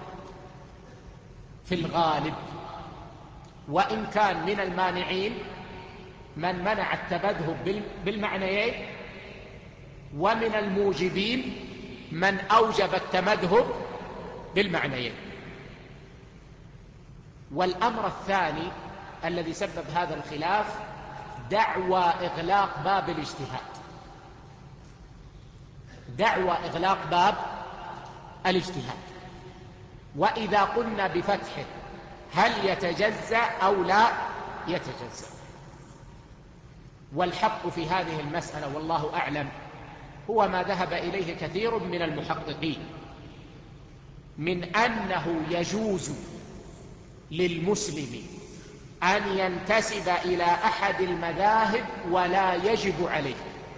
في الغالب، وإن كان من المانعين من منع التمذهب بالمعنيين، ومن الموجبين من أوجب التمذهب بالمعنيين. والأمر الثاني الذي سبب هذا الخلاف دعوى إغلاق باب الاجتهاد. دعوى إغلاق باب الاجتهاد. وإذا قلنا بفتحه هل يتجزأ أو لا يتجزأ؟ والحق في هذه المسألة والله أعلم هو ما ذهب إليه كثير من المحققين، من أنه يجوز للمسلم أن ينتسب إلى أحد المذاهب ولا يجب عليه.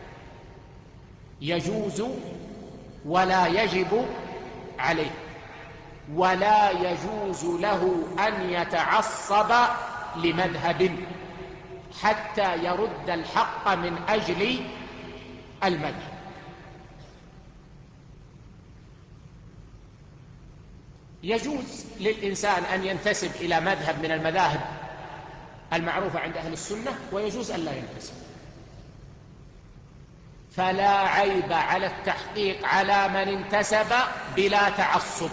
يجوز ولا يجب عليه. ولا يجوز له أن يتعصب لمذهب حتى يرد الحق من أجل المذهب. يجوز للإنسان أن ينتسب إلى مذهب من المذاهب المعروفة عند أهل السنة، ويجوز أن لا ينتسب. فلا عيب على التحقيق على من انتسب بلا تعصب،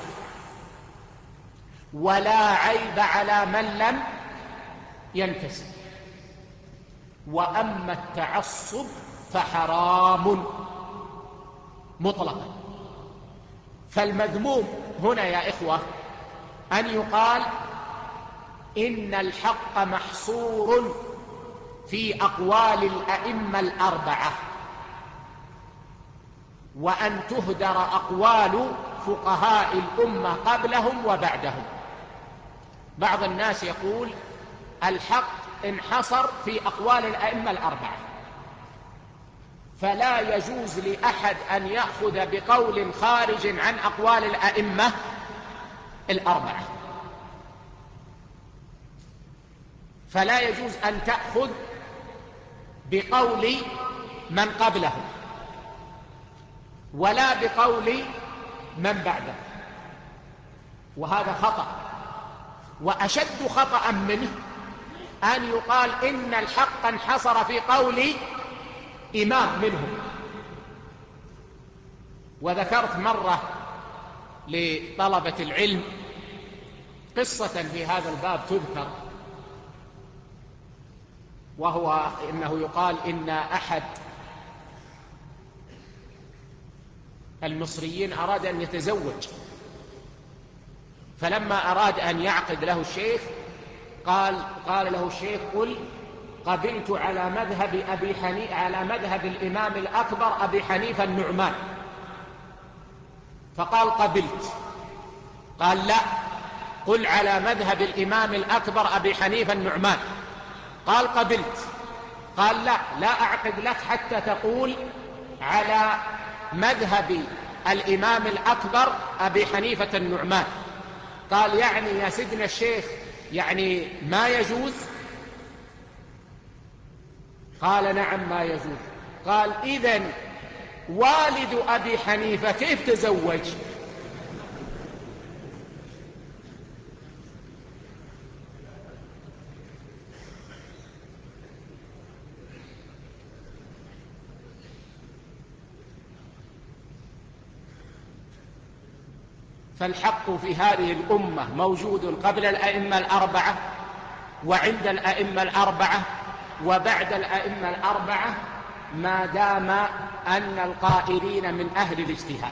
ولا عيب على من لم ينتسب. وأما التعصب فحرام مطلقا. فالمذموم هنا يا إخوة أن يقال إن الحق محصور في أقوال الأئمة الأربعة، وأن تهدر أقوال فقهاء الأمة قبلهم وبعدهم. بعض الناس يقول الحق انحصر في أقوال الأئمة الأربعة، فلا يجوز لأحد أن يأخذ بقول خارج عن أقوال الأئمة الأربعة. فلا يجوز أن تأخذ بقول من قبلهم ولا بقول من بعده، وهذا خطأ. وأشد خطأ منه أن يقال إن الحق انحصر في قول إمام منهم. وذكرت مرة لطلبة العلم قصة في هذا الباب تذكر، وهو إنه يقال إن أحد المصريين أراد أن يتزوج، فلما أراد أن يعقد له الشيخ قال له الشيخ قل قبلت على مذهب الإمام الأكبر أبي حنيفة النعمان. فقال قبلت. قال لا، قل على مذهب الإمام الأكبر أبي حنيفة النعمان. قال قبلت. قال لا أعقد لك حتى تقول على مذهب الإمام الأكبر أبي حنيفة النعمان. قال يعني يا سيدنا الشيخ يعني ما يجوز؟ قال نعم ما يجوز. قال إذن والد أبي حنيفة كيف تزوج؟ فالحق في هذه الأمة موجود قبل الأئمة الأربعة وعند الأئمة الأربعة وبعد الأئمة الأربعة، ما دام أن القائلين من أهل الاجتهاد.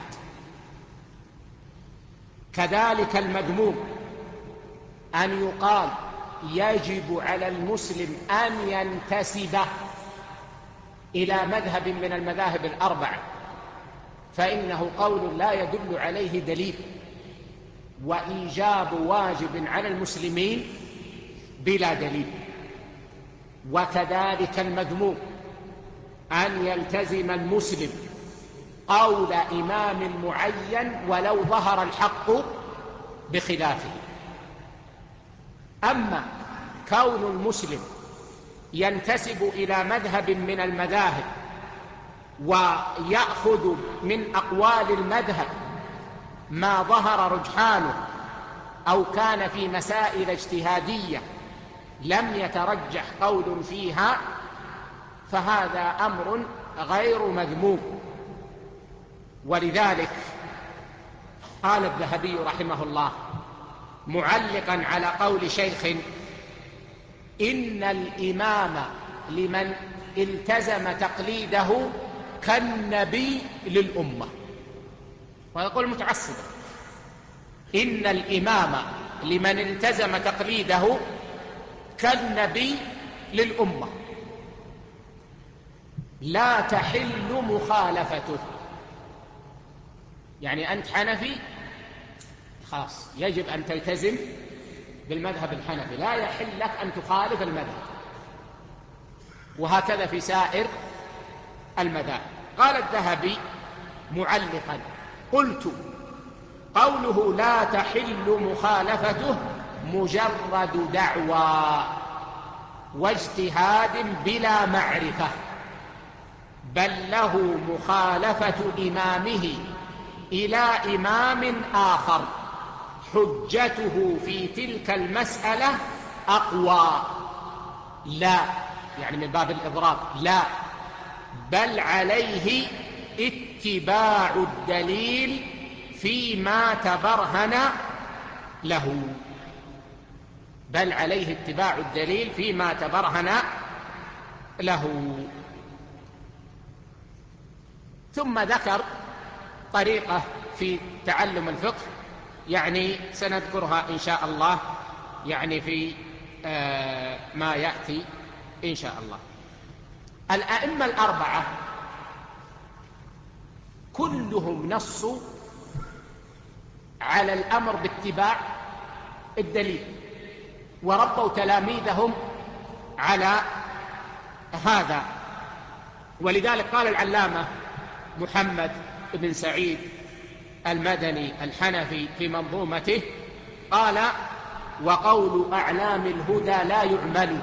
كذلك المذموم أن يقال يجب على المسلم أن ينتسب إلى مذهب من المذاهب الأربعة، فإنه قول لا يدل عليه دليل، وإيجاب واجب على المسلمين بلا دليل. وكذلك المذموم أن يلتزم المسلم قول إمام معين ولو ظهر الحق بخلافه. أما كون المسلم ينتسب إلى مذهب من المذاهب ويأخذ من أقوال المذهب ما ظهر رجحانه أو كان في مسائل اجتهادية لم يترجح قول فيها، فهذا أمر غير مذموم. ولذلك قال الذهبي رحمه الله معلقا على قول شيخ: إن الإمام لمن التزم تقليده كالنبي للأمة. ويقول متعصبا: إن الإمام لمن التزم تقليده كالنبي للأمة، لا تحل مخالفته. يعني أنت حنفي خلاص يجب أن تلتزم بالمذهب الحنفي، لا يحل لك أن تخالف المذهب، وهكذا في سائر المذاهب. قال الذهبي معلقا: قلت قوله لا تحل مخالفته مجرد دعوى واجتهاد بلا معرفة، بل له مخالفة إمامه إلى إمام آخر حجته في تلك المسألة أقوى. لا يعني من باب الإضراب، لا، بل عليه اتباع الدليل فيما تبرهن له، بل عليه اتباع الدليل فيما تبرهن له. ثم ذكر طريقة في تعلم الفقه، يعني سنذكرها إن شاء الله يعني في ما يأتي إن شاء الله. الأئمة الأربعة كلهم نصوا على الأمر باتباع الدليل، وربوا تلاميذهم على هذا. ولذلك قال العلامة محمد بن سعيد المدني الحنفي في منظومته، قال: وقول أعلام الهدى لا يعمل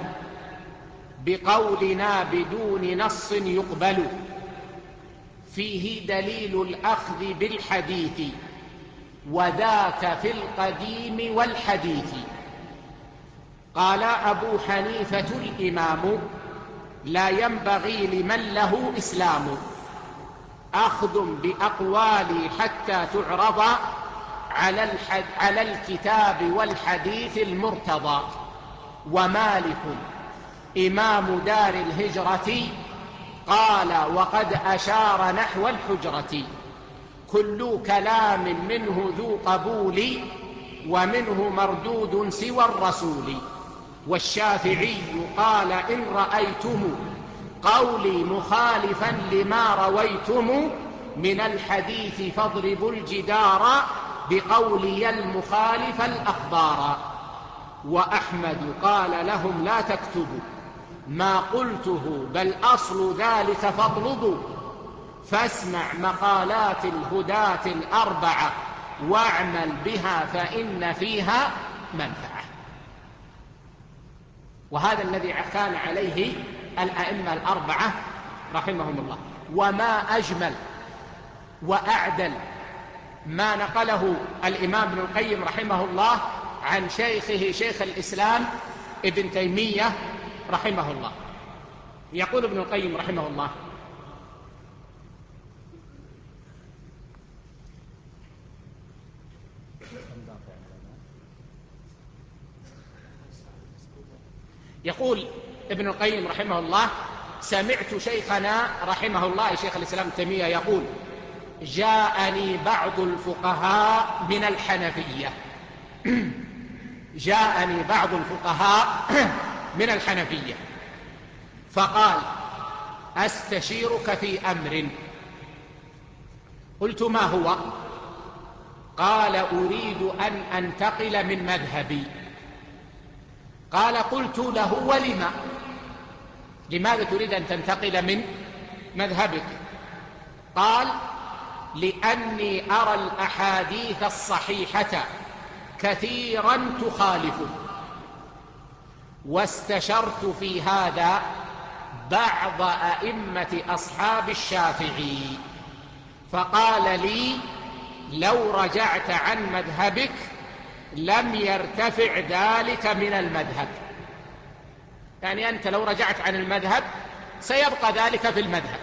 بقولنا بدون نص يقبل، فيه دليل الأخذ بالحديث وذاك في القديم والحديث. قال أبو حنيفة الإمام: لا ينبغي لمن له إسلام أخذ بأقوالي حتى تعرض على الكتاب والحديث المرتضى. ومالك إمام دار الهجرة قال وقد أشار نحو الحجرة، كل كلام منه ذو قبول ومنه مردود سوى الرسول. والشافعي قال إن رأيتم قولي مخالفا لما رويتم من الحديث فاضربوا الجدار بقولي المخالف الأخبار. وأحمد قال لهم لا تكتبوا ما قلته بل أصل ذلك فاطلبوا، فاسمع مقالات الهداة الأربعة واعمل بها فإن فيها منفعة. وهذا الذي كان عليه الأئمة الأربعة رحمهم الله. وما أجمل وأعدل ما نقله الإمام ابن القيم رحمه الله عن شيخه شيخ الإسلام ابن تيمية رحمه الله. يقول ابن القيم رحمه الله: يقول ابن القيم رحمه الله: سمعت شيخنا رحمه الله شيخ الإسلام ابن تيمية يقول: جاءني بعض الفقهاء من الحنفية جاءني بعض الفقهاء من الحنفية فقال: أستشيرك في أمر. قلت: ما هو؟ قال: أريد أن أنتقل من مذهبي. قال: قلت له: ولم؟ لماذا تريد أن تنتقل من مذهبك؟ قال: لأني أرى الأحاديث الصحيحة كثيرا تخالفه، واستشرت في هذا بعض أئمة أصحاب الشافعي فقال لي: لو رجعت عن مذهبك لم يرتفع ذلك من المذهب. يعني أنت لو رجعت عن المذهب سيبقى ذلك في المذهب،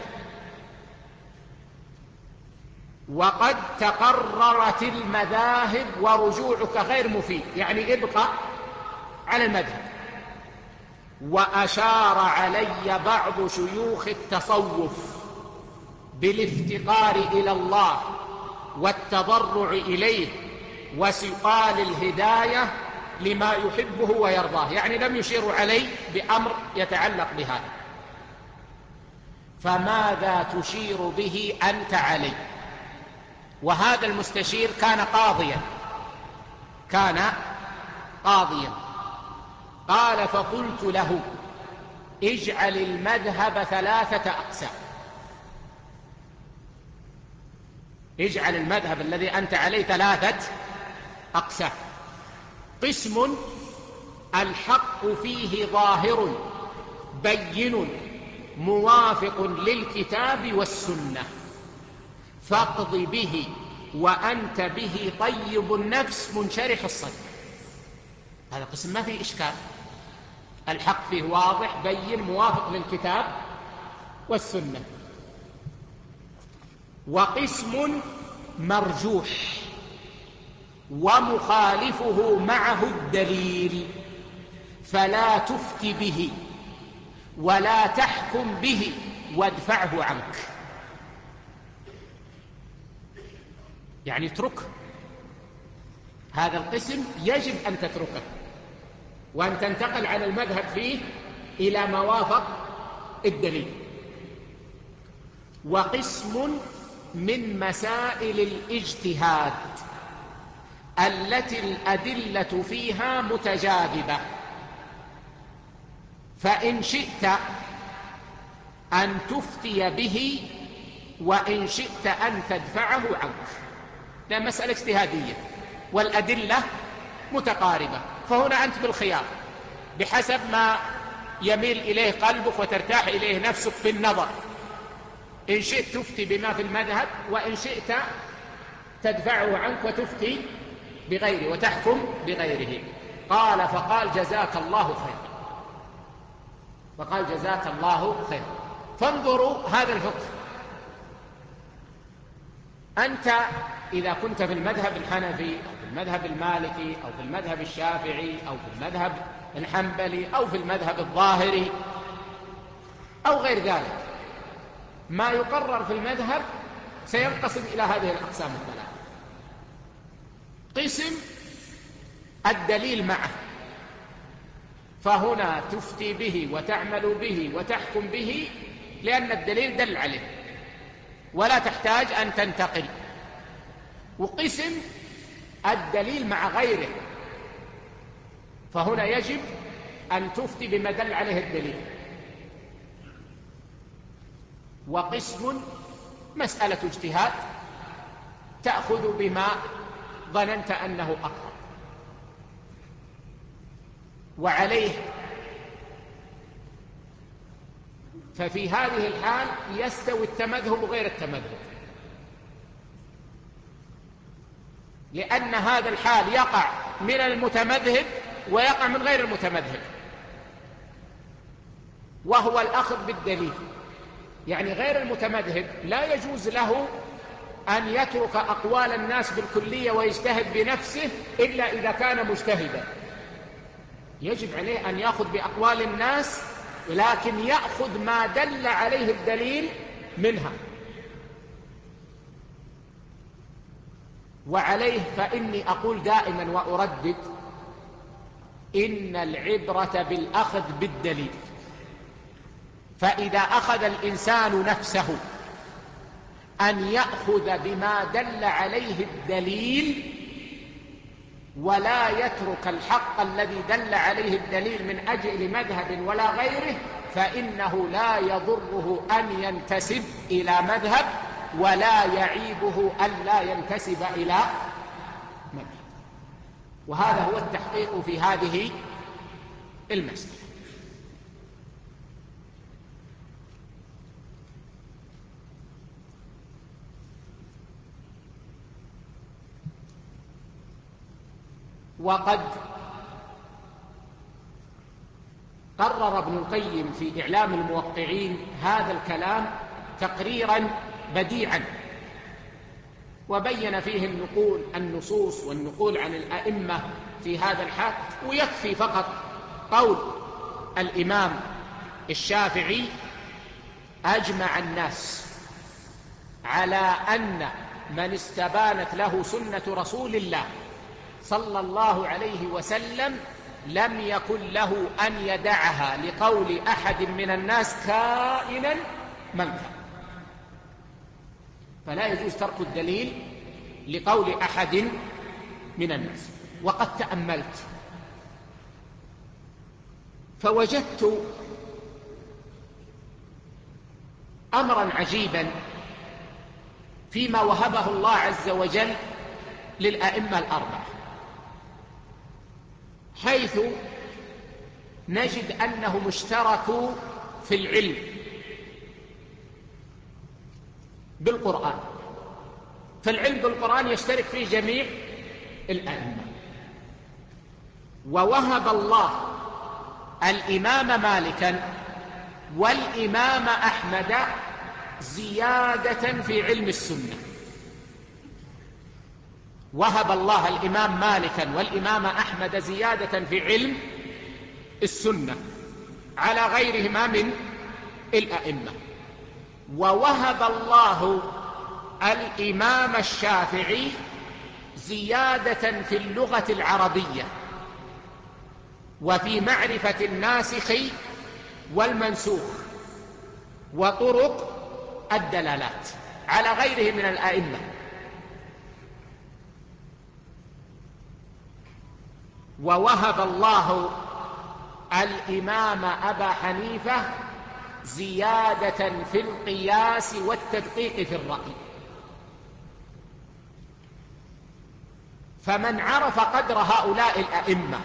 وقد تقررت المذاهب ورجوعك غير مفيد، يعني ابقى على المذهب. وأشار علي بعض شيوخ التصوف بالافتقار إلى الله والتضرع إليه وسؤال الهداية لما يحبه ويرضاه، يعني لم يشير علي بأمر يتعلق بهذا. فماذا تشير به أنت علي؟ وهذا المستشير كان قاضيا. قال: فقلت له: اجعل المذهب 3 أقسام. اجعل المذهب الذي أنت عليه 3 أقسام: قسم الحق فيه ظاهر بين موافق للكتاب والسنة فاقض به وأنت به طيب النفس منشرح الصدر. هذا قسم ما فيه إشكال، الحق فيه واضح بين موافق للكتاب والسنة. وقسم مرجوح ومخالفه معه الدليل فلا تفت به ولا تحكم به وادفعه عنك، يعني اتركه. هذا القسم يجب أن تتركه وأن تنتقل عن المذهب فيه إلى ما وافق الدليل. وقسم من مسائل الاجتهاد التي الأدلة فيها متجاذبة، فإن شئت أن تفتي به وإن شئت أن تدفعه عنك، لأن مسألة اجتهادية والأدلة متقاربة، فهنا أنت بالخيار بحسب ما يميل إليه قلبك وترتاح إليه نفسك في النظر. إن شئت تفتي بما في المذهب، وإن شئت تدفعه عنك وتفتي بغيره وتحكم بغيره. قال: فقال: جزاك الله خير. فقال: جزاك الله خير. فانظروا هذا الفقه. أنت إذا كنت في المذهب الحنفي أو في المذهب المالكي أو في المذهب الشافعي أو في المذهب الحنبلي أو في المذهب الظاهري أو غير ذلك، ما يقرر في المذهب سينقسم إلى هذه الأقسام 3. قسم الدليل معه، فهنا تفتي به وتعمل به وتحكم به لأن الدليل دل عليه ولا تحتاج أن تنتقل. وقسم الدليل مع غيره، فهنا يجب أن تفتي بما دل عليه الدليل. وقسم مسألة اجتهاد تأخذ بما ظننت أنه أقرب. وعليه ففي هذه الحال يستوي التمذهب وغير التمذهب، لأن هذا الحال يقع من المتمذهب ويقع من غير المتمذهب، وهو الأخذ بالدليل. يعني غير المتمذهب لا يجوز له أن يترك أقوال الناس بالكلية ويجتهد بنفسه إلا إذا كان مجتهدا، يجب عليه أن يأخذ بأقوال الناس، لكن يأخذ ما دل عليه الدليل منها. وعليه فإني أقول دائما وأردد: إن العبرة بالأخذ بالدليل. فإذا أخذ الإنسان نفسه أن يأخذ بما دل عليه الدليل ولا يترك الحق الذي دل عليه الدليل من أجل مذهب ولا غيره، فإنه لا يضره أن ينتسب إلى مذهب، ولا يعيبه أن لا ينتسب إلى مذهب. وهذا هو التحقيق في هذه المسألة. وقد قرر ابن القيم في إعلام الموقعين هذا الكلام تقريرا بديعا، وبين فيه النصوص والنقول عن الأئمة في هذا الحال. ويكفي فقط قول الإمام الشافعي: أجمع الناس على أن من استبانت له سنة رسول الله صلى الله عليه وسلم لم يكن له أن يدعها لقول أحد من الناس كائنا من كان. فلا يجوز ترك الدليل لقول أحد من الناس. وقد تأملت فوجدت أمرا عجيبا فيما وهبه الله عز وجل للأئمة الأربعة، حيث نجد أنهم اشتركوا في العلم بالقرآن. فالعلم بالقرآن يشترك فيه جميع الأئمة. ووهب الله الإمام مالكا والإمام أحمد زيادة في علم السنة. وهب الله الإمام مالكا والإمام أحمد زيادة في علم السنة على غيرهما من الأئمة. ووهب الله الإمام الشافعي زيادة في اللغة العربية وفي معرفة الناسخ والمنسوخ وطرق الدلالات على غيره من الأئمة. ووهب الله الإمام أبا حنيفة زيادة في القياس والتدقيق في الرأي. فمن عرف قدر هؤلاء الأئمة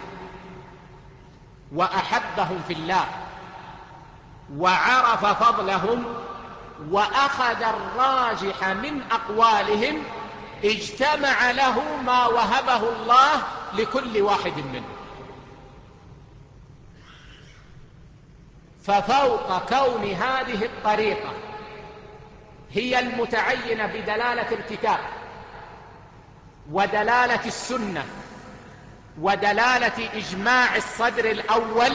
وأحبهم في الله وعرف فضلهم وأخذ الراجح من أقوالهم اجتمع له ما وهبه الله لكل واحد منهم. ففوق كون هذه الطريقة هي المتعينة بدلالة الكتاب ودلالة السنة ودلالة إجماع الصدر الأول،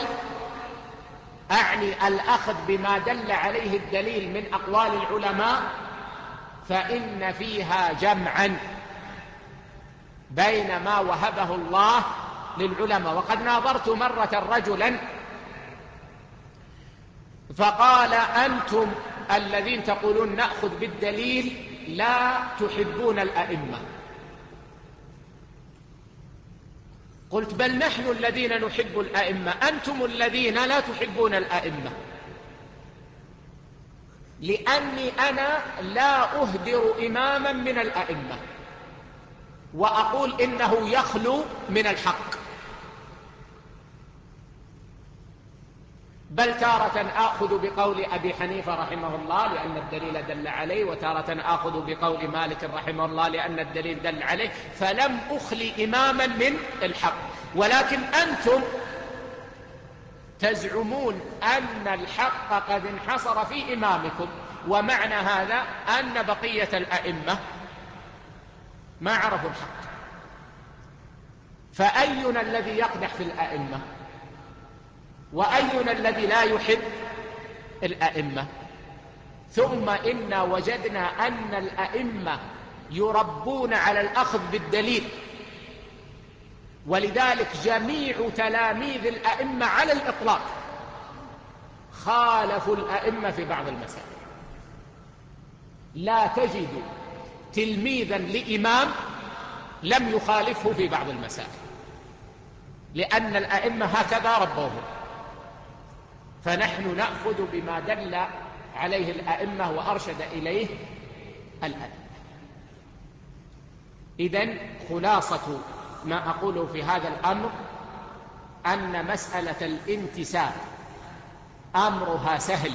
أعني الأخذ بما دل عليه الدليل من أقوال العلماء، فإن فيها جمعا بين ما وهبه الله للعلماء. وقد ناظرت مرة رجلا فقال: أنتم الذين تقولون نأخذ بالدليل لا تحبون الأئمة. قلت: بل نحن الذين نحب الأئمة، أنتم الذين لا تحبون الأئمة، لأني أنا لا أهدر إماما من الأئمة، وأقول إنه يخلو من الحق، بل تارة آخذ بقول أبي حنيفة رحمه الله لأن الدليل دل عليه، وتارة آخذ بقول مالك رحمه الله لأن الدليل دل عليه، فلم أخلي إماما من الحق. ولكن أنتم تزعمون أن الحق قد انحصر في إمامكم، ومعنى هذا أن بقية الأئمة ما عرفوا الحق. فأينا الذي يقدح في الأئمة؟ وأينا الذي لا يحب الأئمة؟ ثم إنا وجدنا أن الأئمة يربون على الأخذ بالدليل، ولذلك جميع تلاميذ الأئمة على الإطلاق خالفوا الأئمة في بعض المسائل. لا تجد تلميذا لإمام لم يخالفه في بعض المسائل، لأن الأئمة هكذا ربوه. فنحن نأخذ بما دل عليه الأئمة وأرشد إليه الأئمة. إذن خلاصة ما أقوله في هذا الأمر أن مسألة الانتساب أمرها سهل،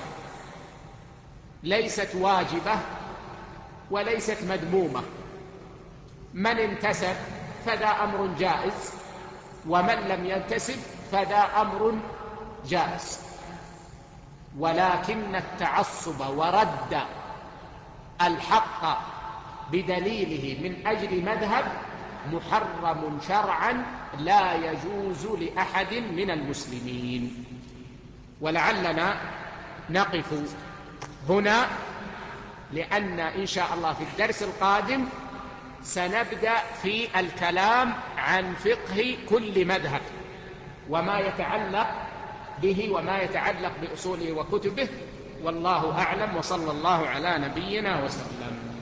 ليست واجبة وليست مذمومة. من انتسب فذا أمر جائز، ومن لم ينتسب فذا أمر جائز. ولكن التعصب ورد الحق بدليله من أجل مذهب محرم شرعا لا يجوز لأحد من المسلمين. ولعلنا نقف هنا، لأن إن شاء الله في الدرس القادم سنبدأ في الكلام عن فقه كل مذهب وما يتعلق به وما يتعلق بأصوله وكتبه. والله أعلم، وصلى الله على نبينا وسلم.